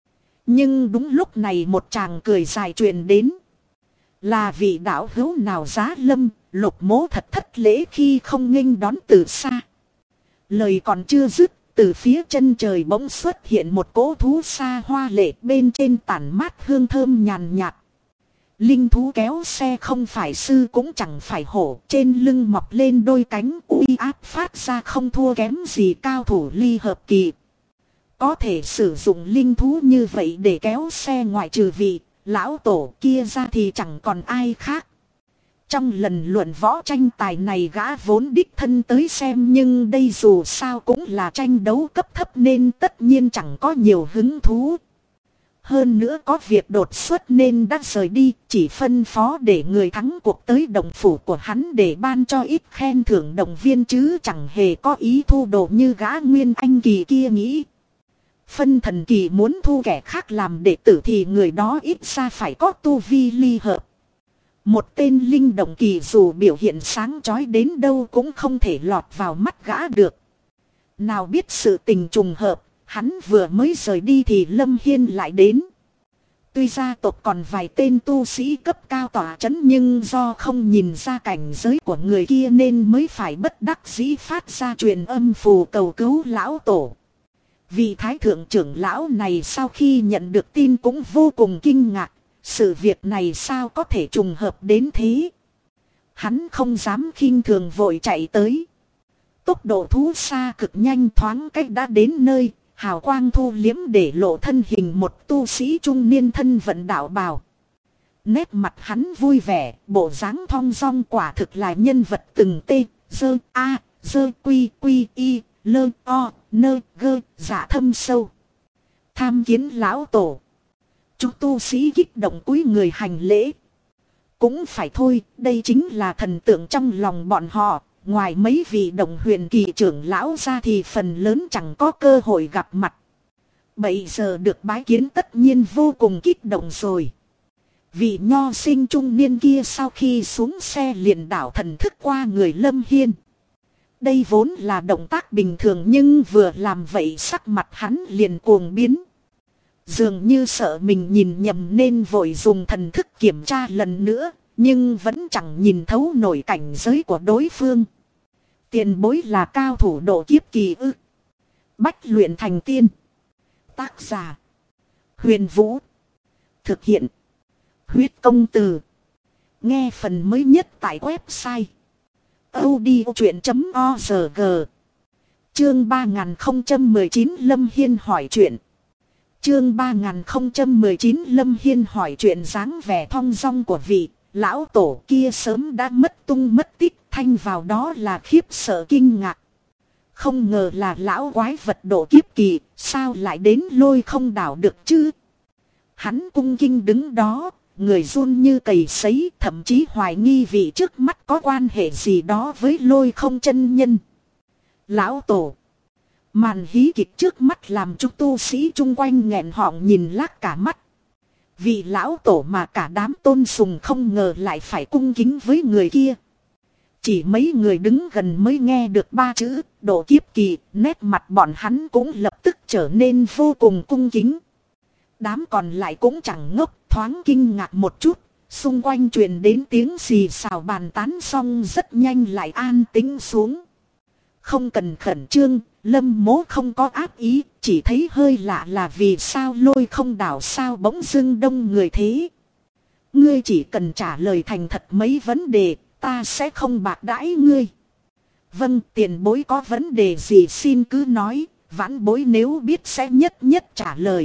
Nhưng đúng lúc này một chàng cười dài truyền đến. Là vị đạo hữu nào giá Lâm, Lục Mỗ thật thất lễ khi không nghênh đón từ xa. Lời còn chưa dứt, từ phía chân trời bỗng xuất hiện một cỗ thú xa hoa lệ, bên trên tản mát hương thơm nhàn nhạt. Linh thú kéo xe không phải sư cũng chẳng phải hổ, trên lưng mọc lên đôi cánh, uy áp phát ra không thua kém gì cao thủ ly hợp kỳ. Có thể sử dụng linh thú như vậy để kéo xe, ngoại trừ vị lão tổ kia ra thì chẳng còn ai khác. Trong lần luận võ tranh tài này gã vốn đích thân tới xem, nhưng đây dù sao cũng là tranh đấu cấp thấp nên tất nhiên chẳng có nhiều hứng thú. Hơn nữa có việc đột xuất nên đã rời đi, chỉ phân phó để người thắng cuộc tới động phủ của hắn để ban cho ít khen thưởng động viên, chứ chẳng hề có ý thu đồ như gã Nguyên Anh kỳ kia nghĩ. Phân thần kỳ muốn thu kẻ khác làm đệ tử thì người đó ít ra phải có tu vi ly hợp. Một tên linh động kỳ dù biểu hiện sáng chói đến đâu cũng không thể lọt vào mắt gã được. Nào biết sự tình trùng hợp, hắn vừa mới rời đi thì Lâm Hiên lại đến. Tuy gia tộc còn vài tên tu sĩ cấp cao tỏa chấn, nhưng do không nhìn ra cảnh giới của người kia nên mới phải bất đắc dĩ phát ra truyền âm phù cầu cứu lão tổ. Vị thái thượng trưởng lão này sau khi nhận được tin cũng vô cùng kinh ngạc. Sự việc này sao có thể trùng hợp đến thế? Hắn không dám khinh thường vội chạy tới. Tốc độ thú xa cực nhanh, thoáng cách đã đến nơi, hào quang thu liếm để lộ thân hình một tu sĩ trung niên thân vận đạo bào. Nét mặt hắn vui vẻ, bộ dáng thong dong quả thực là nhân vật từng tê, dơ, a, dơ, quy, quy, y, lơ, o, nơ, gơ, dạ thâm sâu. Tham kiến lão tổ. Chúng tu sĩ kích động cúi người hành lễ. Cũng phải thôi, đây chính là thần tượng trong lòng bọn họ. Ngoài mấy vị đồng huyền kỳ trưởng lão ra thì phần lớn chẳng có cơ hội gặp mặt. Bây giờ được bái kiến tất nhiên vô cùng kích động rồi. Vị nho sinh trung niên kia sau khi xuống xe liền đảo thần thức qua người Lâm Hiên. Đây vốn là động tác bình thường nhưng vừa làm vậy sắc mặt hắn liền cuồng biến. Dường như sợ mình nhìn nhầm nên vội dùng thần thức kiểm tra lần nữa, nhưng vẫn chẳng nhìn thấu nổi cảnh giới của đối phương. Tiền bối là cao thủ độ kiếp kỳ ư? Bách luyện thành tiên. Tác giả: Huyền Vũ. Thực hiện: Huyết Công Từ. Nghe phần mới nhất tại website audiochuyện.org. Chương 3019 Lâm Hiên hỏi chuyện. Chương 3019 Lâm Hiên hỏi chuyện. Dáng vẻ thong dong của vị lão tổ kia sớm đã mất tung mất tích, thay vào đó là khiếp sợ kinh ngạc. Không ngờ là lão quái vật độ kiếp kỳ, sao lại đến Lôi Không đảo được chứ? Hắn cung kinh đứng đó, người run như cầy sấy, thậm chí hoài nghi vị trước mắt có quan hệ gì đó với Lôi Không chân nhân. Lão tổ. Màn hí kịch trước mắt làm chúng tu sĩ chung quanh nghẹn họng nhìn lác cả mắt. Vị lão tổ mà cả đám tôn sùng không ngờ lại phải cung kính với người kia. Chỉ mấy người đứng gần mới nghe được ba chữ độ kiếp kỳ, nét mặt bọn hắn cũng lập tức trở nên vô cùng cung kính. Đám còn lại cũng chẳng ngốc, thoáng kinh ngạc một chút, xung quanh truyền đến tiếng xì xào bàn tán xong rất nhanh lại an tĩnh xuống. Không cần khẩn trương, Lâm Mỗ không có ác ý, chỉ thấy hơi lạ là vì sao Lôi Không đảo sao bỗng dưng đông người thế. Ngươi chỉ cần trả lời thành thật mấy vấn đề, ta sẽ không bạc đãi ngươi. Vâng, tiền bối có vấn đề gì xin cứ nói, vãn bối nếu biết sẽ nhất nhất trả lời.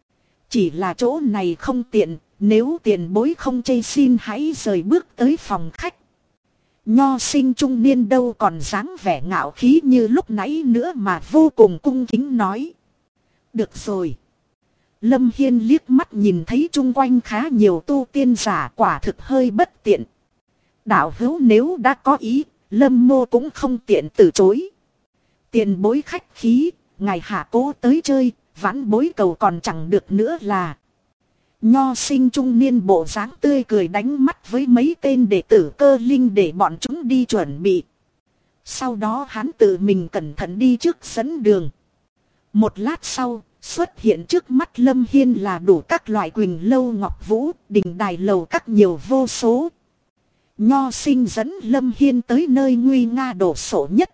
Chỉ là chỗ này không tiện, nếu tiền bối không chê xin hãy rời bước tới phòng khách. Nho sinh trung niên đâu còn dáng vẻ ngạo khí như lúc nãy nữa mà vô cùng cung kính nói. Được rồi. Lâm Hiên liếc mắt nhìn thấy chung quanh khá nhiều tu tiên giả, quả thực hơi bất tiện. Đạo hữu nếu đã có ý, Lâm mô cũng không tiện từ chối. Tiền bối khách khí, ngài hạ cố tới chơi, vãn bối cầu còn chẳng được nữa là. Nho sinh trung niên bộ dáng tươi cười đánh mắt với mấy tên đệ tử Cơ Linh để bọn chúng đi chuẩn bị. Sau đó hắn tự mình cẩn thận đi trước dẫn đường. Một lát sau, xuất hiện trước mắt Lâm Hiên là đủ các loại quỳnh lâu ngọc vũ, đình đài lầu các nhiều vô số. Nho sinh dẫn Lâm Hiên tới nơi nguy nga đồ sộ nhất.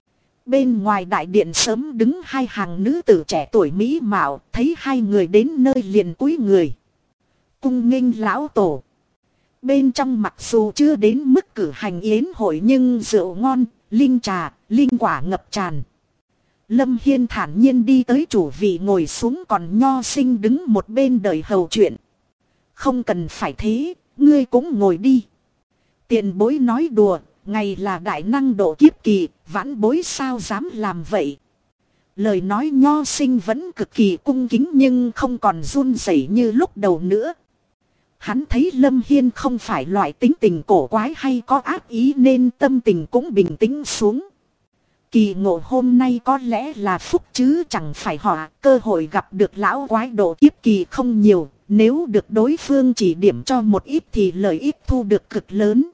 Bên ngoài đại điện sớm đứng hai hàng nữ tử trẻ tuổi mỹ mạo, thấy hai người đến nơi liền cúi người. Cung nghênh lão tổ. Bên trong mặc dù chưa đến mức cử hành yến hội nhưng rượu ngon, linh trà, linh quả ngập tràn. Lâm Hiên thản nhiên đi tới chủ vị ngồi xuống, còn nho sinh đứng một bên đợi hầu chuyện. Không cần phải thế, ngươi cũng ngồi đi. Tiền bối nói đùa, ngài là đại năng độ kiếp kỳ, vãn bối sao dám làm vậy. Lời nói nho sinh vẫn cực kỳ cung kính nhưng không còn run rẩy như lúc đầu nữa. Hắn thấy Lâm Hiên không phải loại tính tình cổ quái hay có ác ý nên tâm tình cũng bình tĩnh xuống. Kỳ ngộ hôm nay có lẽ là phúc chứ chẳng phải họa, cơ hội gặp được lão quái độ kiếp kỳ không nhiều, nếu được đối phương chỉ điểm cho một ít thì lợi ích thu được cực lớn.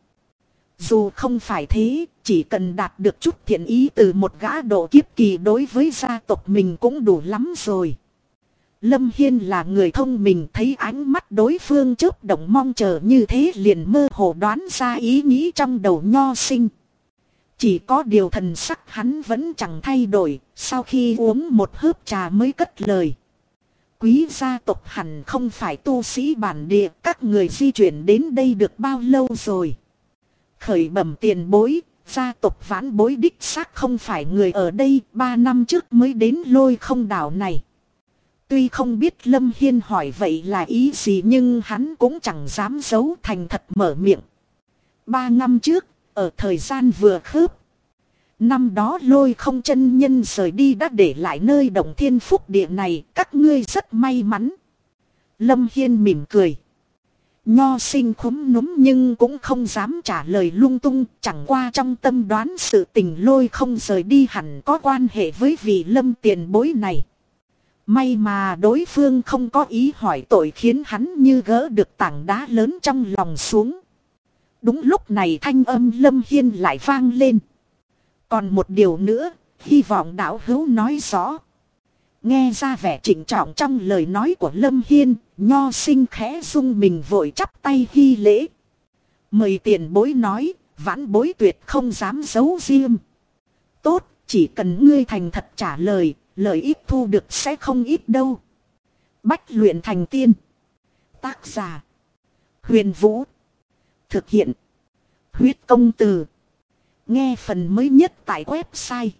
Dù không phải thế, chỉ cần đạt được chút thiện ý từ một gã độ kiếp kỳ đối với gia tộc mình cũng đủ lắm rồi. Lâm Hiên là người thông minh, thấy ánh mắt đối phương chớp động mong chờ như thế liền mơ hồ đoán ra ý nghĩ trong đầu nho sinh. Chỉ có điều thần sắc hắn vẫn chẳng thay đổi, sau khi uống một hớp trà mới cất lời. Quý gia tộc hẳn không phải tu sĩ bản địa, các người di chuyển đến đây được bao lâu rồi? Khởi bẩm tiền bối, gia tộc Vãn Bối đích xác không phải người ở đây, 3 năm trước mới đến Lôi Không đảo này. Tuy không biết Lâm Hiên hỏi vậy là ý gì nhưng hắn cũng chẳng dám giấu, thành thật mở miệng. 3 năm trước, ở thời gian vừa khớp. Năm đó Lôi Không chân nhân rời đi đã để lại nơi Động Thiên Phúc Địa này, các ngươi rất may mắn. Lâm Hiên mỉm cười. Nho Sinh khúm núm nhưng cũng không dám trả lời lung tung, chẳng qua trong tâm đoán sự tình Lôi Không rời đi hẳn có quan hệ với vị Lâm tiền bối này. May mà đối phương không có ý hỏi tội khiến hắn như gỡ được tảng đá lớn trong lòng xuống. Đúng lúc này thanh âm Lâm Hiên lại vang lên. Còn một điều nữa, hy vọng đạo hữu nói rõ. Nghe ra vẻ trịnh trọng trong lời nói của Lâm Hiên, Nho Sinh khẽ rung mình vội chắp tay hy lễ. Mời tiền bối nói, Vãn Bối tuyệt không dám giấu riêng. Tốt, chỉ cần ngươi thành thật trả lời, lợi ích thu được sẽ không ít đâu. Bách luyện thành tiên. Tác giả: Huyền Vũ. Thực hiện: Huyết Công Từ. Nghe phần mới nhất tại website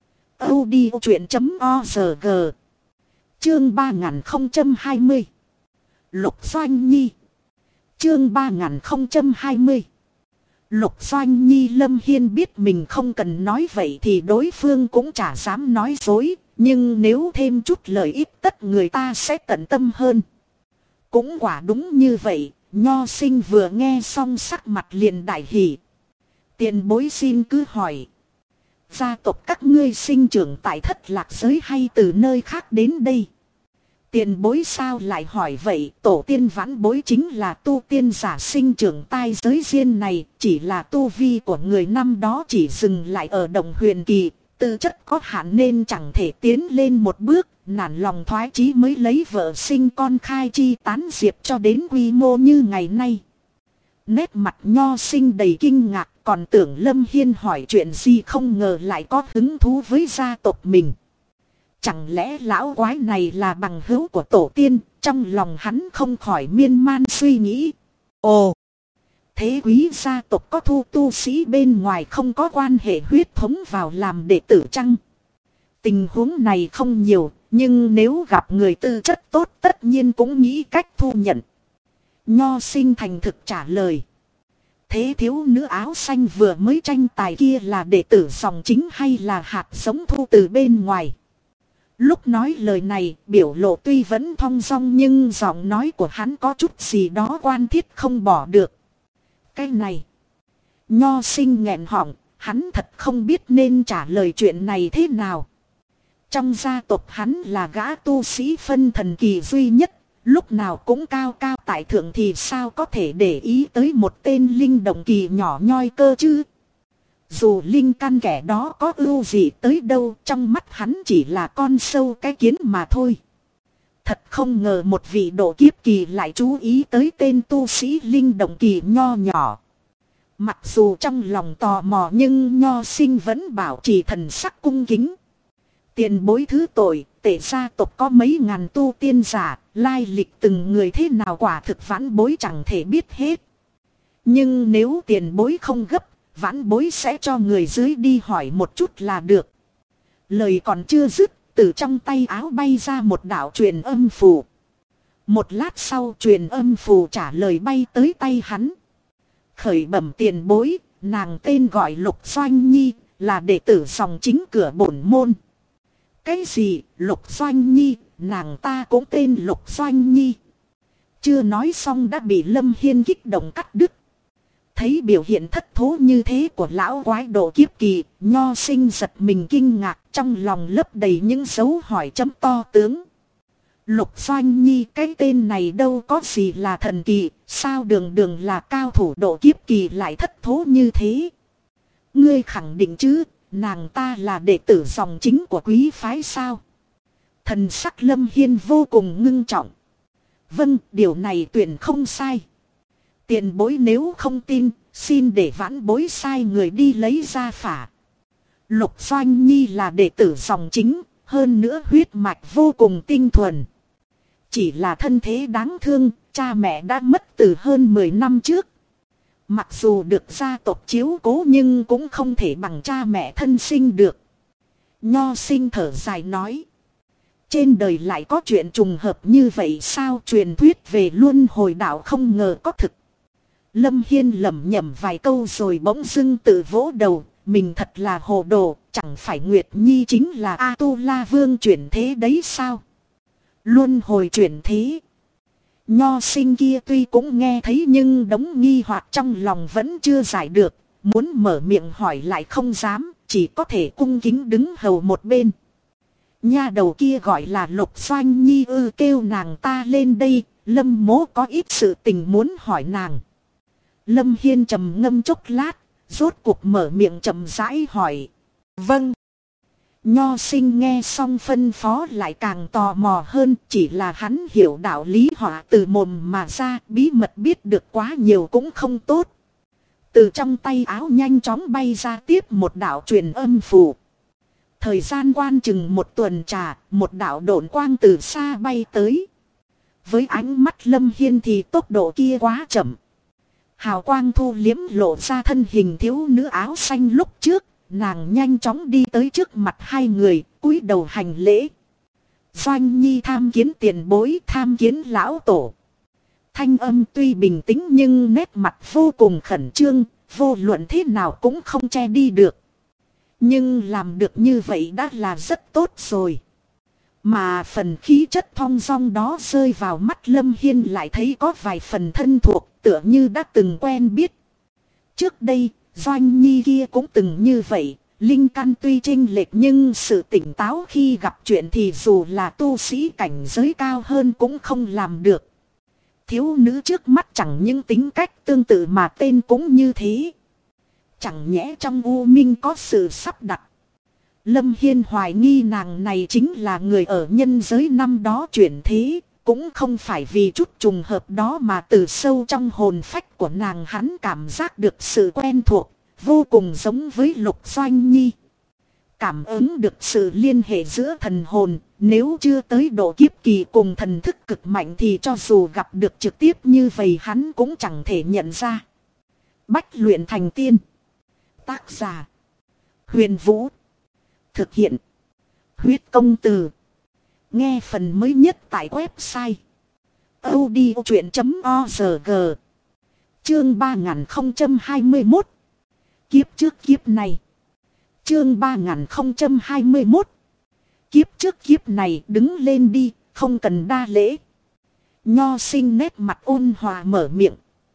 audiochuyện.org. Chương 3020. Lục Doanh Nhi. Chương 3020. Lục Doanh Nhi. Lâm Hiên biết mình không cần nói vậy thì đối phương cũng chả dám nói dối, nhưng nếu thêm chút lợi ích tất người ta sẽ tận tâm hơn. Cũng quả đúng như vậy, Nho Sinh vừa nghe xong sắc mặt liền đại hỉ. Tiền bối xin cứ hỏi. Gia tộc các ngươi sinh trưởng tại Thất Lạc Giới hay từ nơi khác đến đây? Tiền bối sao lại hỏi vậy? Tổ tiên Vãn Bối chính là tu tiên giả sinh trưởng tai giới riêng này. Chỉ là tu vi của người năm đó chỉ dừng lại ở Động Huyền Kỳ. Tư chất có hạn nên chẳng thể tiến lên một bước. Nản lòng thoái chí mới lấy vợ sinh con khai chi tán diệp cho đến quy mô như ngày nay. Nét mặt Nho Sinh đầy kinh ngạc, còn tưởng Lâm Hiên hỏi chuyện gì không ngờ lại có hứng thú với gia tộc mình. Chẳng lẽ lão quái này là bằng hữu của tổ tiên? Trong lòng hắn không khỏi miên man suy nghĩ. Ồ! Thế quý gia tộc có thu tu sĩ bên ngoài không có quan hệ huyết thống vào làm đệ tử chăng? Tình huống này không nhiều, nhưng nếu gặp người tư chất tốt tất nhiên cũng nghĩ cách thu nhận. Nho Sinh thành thực trả lời. Thế thiếu nữ áo xanh vừa mới tranh tài kia là đệ tử dòng chính hay là hạt giống thu từ bên ngoài? Lúc nói lời này, biểu lộ tuy vẫn thong dong nhưng giọng nói của hắn có chút gì đó quan thiết không bỏ được. Cái này, Nho Sinh nghẹn họng, hắn thật không biết nên trả lời chuyện này thế nào. Trong gia tộc hắn là gã tu sĩ phân thần kỳ duy nhất, lúc nào cũng cao cao tại thượng thì sao có thể để ý tới một tên linh động kỳ nhỏ nhoi cơ chứ. Dù linh căn kẻ đó có ưu gì tới đâu, trong mắt hắn chỉ là con sâu cái kiến mà thôi. Thật không ngờ một vị độ kiếp kỳ lại chú ý tới tên tu sĩ linh động kỳ nho nhỏ. Mặc dù trong lòng tò mò nhưng Nho Sinh vẫn bảo trì thần sắc cung kính. Tiền bối thứ tội, tể gia tộc có mấy ngàn tu tiên giả, lai lịch từng người thế nào quả thực Vãn Bối chẳng thể biết hết. Nhưng nếu tiền bối không gấp, Vãn Bối sẽ cho người dưới đi hỏi một chút là được. Lời còn chưa dứt, từ trong tay áo bay ra một đạo truyền âm phù. Một lát sau truyền âm phù trả lời bay tới tay hắn. Khởi bẩm tiền bối, nàng tên gọi Lục Doanh Nhi, là đệ tử dòng chính cửa bổn môn. Cái gì, Lục Doanh Nhi, nàng ta cũng tên Lục Doanh Nhi. Chưa nói xong đã bị Lâm Hiên kích động cắt đứt. Thấy biểu hiện thất thố như thế của lão quái độ kiếp kỳ, Nho Sinh giật mình kinh ngạc, trong lòng lấp đầy những dấu hỏi chấm to tướng. Lục Doanh Nhi, cái tên này đâu có gì là thần kỳ, sao đường đường là cao thủ độ kiếp kỳ lại thất thố như thế? Ngươi khẳng định chứ, nàng ta là đệ tử dòng chính của quý phái sao? Thần sắc Lâm Hiên vô cùng ngưng trọng. Vâng, điều này tuyệt không sai. Tiền bối nếu không tin, xin để Vãn Bối sai người đi lấy ra phả. Lục Doanh Nhi là đệ tử dòng chính, hơn nữa huyết mạch vô cùng tinh thuần. Chỉ là thân thế đáng thương, cha mẹ đã mất từ hơn 10 năm trước. Mặc dù được gia tộc chiếu cố nhưng cũng không thể bằng cha mẹ thân sinh được. Nho sinh thở dài nói. Trên đời lại có chuyện trùng hợp như vậy sao? Truyền thuyết về luân hồi đạo không ngờ có thực. Lâm Hiên lẩm nhẩm vài câu rồi bỗng dưng tự vỗ đầu. Mình thật là hồ đồ, chẳng phải Nguyệt Nhi chính là A-tu-la vương chuyển thế đấy sao? Luân hồi chuyển thế. Nho sinh kia tuy cũng nghe thấy nhưng đống nghi hoặc trong lòng vẫn chưa giải được. Muốn mở miệng hỏi lại không dám, chỉ có thể cung kính đứng hầu một bên. Nha đầu kia gọi là Lục Doanh Nhi ư, kêu nàng ta lên đây, Lâm mỗ có ít sự tình muốn hỏi nàng. Lâm Hiên trầm ngâm chốc lát, rốt cuộc mở miệng chậm rãi hỏi. Vâng. Nho sinh nghe xong phân phó lại càng tò mò hơn, chỉ là hắn hiểu đạo lý họa từ mồm mà ra, bí mật biết được quá nhiều cũng không tốt. Từ trong tay áo nhanh chóng bay ra tiếp một đạo truyền âm phù. Thời gian quan chừng một tuần trà, một đạo độn quang từ xa bay tới. Với ánh mắt Lâm Hiên thì tốc độ kia quá chậm. Hào quang thu liếm lộ ra thân hình thiếu nữ áo xanh lúc trước, nàng nhanh chóng đi tới trước mặt hai người, cúi đầu hành lễ. Doanh Nhi tham kiến tiền bối, tham kiến lão tổ. Thanh âm tuy bình tĩnh nhưng nét mặt vô cùng khẩn trương, vô luận thế nào cũng không che đi được. Nhưng làm được như vậy đã là rất tốt rồi. Mà phần khí chất thong dong đó rơi vào mắt Lâm Hiên lại thấy có vài phần thân thuộc, tựa như đã từng quen biết. Trước đây, Doanh Nhi kia cũng từng như vậy, linh căn tuy chênh lệch nhưng sự tỉnh táo khi gặp chuyện thì dù là tu sĩ cảnh giới cao hơn cũng không làm được. Thiếu nữ trước mắt chẳng những tính cách tương tự mà tên cũng như thế. Chẳng nhẽ trong U Minh có sự sắp đặt. Lâm Hiên hoài nghi nàng này chính là người ở nhân giới năm đó chuyển thế. Cũng không phải vì chút trùng hợp đó mà từ sâu trong hồn phách của nàng hắn cảm giác được sự quen thuộc, vô cùng giống với Lục Doanh Nhi. Cảm ứng được sự liên hệ giữa thần hồn, nếu chưa tới độ kiếp kỳ cùng thần thức cực mạnh thì cho dù gặp được trực tiếp như vậy hắn cũng chẳng thể nhận ra. Bách luyện thành tiên. Tác giả Huyền Vũ. Thực hiện Huyết Công Từ. Nghe phần mới nhất tại website audiochuyện.org. Chương 3021. Kiếp trước kiếp này. Chương 3021. Kiếp trước kiếp này, đứng lên đi, không cần đa lễ. Nho sinh nét mặt ôn hòa mở miệng.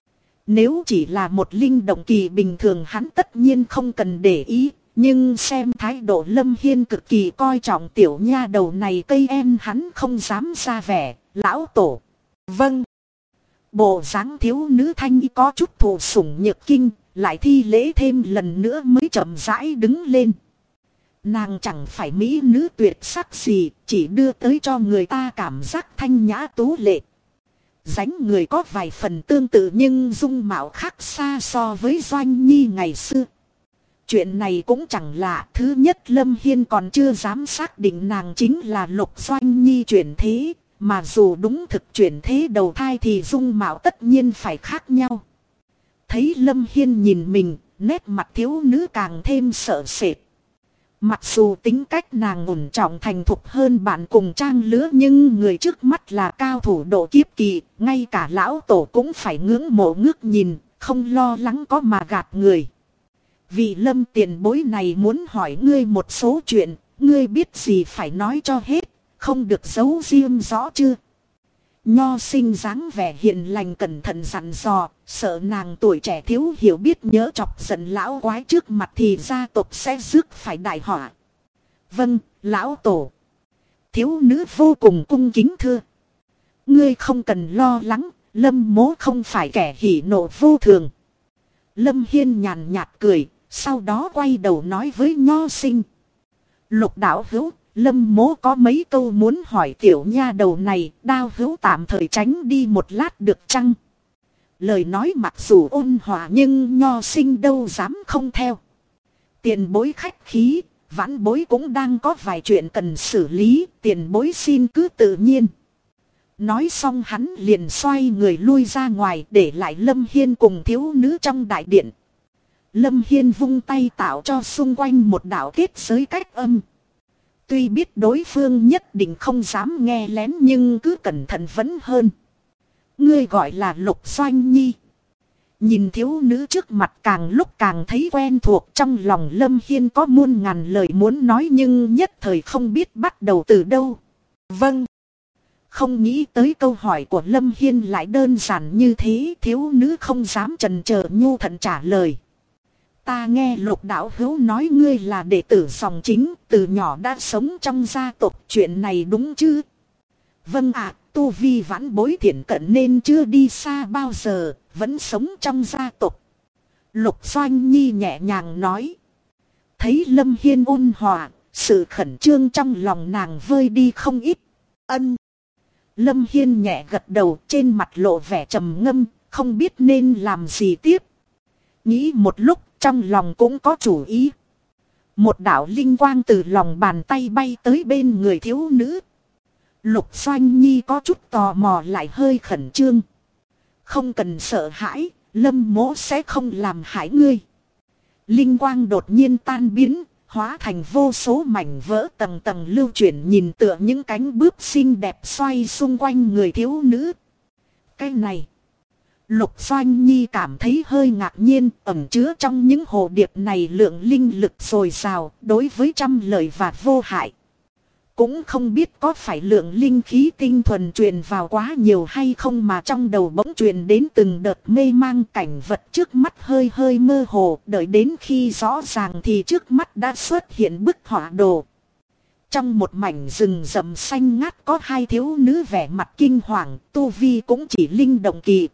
Nếu chỉ là một linh động kỳ bình thường hắn tất nhiên không cần để ý. Nhưng xem thái độ Lâm Hiên cực kỳ coi trọng tiểu nha đầu này, cây em hắn không dám ra vẻ. Lão tổ. Vâng. Bộ dáng thiếu nữ thanh y có chút thụ sủng nhược kinh, lại thi lễ thêm lần nữa mới chậm rãi đứng lên. Nàng chẳng phải mỹ nữ tuyệt sắc gì, chỉ đưa tới cho người ta cảm giác thanh nhã tú lệ. Dáng người có vài phần tương tự nhưng dung mạo khác xa so với Doanh Nhi ngày xưa. Chuyện này cũng chẳng lạ, thứ nhất Lâm Hiên còn chưa dám xác định nàng chính là Lục Doanh Nhi chuyển thế, mà dù đúng thực chuyển thế đầu thai thì dung mạo tất nhiên phải khác nhau. Thấy Lâm Hiên nhìn mình, nét mặt thiếu nữ càng thêm sợ sệt. Mặc dù tính cách nàng ổn trọng thành thục hơn bạn cùng trang lứa nhưng người trước mắt là cao thủ độ kiếp kỳ, ngay cả lão tổ cũng phải ngưỡng mộ ngước nhìn, không lo lắng có mà gạt người. Vị Lâm tiền bối này muốn hỏi ngươi một số chuyện, ngươi biết gì phải nói cho hết, không được giấu riêng rõ chưa? Nho sinh dáng vẻ hiền lành cẩn thận dặn dò, sợ nàng tuổi trẻ thiếu hiểu biết nhớ chọc giận lão quái trước mặt thì gia tộc sẽ rước phải đại họa. Vâng, lão tổ. Thiếu nữ vô cùng cung kính thưa. Ngươi không cần lo lắng, Lâm mỗ không phải kẻ hỉ nộ vô thường. Lâm Hiên nhàn nhạt cười, sau đó quay đầu nói với Nho sinh. Lục đạo hữu, Lâm mỗ có mấy câu muốn hỏi tiểu nha đầu này, đao hữu tạm thời tránh đi một lát được chăng? Lời nói mặc dù ôn hòa nhưng Nho sinh đâu dám không theo. Tiền bối khách khí, vãn bối cũng đang có vài chuyện cần xử lý, tiền bối xin cứ tự nhiên. Nói xong hắn liền xoay người lui ra ngoài để lại Lâm Hiên cùng thiếu nữ trong đại điện. Lâm Hiên vung tay tạo cho xung quanh một đạo kết giới cách âm. Tuy biết đối phương nhất định không dám nghe lén nhưng cứ cẩn thận vẫn hơn. Ngươi gọi là Lục Doanh Nhi. Nhìn thiếu nữ trước mặt càng lúc càng thấy quen thuộc, trong lòng Lâm Hiên có muôn ngàn lời muốn nói nhưng nhất thời không biết bắt đầu từ đâu. Vâng. Không nghĩ tới câu hỏi của Lâm Hiên lại đơn giản như thế, thiếu nữ không dám chần chờ nhu thuận trả lời. Ta nghe Lục đạo hữu nói ngươi là đệ tử dòng chính, từ nhỏ đã sống trong gia tộc, chuyện này đúng chứ? Vâng ạ, tu vi vãn bối thiện cận nên chưa đi xa bao giờ, vẫn sống trong gia tộc. Lục Doanh Nhi nhẹ nhàng nói. Thấy Lâm Hiên ôn hòa, sự khẩn trương trong lòng nàng vơi đi không ít. Ân. Lâm Hiên nhẹ gật đầu, trên mặt lộ vẻ trầm ngâm, không biết nên làm gì tiếp. Nghĩ một lúc, trong lòng cũng có chủ ý. Một đạo linh quang từ lòng bàn tay bay tới bên người thiếu nữ. Lục Doanh Nhi có chút tò mò lại hơi khẩn trương. Không cần sợ hãi, Lâm mỗ sẽ không làm hại ngươi. Linh quang đột nhiên tan biến, hóa thành vô số mảnh vỡ tầng tầng lưu chuyển, nhìn tựa những cánh bướm xinh đẹp xoay xung quanh người thiếu nữ. Cái này, Lục Doanh Nhi cảm thấy hơi ngạc nhiên, ẩn chứa trong những hồ điệp này lượng linh lực dồi dào, đối với trăm lợi và vô hại. Cũng không biết có phải lượng linh khí tinh thuần truyền vào quá nhiều hay không mà trong đầu bỗng truyền đến từng đợt mê mang, cảnh vật trước mắt hơi hơi mơ hồ, đợi đến khi rõ ràng thì trước mắt đã xuất hiện bức họa đồ. Trong một mảnh rừng rậm xanh ngát có hai thiếu nữ vẻ mặt kinh hoàng, tu vi cũng chỉ linh động kỳ.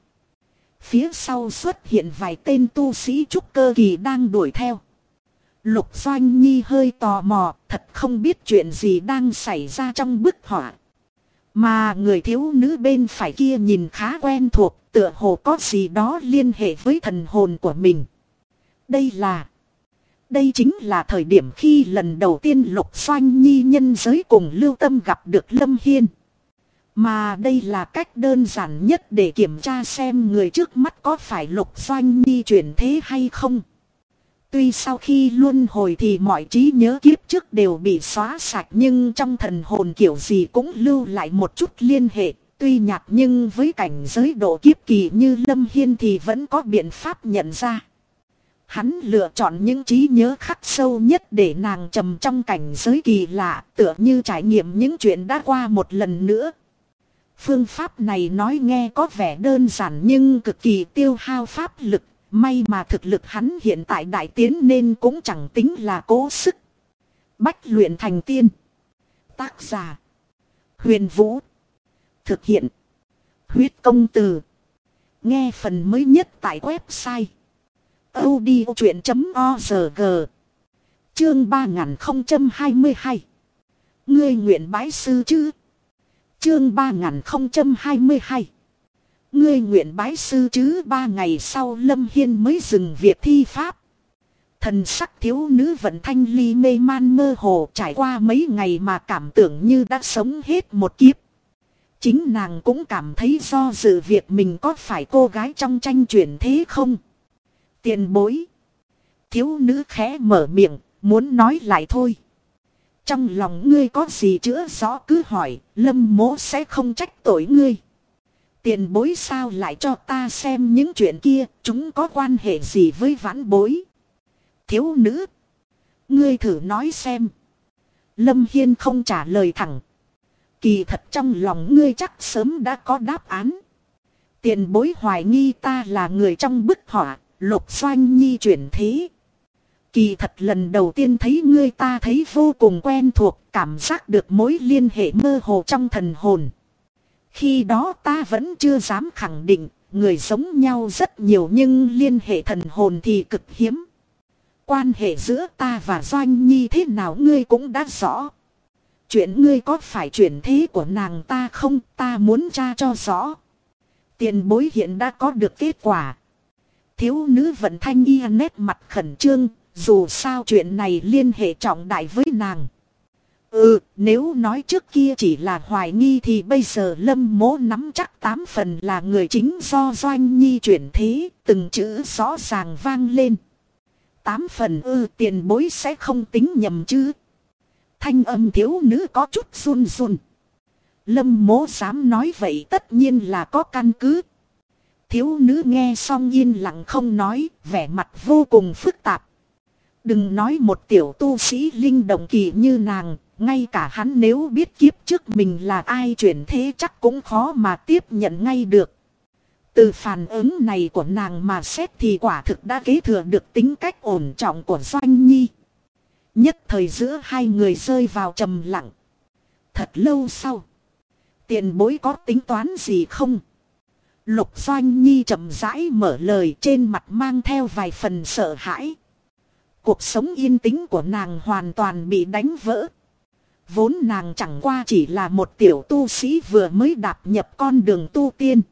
Phía sau xuất hiện vài tên tu sĩ trúc cơ kỳ đang đuổi theo. Lục Doanh Nhi hơi tò mò, thật không biết chuyện gì đang xảy ra trong bức họa. Mà người thiếu nữ bên phải kia nhìn khá quen thuộc, tựa hồ có gì đó liên hệ với thần hồn của mình. Đây chính là thời điểm khi lần đầu tiên Lục Doanh Nhi nhân giới cùng Lưu Tâm gặp được Lâm Hiên. Mà đây là cách đơn giản nhất để kiểm tra xem người trước mắt có phải Lục Doanh Nhi chuyển thế hay không. Tuy sau khi luân hồi thì mọi trí nhớ kiếp trước đều bị xóa sạch nhưng trong thần hồn kiểu gì cũng lưu lại một chút liên hệ. Tuy nhạt nhưng với cảnh giới độ kiếp kỳ như Lâm Hiên thì vẫn có biện pháp nhận ra. Hắn lựa chọn những trí nhớ khắc sâu nhất để nàng trầm trong cảnh giới kỳ lạ, tựa như trải nghiệm những chuyện đã qua một lần nữa. Phương pháp này nói nghe có vẻ đơn giản nhưng cực kỳ tiêu hao pháp lực. May mà thực lực hắn hiện tại đại tiến nên cũng chẳng tính là cố sức. Bách luyện thành tiên. Tác giả: Huyền Vũ. Thực hiện: Huyết Công Từ. Nghe phần mới nhất tại website audiochuyện.org. Chương 3022. Ngươi nguyện bái sư chứ? Chương 3022. Ngươi nguyện bái sư chứ? 3 ngày sau Lâm Hiên mới dừng việc thi pháp. Thần sắc thiếu nữ vẫn thanh ly mê man mơ hồ, trải qua mấy ngày mà cảm tưởng như đã sống hết một kiếp. Chính nàng cũng cảm thấy do dự việc mình có phải cô gái trong tranh chuyển thế không. Tiền bối. Thiếu nữ khẽ mở miệng, muốn nói lại thôi. Trong lòng ngươi có gì chữa rõ cứ hỏi, Lâm mỗ sẽ không trách tội ngươi. Tiền bối sao lại cho ta xem những chuyện kia, chúng có quan hệ gì với vãn bối? Thiếu nữ. Ngươi thử nói xem. Lâm Hiên không trả lời thẳng. Kỳ thật trong lòng ngươi chắc sớm đã có đáp án. Tiền bối hoài nghi ta là người trong bức họa, Lục Doanh Nhi chuyển thế. Kỳ thật lần đầu tiên thấy ngươi ta thấy vô cùng quen thuộc, cảm giác được mối liên hệ mơ hồ trong thần hồn. Khi đó ta vẫn chưa dám khẳng định, người giống nhau rất nhiều nhưng liên hệ thần hồn thì cực hiếm. Quan hệ giữa ta và Doanh Nhi thế nào ngươi cũng đã rõ. Chuyện ngươi có phải chuyển thế của nàng ta không, ta muốn tra cho rõ. Tiền bối hiện đã có được kết quả. Thiếu nữ vận thanh y nét mặt khẩn trương, dù sao chuyện này liên hệ trọng đại với nàng. Nếu nói trước kia chỉ là hoài nghi thì bây giờ Lâm Mỗ nắm chắc 8 phần là người chính do Doanh Nhi chuyển thế, từng chữ rõ ràng vang lên. 8 phần tiền bối sẽ không tính nhầm chứ? Thanh âm thiếu nữ có chút run run. Lâm Mỗ dám nói vậy tất nhiên là có căn cứ. Thiếu nữ nghe xong yên lặng không nói, vẻ mặt vô cùng phức tạp. Đừng nói một tiểu tu sĩ linh động kỳ như nàng, ngay cả hắn nếu biết kiếp trước mình là ai chuyển thế chắc cũng khó mà tiếp nhận ngay được. Từ phản ứng này của nàng mà xét thì quả thực đã kế thừa được tính cách ổn trọng của Doanh Nhi. Nhất thời giữa hai người rơi vào trầm lặng. Thật lâu sau, tiền bối có tính toán gì không? Lục Doanh Nhi chậm rãi mở lời, trên mặt mang theo vài phần sợ hãi. Cuộc sống yên tĩnh của nàng hoàn toàn bị đánh vỡ. Vốn nàng chẳng qua chỉ là một tiểu tu sĩ vừa mới đạp nhập con đường tu tiên.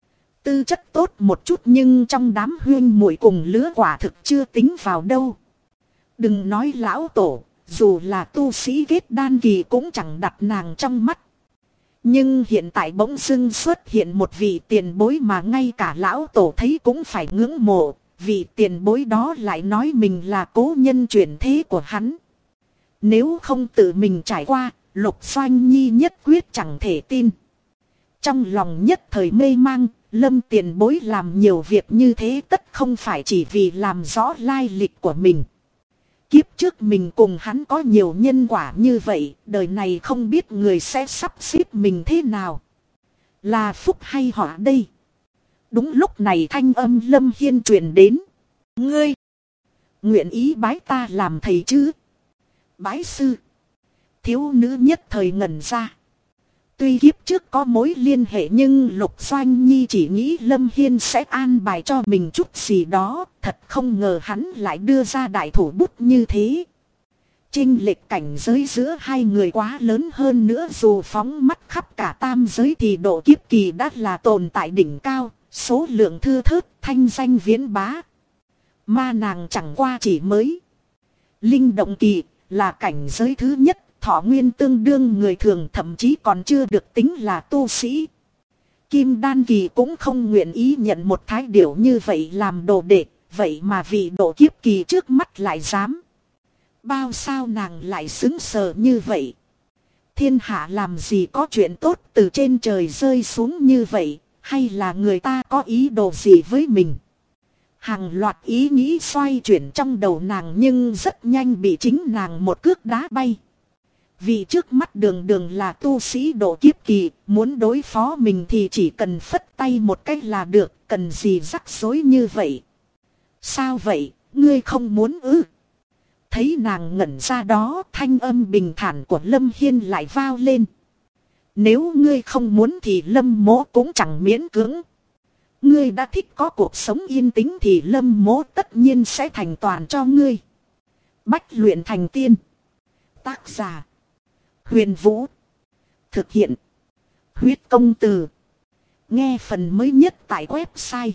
Tư chất tốt một chút nhưng trong đám huyên muội cùng lứa quả thực chưa tính vào đâu. Đừng nói lão tổ, dù là tu sĩ kết đan kỳ cũng chẳng đặt nàng trong mắt. Nhưng hiện tại bỗng dưng xuất hiện một vị tiền bối mà ngay cả lão tổ thấy cũng phải ngưỡng mộ. Vị tiền bối đó lại nói mình là cố nhân chuyển thế của hắn. Nếu không tự mình trải qua, Lục Doanh Nhi nhất quyết chẳng thể tin. Trong lòng nhất thời mê mang, Lâm tiền bối làm nhiều việc như thế tất không phải chỉ vì làm rõ lai lịch của mình. Kiếp trước mình cùng hắn có nhiều nhân quả như vậy, đời này không biết người sẽ sắp xếp mình thế nào. Là phúc hay họa đây? Đúng lúc này thanh âm Lâm Hiên truyền đến. Ngươi nguyện ý bái ta làm thầy chứ? Bái sư. Thiếu nữ nhất thời ngẩn ra. Tuy kiếp trước có mối liên hệ nhưng Lục Doanh Nhi chỉ nghĩ Lâm Hiên sẽ an bài cho mình chút gì đó. Thật không ngờ hắn lại đưa ra đại thủ bút như thế. Chênh lệch cảnh giới giữa hai người quá lớn hơn nữa, dù phóng mắt khắp cả tam giới thì độ kiếp kỳ đã là tồn tại đỉnh cao. Số lượng thưa thớt, thanh danh viễn bá. Mà nàng chẳng qua chỉ mới linh động kỳ, là cảnh giới thứ nhất, thọ nguyên tương đương người thường, thậm chí còn chưa được tính là tu sĩ. Kim đan kỳ cũng không nguyện ý nhận một thái điểu như vậy làm đồ đệ, vậy mà vì độ kiếp kỳ trước mắt lại dám. Bao sao nàng lại xứng sờ như vậy? Thiên hạ làm gì có chuyện tốt từ trên trời rơi xuống như vậy, hay là người ta có ý đồ gì với mình? Hàng loạt ý nghĩ xoay chuyển trong đầu nàng nhưng rất nhanh bị chính nàng một cước đá bay. Vì trước mắt đường đường là tu sĩ độ kiếp kỳ, muốn đối phó mình thì chỉ cần phất tay một cách là được, cần gì rắc rối như vậy? Sao vậy, ngươi không muốn ư? Thấy nàng ngẩn ra đó, thanh âm bình thản của Lâm Hiên lại vang lên. Nếu ngươi không muốn thì Lâm Mỗ cũng chẳng miễn cưỡng. Ngươi đã thích có cuộc sống yên tĩnh thì Lâm Mỗ tất nhiên sẽ thành toàn cho ngươi. Bách luyện thành tiên. Tác giả Huyền Vũ. Thực hiện Huyết Công Từ. Nghe phần mới nhất tại website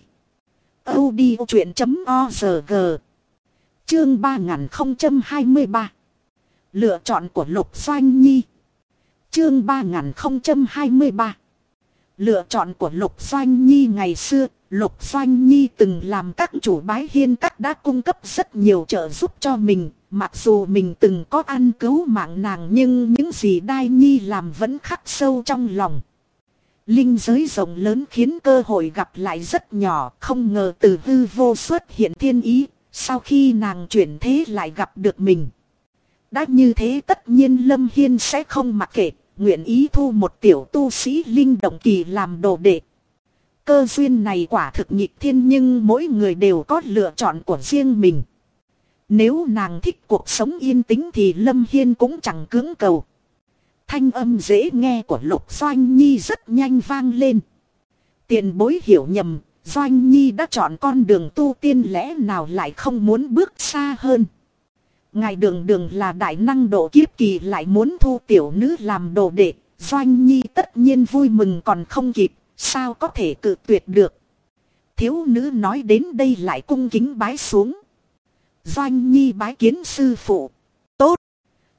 audiochuyện.org. Chương 3023. Lựa chọn của Lục Doanh Nhi. Chương 3023. Lựa chọn của Lục Doanh Nhi. Ngày xưa, Lục Doanh Nhi từng làm các chủ bái hiên các đã cung cấp rất nhiều trợ giúp cho mình. Mặc dù mình từng có ăn cứu mạng nàng nhưng những gì Đai Nhi làm vẫn khắc sâu trong lòng. Linh giới rộng lớn khiến cơ hội gặp lại rất nhỏ, không ngờ từ hư vô xuất hiện thiên ý, sau khi nàng chuyển thế lại gặp được mình. Đã như thế tất nhiên Lâm Hiên sẽ không mặc kệ, nguyện ý thu một tiểu tu sĩ linh động kỳ làm đồ đệ. Cơ duyên này quả thực nghịch thiên nhưng mỗi người đều có lựa chọn của riêng mình. Nếu nàng thích cuộc sống yên tĩnh thì Lâm Hiên cũng chẳng cưỡng cầu. Thanh âm dễ nghe của Lục Doanh Nhi rất nhanh vang lên. Tiền bối hiểu nhầm, Doanh Nhi đã chọn con đường tu tiên lẽ nào lại không muốn bước xa hơn. Ngài đường đường là đại năng độ kiếp kỳ lại muốn thu tiểu nữ làm đồ đệ, Doanh Nhi tất nhiên vui mừng còn không kịp, sao có thể cự tuyệt được. Thiếu nữ nói đến đây lại cung kính bái xuống. Doanh Nhi bái kiến sư phụ. Tốt.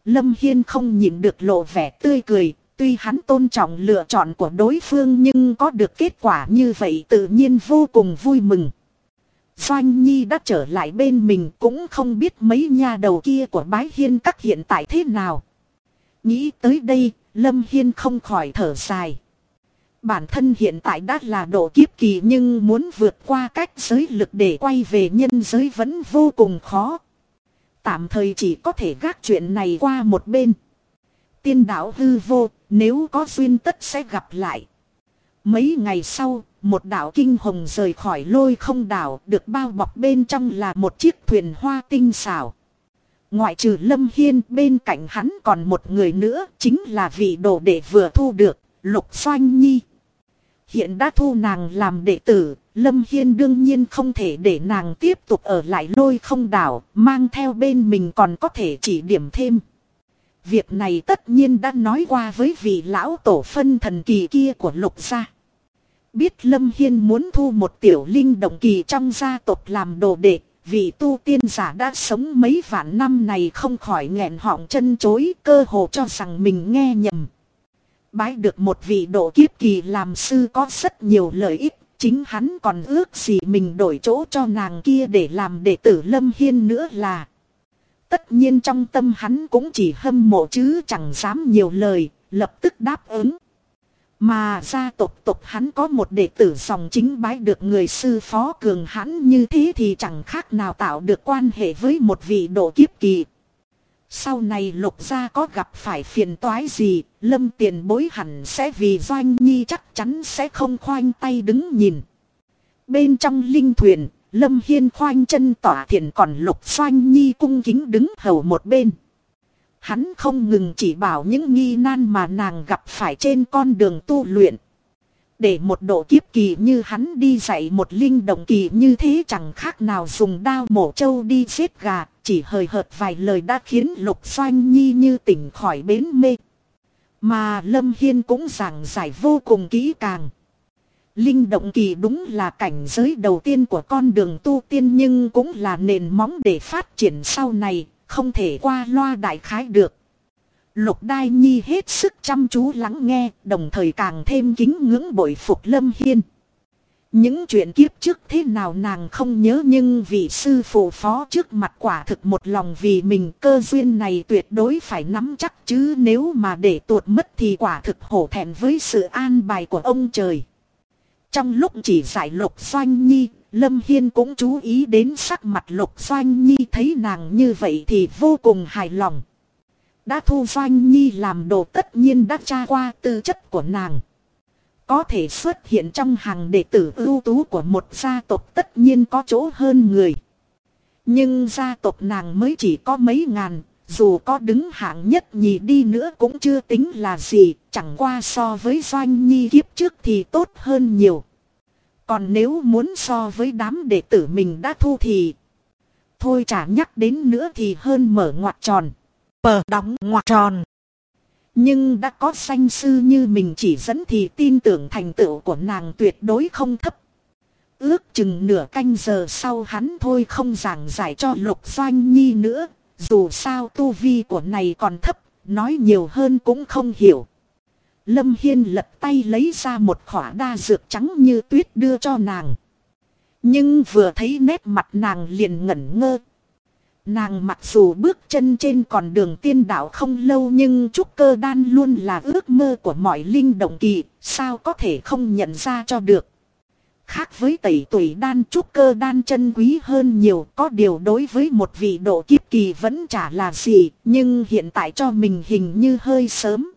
Lâm Hiên không nhịn được lộ vẻ tươi cười. Tuy hắn tôn trọng lựa chọn của đối phương nhưng có được kết quả như vậy tự nhiên vô cùng vui mừng. Doanh Nhi đã trở lại bên mình, cũng không biết mấy nha đầu kia của Bái Hiên các hiện tại thế nào. Nghĩ tới đây, Lâm Hiên không khỏi thở dài. Bản thân hiện tại đã là độ kiếp kỳ nhưng muốn vượt qua cách giới lực để quay về nhân giới vẫn vô cùng khó. Tạm thời chỉ có thể gác chuyện này qua một bên. Tiên đạo hư vô, nếu có duyên tất sẽ gặp lại. Mấy ngày sau, một đạo kinh hồng rời khỏi Lôi Không đảo, được bao bọc bên trong là một chiếc thuyền hoa tinh xảo. Ngoại trừ Lâm Hiên, bên cạnh hắn còn một người nữa, chính là vị đồ đệ vừa thu được, Lục Doanh Nhi. Hiện đã thu nàng làm đệ tử, Lâm Hiên đương nhiên không thể để nàng tiếp tục ở lại Lôi Không đảo, mang theo bên mình còn có thể chỉ điểm thêm. Việc này tất nhiên đã nói qua với vị lão tổ phân thần kỳ kia của Lục gia. Biết Lâm Hiên muốn thu một tiểu linh động kỳ trong gia tộc làm đồ đệ, vị tu tiên giả đã sống mấy vạn năm này không khỏi nghẹn họng chân chối, cơ hồ cho rằng mình nghe nhầm. Bái được một vị độ kiếp kỳ làm sư có rất nhiều lợi ích, chính hắn còn ước gì mình đổi chỗ cho nàng kia để làm đệ tử Lâm Hiên nữa là. Tất nhiên trong tâm hắn cũng chỉ hâm mộ chứ chẳng dám nhiều lời, lập tức đáp ứng. Mà gia tộc hắn có một đệ tử dòng chính bái được người sư phó cường hãn như thế thì chẳng khác nào tạo được quan hệ với một vị độ kiếp kỳ. Sau này Lục gia có gặp phải phiền toái gì, Lâm tiền bối hẳn sẽ vì Doanh Nhi chắc chắn sẽ không khoanh tay đứng nhìn. Bên trong linh thuyền, Lâm Hiên khoanh chân tỏa thiền còn Lục Doanh Nhi cung kính đứng hầu một bên. Hắn không ngừng chỉ bảo những nghi nan mà nàng gặp phải trên con đường tu luyện. Để một độ kiếp kỳ như hắn đi dạy một linh động kỳ như thế chẳng khác nào dùng đao mổ trâu đi giết gà, chỉ hời hợt vài lời đã khiến Lục Doanh Nhi như tỉnh khỏi bến mê. Mà Lâm Hiên cũng giảng giải vô cùng kỹ càng. Linh động kỳ đúng là cảnh giới đầu tiên của con đường tu tiên nhưng cũng là nền móng để phát triển sau này, không thể qua loa đại khái được. Lục Đai Nhi hết sức chăm chú lắng nghe, đồng thời càng thêm kính ngưỡng bội phục Lâm Hiên. Những chuyện kiếp trước thế nào nàng không nhớ nhưng vị sư phụ phó trước mặt quả thực một lòng vì mình, cơ duyên này tuyệt đối phải nắm chắc chứ nếu mà để tuột mất thì quả thực hổ thẹn với sự an bài của ông trời. Trong lúc chỉ dạy Lục Doanh Nhi, Lâm Hiên cũng chú ý đến sắc mặt Lục Doanh Nhi, thấy nàng như vậy thì vô cùng hài lòng. Đã thu Doanh Nhi làm đồ tất nhiên đã tra qua tư chất của nàng. Có thể xuất hiện trong hàng đệ tử ưu tú của một gia tộc tất nhiên có chỗ hơn người. Nhưng gia tộc nàng mới chỉ có mấy ngàn, dù có đứng hạng nhất nhì đi nữa cũng chưa tính là gì, chẳng qua so với Doanh Nhi kiếp trước thì tốt hơn nhiều. Còn nếu muốn so với đám đệ tử mình đã thu thì thôi chả nhắc đến nữa thì hơn mở ngoặc tròn. Đóng ngoặc tròn. Nhưng đã có danh sư như mình chỉ dẫn thì tin tưởng thành tựu của nàng tuyệt đối không thấp. Ước chừng nửa canh giờ sau hắn thôi không giảng giải cho Lục Doanh Nhi nữa. Dù sao tu vi của này còn thấp, nói nhiều hơn cũng không hiểu. Lâm Hiên lật tay lấy ra một khỏa đa dược trắng như tuyết đưa cho nàng. Nhưng vừa thấy nét mặt nàng liền ngẩn ngơ. Nàng mặc dù bước chân trên con đường tiên đạo không lâu nhưng trúc cơ đan luôn là ước mơ của mọi linh động kỳ, sao có thể không nhận ra cho được. Khác với tẩy tuổi đan, trúc cơ đan chân quý hơn nhiều, có điều đối với một vị độ kiếp kỳ vẫn chả là gì, nhưng hiện tại cho mình hình như hơi sớm.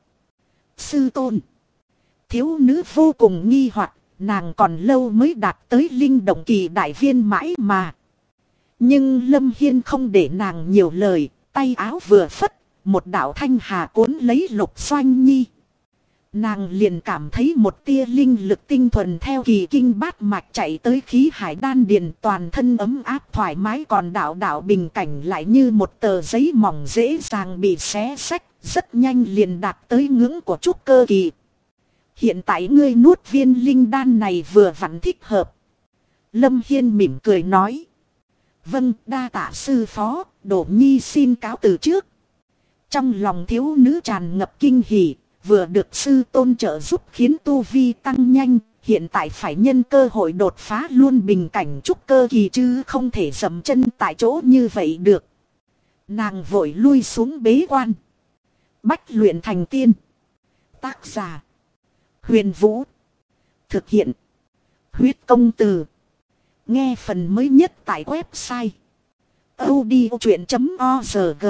Sư tôn. Thiếu nữ vô cùng nghi hoặc, nàng còn lâu mới đạt tới linh động kỳ đại viên mãi mà. Nhưng Lâm Hiên không để nàng nhiều lời, tay áo vừa phất, một đạo thanh hà cuốn lấy Lục Doanh Nhi. Nàng liền cảm thấy một tia linh lực tinh thuần theo kỳ kinh bát mạch chạy tới khí hải đan điền, toàn thân ấm áp thoải mái, còn đạo bình cảnh lại như một tờ giấy mỏng dễ dàng bị xé xách, rất nhanh liền đạt tới ngưỡng của trúc cơ kỳ. Hiện tại ngươi nuốt viên linh đan này vừa vặn thích hợp. Lâm Hiên mỉm cười nói. Vâng, đa tạ sư phó, Đỗ Nhi xin cáo từ trước. Trong lòng thiếu nữ tràn ngập kinh hỉ, vừa được sư tôn trợ giúp khiến tu vi tăng nhanh, hiện tại phải nhân cơ hội đột phá luôn bình cảnh trúc cơ kỳ chứ không thể dậm chân tại chỗ như vậy được. Nàng vội lui xuống bế quan. Bách luyện thành tiên. Tác giả: Huyền Vũ. Thực hiện: Huyết Công Từ. Nghe phần mới nhất tại website audiochuyện.org.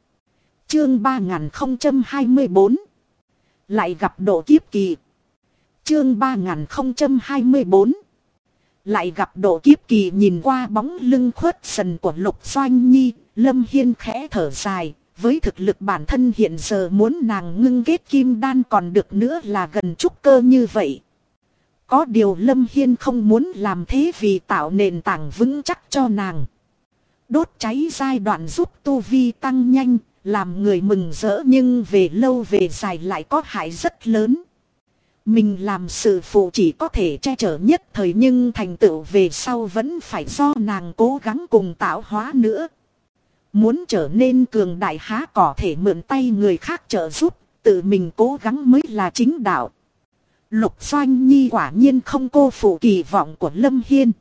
Chương 3024. Lại gặp độ kiếp kỳ. Chương 3024. Lại gặp độ kiếp kỳ. Nhìn qua bóng lưng khuất dần của Lục Doanh Nhi, Lâm Hiên khẽ thở dài. Với thực lực bản thân hiện giờ muốn nàng ngưng kết kim đan còn được nữa là gần trúc cơ như vậy. Có điều Lâm Hiên không muốn làm thế vì tạo nền tảng vững chắc cho nàng. Đốt cháy giai đoạn giúp tu vi tăng nhanh, làm người mừng rỡ nhưng về lâu về dài lại có hại rất lớn. Mình làm sự phụ chỉ có thể che chở nhất thời nhưng thành tựu về sau vẫn phải do nàng cố gắng cùng tạo hóa nữa. Muốn trở nên cường đại há có thể mượn tay người khác trợ giúp, tự mình cố gắng mới là chính đạo. Lục Doanh Nhi quả nhiên không cô phụ kỳ vọng của Lâm Hiên.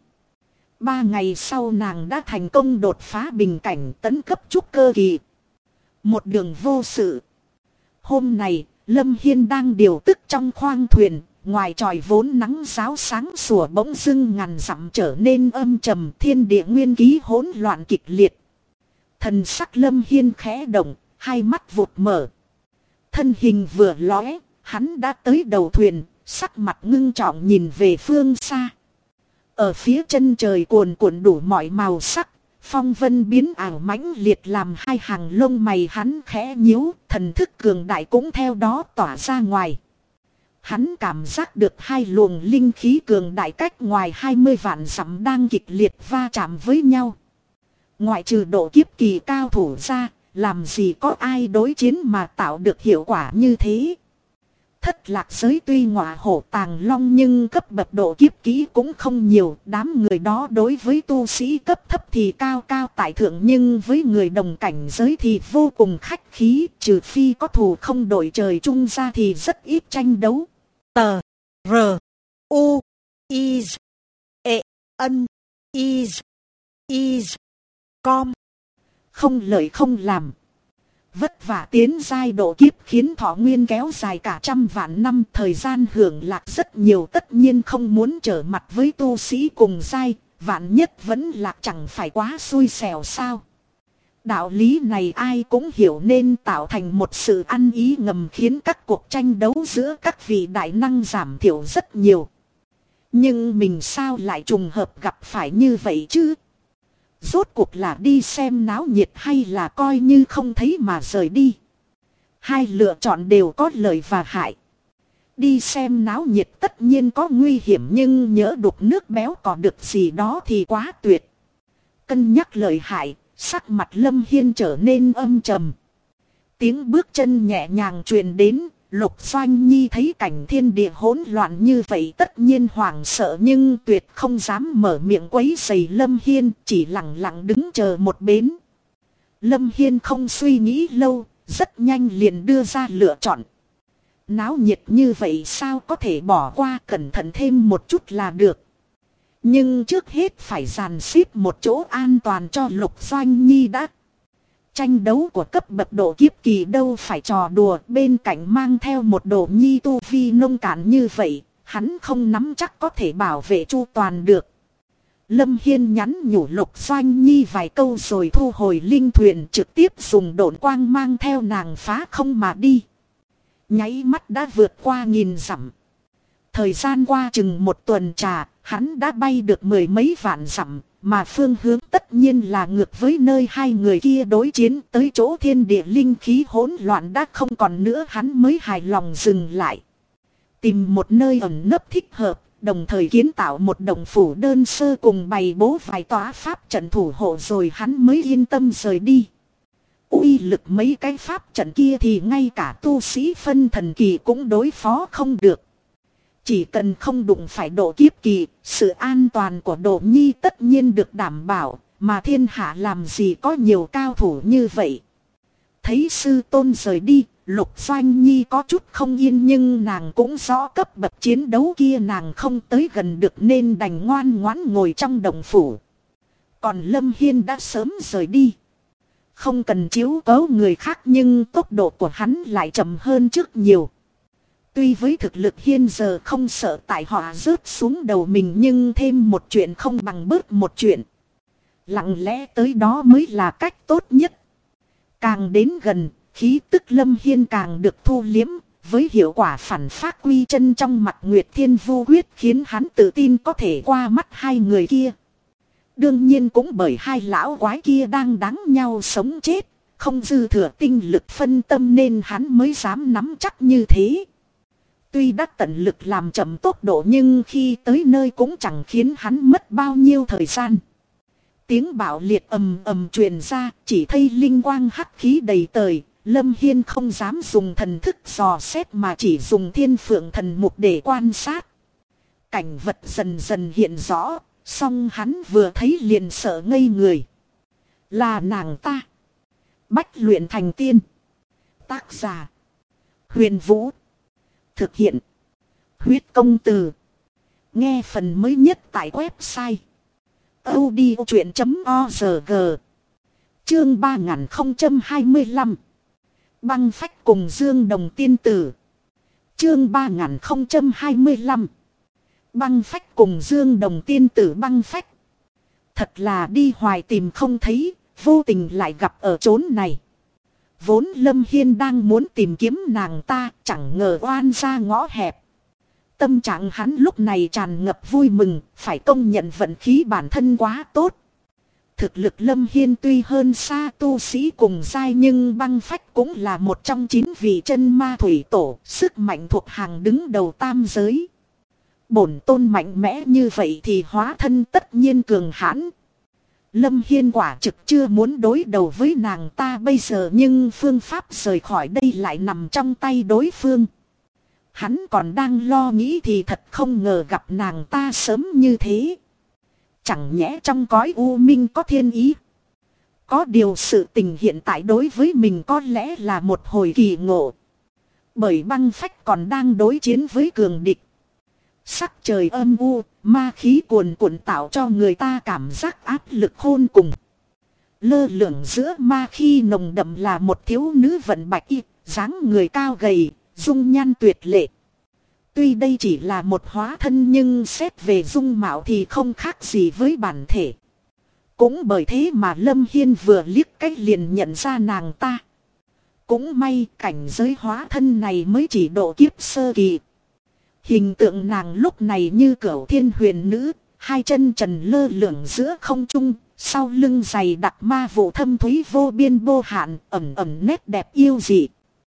3 ngày sau nàng đã thành công đột phá bình cảnh tấn cấp trúc cơ kỳ. Một đường vô sự. Hôm này, Lâm Hiên đang điều tức trong khoang thuyền, ngoài tròi vốn nắng ráo sáng sủa bỗng dưng ngàn dặm trở nên âm trầm, thiên địa nguyên khí hỗn loạn kịch liệt. Thần sắc Lâm Hiên khẽ động, hai mắt vụt mở. Thân hình vừa lóe, hắn đã tới đầu thuyền, sắc mặt ngưng trọng nhìn về phương xa. Ở phía chân trời cuồn cuộn đủ mọi màu sắc, phong vân biến ảo mãnh liệt làm hai hàng lông mày hắn khẽ nhíu, thần thức cường đại cũng theo đó tỏa ra ngoài. Hắn cảm giác được hai luồng linh khí cường đại cách ngoài 20 vạn dặm đang kịch liệt va chạm với nhau. Ngoại trừ độ kiếp kỳ cao thủ ra, làm gì có ai đối chiến mà tạo được hiệu quả như thế. Thất lạc giới tuy ngọa hổ tàng long nhưng cấp bậc độ kiếp kỹ cũng không nhiều. Đám người đó đối với tu sĩ cấp thấp thì cao cao tại thượng nhưng với người đồng cảnh giới thì vô cùng khách khí. Trừ phi có thù không đội trời chung ra thì rất ít tranh đấu. Tờ R U I E N I I Com. Không lợi không làm. Vất vả tiến giai độ kiếp khiến thọ nguyên kéo dài cả trăm vạn năm, thời gian hưởng lạc rất nhiều, tất nhiên không muốn trở mặt với tu sĩ cùng giai, vạn nhất vẫn lạc chẳng phải quá xui xẻo sao. Đạo lý này ai cũng hiểu nên tạo thành một sự ăn ý ngầm khiến các cuộc tranh đấu giữa các vị đại năng giảm thiểu rất nhiều. Nhưng mình sao lại trùng hợp gặp phải như vậy chứ? Rốt cuộc là đi xem náo nhiệt hay là coi như không thấy mà rời đi? Hai lựa chọn đều có lợi và hại. Đi xem náo nhiệt tất nhiên có nguy hiểm nhưng nhỡ đục nước béo có được gì đó thì quá tuyệt. Cân nhắc lợi hại, sắc mặt Lâm Hiên trở nên âm trầm. Tiếng bước chân nhẹ nhàng truyền đến. Lục Doanh Nhi thấy cảnh thiên địa hỗn loạn như vậy tất nhiên hoảng sợ nhưng tuyệt không dám mở miệng quấy rầy Lâm Hiên, chỉ lặng lặng đứng chờ một bên. Lâm Hiên không suy nghĩ lâu, rất nhanh liền đưa ra lựa chọn. Náo nhiệt như vậy sao có thể bỏ qua, cẩn thận thêm một chút là được. Nhưng trước hết phải dàn xếp một chỗ an toàn cho Lục Doanh Nhi đã. Tranh đấu của cấp bậc độ kiếp kỳ đâu phải trò đùa, bên cạnh mang theo một đồ nhi tu vi nông cạn như vậy, hắn không nắm chắc có thể bảo vệ chu toàn được. Lâm Hiên nhắn nhủ Lục Doanh Nhi vài câu rồi thu hồi linh thuyền, trực tiếp dùng độn quang mang theo nàng phá không mà đi. Nháy mắt đã vượt qua 1000 dặm. Thời gian qua chừng một tuần trà, hắn đã bay được 10 mấy vạn dặm. Mà phương hướng tất nhiên là ngược với nơi hai người kia đối chiến, tới chỗ thiên địa linh khí hỗn loạn đã không còn nữa hắn mới hài lòng dừng lại. Tìm một nơi ẩn nấp thích hợp, đồng thời kiến tạo một động phủ đơn sơ cùng bày bố vài tòa pháp trận thủ hộ rồi hắn mới yên tâm rời đi. Uy lực mấy cái pháp trận kia thì ngay cả tu sĩ phân thần kỳ cũng đối phó không được. Chỉ cần không đụng phải độ kiếp kỳ, sự an toàn của Độ Nhi tất nhiên được đảm bảo, mà thiên hạ làm gì có nhiều cao thủ như vậy. thấy sư tôn rời đi, Lục Doanh Nhi có chút không yên, nhưng nàng cũng rõ cấp bậc chiến đấu kia nàng không tới gần được nên đành ngoan ngoãn ngồi trong động phủ. Còn Lâm Hiên đã sớm rời đi. Không cần chiếu cố người khác nhưng tốc độ của hắn lại chậm hơn trước nhiều. Tuy với thực lực hiện giờ không sợ tại họ rớt xuống đầu mình, nhưng thêm một chuyện không bằng bớt một chuyện. Lặng lẽ tới đó mới là cách tốt nhất. Càng đến gần, khí tức Lâm Hiên càng được thu liếm, với hiệu quả phản phát quy chân trong mặt Nguyệt Thiên Vu Quyết khiến hắn tự tin có thể qua mắt hai người kia. Đương nhiên cũng bởi hai lão quái kia đang đánh nhau sống chết, không dư thừa tinh lực phân tâm nên hắn mới dám nắm chắc như thế. Tuy đã tận lực làm chậm tốc độ nhưng khi tới nơi cũng chẳng khiến hắn mất bao nhiêu thời gian. Tiếng bạo liệt ầm ầm truyền ra, chỉ thấy linh quang hắc khí đầy trời. Lâm Hiên không dám dùng thần thức dò xét mà chỉ dùng thiên phượng thần mục để quan sát. Cảnh vật dần dần hiện rõ, song hắn vừa thấy liền sợ ngây người. Là nàng ta. Bách luyện thành tiên. Tác giả: Huyền Vũ. Thực hiện: Huyết Công Từ. Nghe phần mới nhất tại website audiochuyện.org. Chương 3025. Băng phách cùng Dương Đồng tiên tử. Chương 3025. Băng phách cùng Dương Đồng tiên tử. Băng phách. Thật là đi hoài tìm không thấy, vô tình lại gặp ở chốn này. Vốn Lâm Hiên đang muốn tìm kiếm nàng ta, chẳng ngờ oan ra ngõ hẹp. Tâm trạng hắn lúc này tràn ngập vui mừng, phải công nhận vận khí bản thân quá tốt. Thực lực Lâm Hiên tuy hơn xa tu sĩ cùng giai nhưng băng phách cũng là một trong 9 vị chân ma thủy tổ, sức mạnh thuộc hàng đứng đầu tam giới. Bổn tôn mạnh mẽ như vậy thì hóa thân tất nhiên cường hãn. Lâm Hiên quả thực chưa muốn đối đầu với nàng ta bây giờ, nhưng phương pháp rời khỏi đây lại nằm trong tay đối phương. Hắn còn đang lo nghĩ thì thật không ngờ gặp nàng ta sớm như thế. Chẳng nhẽ trong cõi u minh có thiên ý. Có điều sự tình hiện tại đối với mình có lẽ là một hồi kỳ ngộ. Bởi băng phách còn đang đối chiến với cường địch. Sắc trời âm u, ma khí cuồn cuộn tạo cho người ta cảm giác áp lực khôn cùng. Lơ lửng giữa ma khí nồng đậm là một thiếu nữ vận bạch y, dáng người cao gầy, dung nhan tuyệt lệ. Tuy đây chỉ là một hóa thân nhưng xét về dung mạo thì không khác gì với bản thể. Cũng bởi thế mà Lâm Hiên vừa liếc cách liền nhận ra nàng ta. Cũng may cảnh giới hóa thân này mới chỉ độ kiếp sơ kỳ. Hình tượng nàng lúc này như cửu thiên huyền nữ, hai chân trần lơ lửng giữa không trung, sau lưng dày đặc ma vụ thâm thúy vô biên vô hạn, ẩn ẩn nét đẹp yêu dị.